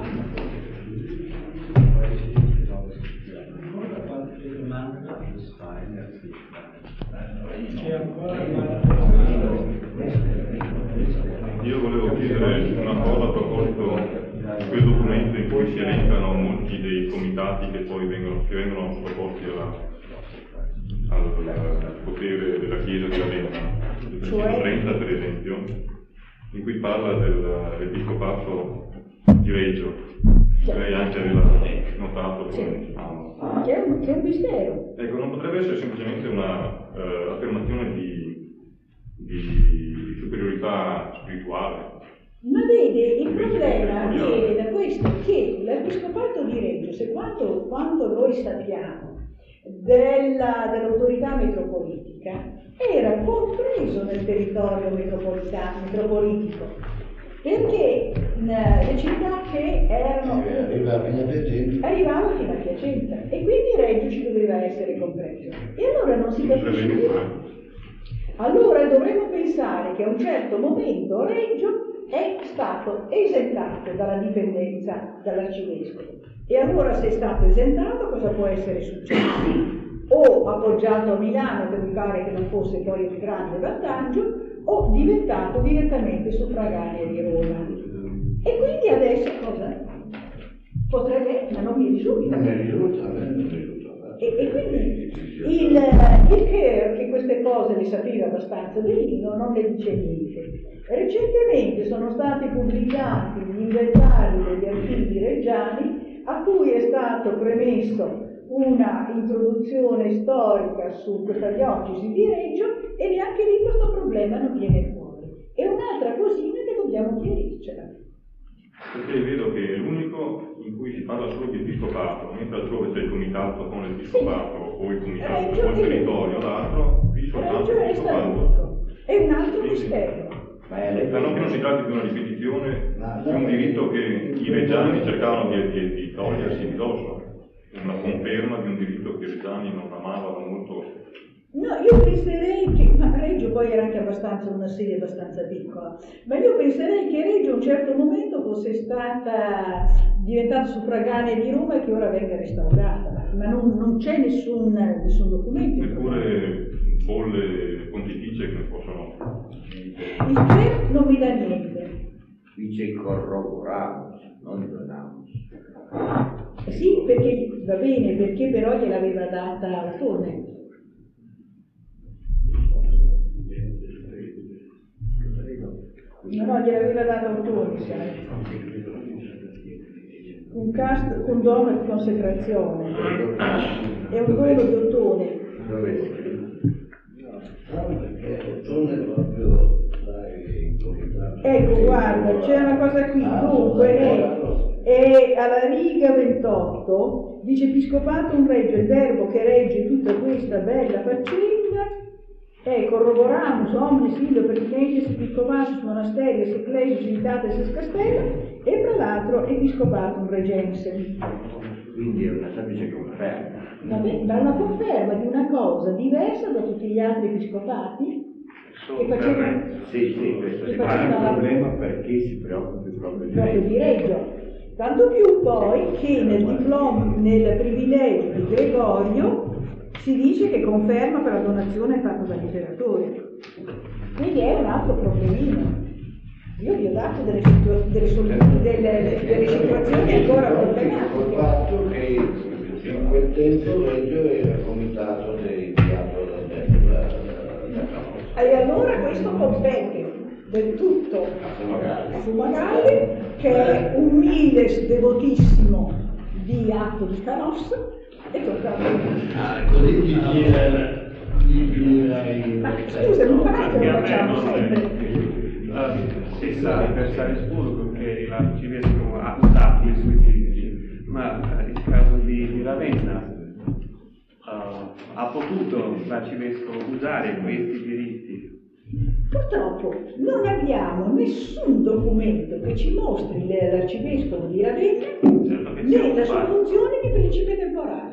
Io volevo chiedere una cosa a proposito di quel documento in cui si elencano molti dei comitati che poi vengono, che vengono sottoposti alla, al potere della Chiesa di Ravenna, il Principio trenta per esempio, in cui parla dell'Episcopato di Reggio. Lei anche aveva notato come ah, che, è un, che è un mistero. Ecco, non potrebbe essere semplicemente una uh, affermazione di, di superiorità spirituale. Ma vede, il problema viene da questo, che l'Episcopato di Reggio, se quanto, quanto noi sappiamo della, dell'autorità metropolitica, era compreso nel territorio metropolitico, perché le città che erano arrivavano fino a Piacenza e quindi Reggio ci doveva essere compreso. E allora non si capisce più. Allora dovremmo pensare che a un certo momento Reggio è stato esentato dalla dipendenza dall'arcivescovo. E allora se è stato esentato cosa può essere successo? O appoggiato a Milano, che mi pare che non fosse poi un grande vantaggio, o diventato direttamente suffraganea di Roma. E quindi adesso cosa? Potrebbe, ma non mi risulta. E, e quindi il, il Kerr, che queste cose le sapeva abbastanza benino, non le dice niente. Recentemente sono stati pubblicati gli inventari degli archivi reggiani, a cui è stato premesso una introduzione storica su questa diocesi di Reggio, e neanche lì questo problema non viene fuori. È un'altra cosina che dobbiamo chiarircela. Perché vedo che è l'unico in cui si parla solo di episcopato, mentre altrove c'è il comitato con l'episcopato, sì, o il comitato Reggio con il territorio, l'altro, qui soltanto Reggio l'episcopato. È un altro mistero. Ma non che non si tratti di una ripetizione di un diritto che i reggiani cercavano di, di, di togliersi di dosso, una conferma di un diritto che i reggiani non amavano molto. No, io penserei che, ma Reggio poi era anche abbastanza una sede abbastanza piccola, ma io penserei che Reggio a un certo momento fosse stata diventata suffraganea di Roma e che ora venga restaurata, ma non, non c'è nessun, nessun documento. Eppure bolle pontificie che ne possono... Il C E R non mi dà niente. Qui c'è corroboramos, non donamos. Sì, perché va bene, perché però gliel'aveva data Ottone. No, no, gliel'aveva data Ottone, sai. Un cast con dono di consecrazione. È un dono di Ottone. Dove è scritto? No, perché Ottone è proprio, sai, in comunità. Ecco, guarda, c'è una cosa qui, dunque è, è alla riga ventotto, dice Episcopato un Reggio, il verbo che regge tutta questa bella faccenda è corroboramus omnes illo pertinentes episcopatus monasteries ecclesius civitates es castella e tra l'altro Episcopatum Regensem. Quindi è una semplice conferma. Vabbè, ma è una conferma di una cosa diversa da tutti gli altri episcopati che facevano, Sì, sì, questo che è facevano un la- problema perché si preoccupa proprio di proprio lei. di Reggio. Tanto più poi che nel diploma, nel privilegio di Gregorio si dice che conferma per la donazione fatta dall'imperatore. Quindi è un altro problemino. Io vi ho dato delle, situa- delle, solu- delle, delle situazioni ancora Il problematiche. fatto che in quel tempo Reggio era comitato dei diavolo da destra. E allora questo compete del tutto a Fumagalli, che è un miles devotissimo di Atto di Canossa, e tocca a lui. Ah, così gli gira, gli gira i... Ma scusa, non pare che lo Anche a me facciamo non è- sempre. Eh, si sa per Salisburgo che l'arcivescovo ha usato i suoi diritti, ma eh, il caso di, di Ravenna eh, ha potuto l'arcivescovo usare questi diritti. Purtroppo non abbiamo nessun documento che ci mostri l'arcivescovo di Ravenna Certo che né la c'è sua un funzione di principe temporale.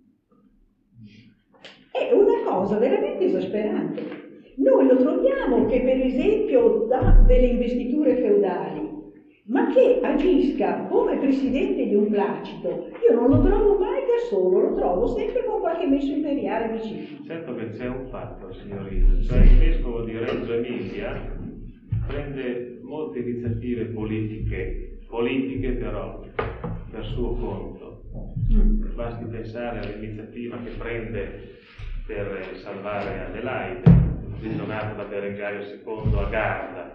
È una cosa veramente esasperante. Noi lo troviamo che per esempio dà delle investiture feudali, ma che agisca come presidente di un placito, io non lo trovo mai da solo, lo trovo sempre con qualche messo imperiale vicino. Certo che c'è un fatto, signorina, cioè il vescovo di Reggio Emilia prende molte iniziative politiche, politiche però per suo conto. Mm. Basti pensare all'iniziativa che prende per salvare Adelaide, imprigionato da Berengario secondo a Garda.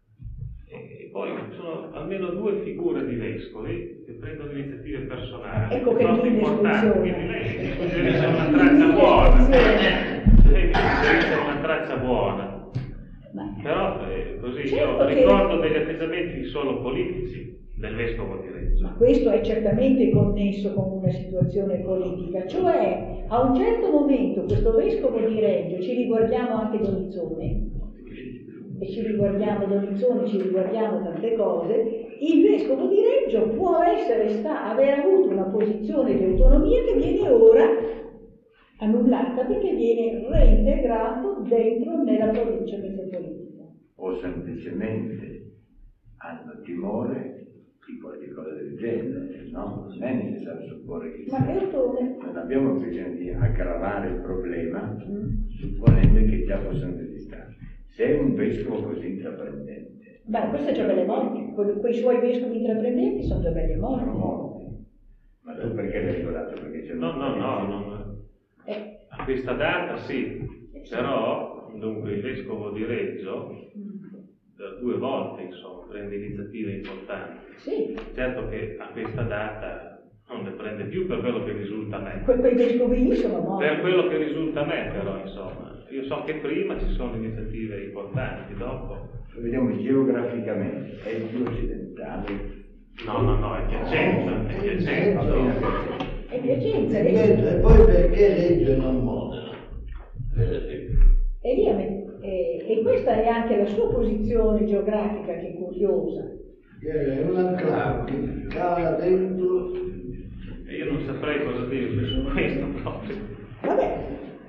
E poi ci sono almeno due figure di vescovi che prendono iniziative personali, Ecco che piuttosto lì importanti, funziona. quindi lei mi suggerisce una traccia buona. Lei mi suggerisce una traccia buona. Ma- Però eh, così Certo io che- ricordo degli atteggiamenti solo politici del vescovo di Reggio. Ma questo è certamente connesso con una situazione politica, cioè a un certo momento questo vescovo di Reggio, ci riguardiamo anche Donizzone, e ci riguardiamo Donizzone, ci riguardiamo tante cose, il vescovo di Reggio può essere sta, aver avuto una posizione di autonomia che viene ora annullata perché viene reintegrato dentro nella provincia metropolitana. O semplicemente hanno timore di qualche cosa del genere, no? Non è necessario supporre che Ma sia. è autore. Non abbiamo bisogno di aggravare il problema supponendo che già possano esistere. Se è un vescovo così intraprendente, Beh, questo è già belle morti, Que- quei suoi vescovi intraprendenti sono già belli sono morti. morti. Ma tu perché l'hai ricordato? Perché c'è No, no, no, non- Eh, a questa data sì, però dunque il vescovo di Reggio da due volte insomma prende iniziative importanti. sì, Certo che a questa data non ne prende più per quello che risulta a me. que- quei vescovi lì sono morti. Per quello che risulta a me però insomma. Io so che prima ci sono iniziative importanti, dopo. Vediamo geograficamente, è più occidentale. No, no, no, è Piacenza, è Piacenza. È Piacenza, E è e poi perché Reggio non Modena? Per esempio. E, lì, e, e questa è anche la sua posizione geografica che è curiosa. È un enclave che cala dentro. E io non saprei cosa dirvi su questo proprio. Vabbè,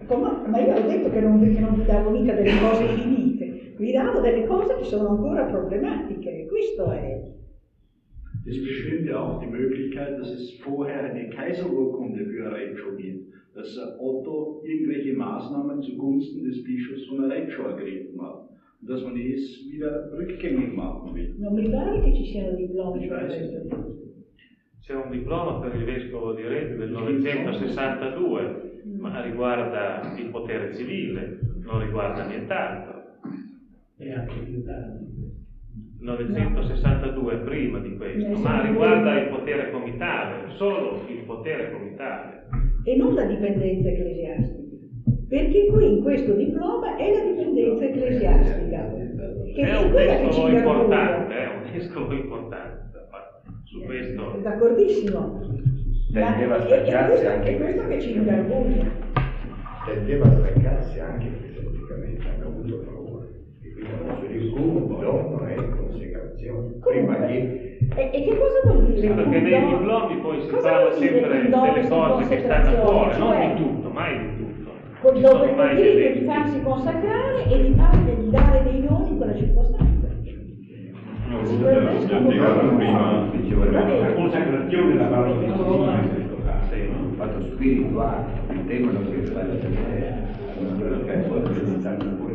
Come? Ma io ho detto che non, vi, che non vi davo mica delle cose finite, vi davo delle cose che sono ancora problematiche, questo è. Es bestimmt ja auch die Möglichkeit, dass es vorher eine Kaiserurkunde für Arezzo gibt, dass Otto irgendwelche Maßnahmen zugunsten des Bischofs von Arezzo ergriffen hat und dass man es wieder rückgängig machen will. Non mi pare che ci siano diplomi per questo. C'è un diploma per il vescovo di Arezzo del novecentosessantadue, ma riguarda il potere civile, non riguarda nient'altro. E anche più tardi. novecentosessantadue prima di questo, ma riguarda il potere comitale, solo il potere comitale. E non la dipendenza ecclesiastica, perché qui in questo diploma è la dipendenza ecclesiastica. Che è un vescovo importante, è un vescovo importante. Su questo d'accordissimo, tendeva a ma staccarsi è, anche è questo che ci questo. ingarbuglia. Tendeva a staccarsi anche ecclesiasticamente, hanno avuto paura. E quindi hanno detto un dono è consecrazione. Prima che... E, e che cosa vuol dire? Sì, perché nei dono? diplomi poi si Cosa parla vuol dire sempre un dono delle su cose che stanno a cuore, non cioè, di tutto, mai di tutto. Con Ci dove sono il mai diritto dei di farsi consacrare e di, fare, di dare dei doni in quella circostanza. No, lo spiegavano prima, la consacrazione la parola di Dio in questo caso, il fatto spirituale, il tema non si fa da te, perché poi si stanno pure.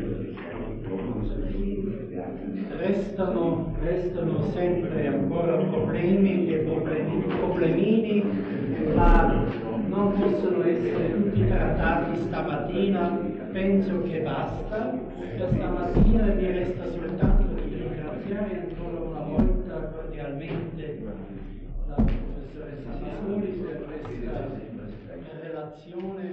Restano, restano sempre ancora problemi e problemi, problemini, ma non possono essere tutti trattati stamattina. Penso che basta. Per stamattina mi resta soltanto di ringraziare ancora una volta cordialmente la professoressa Sisoli per questa relazione.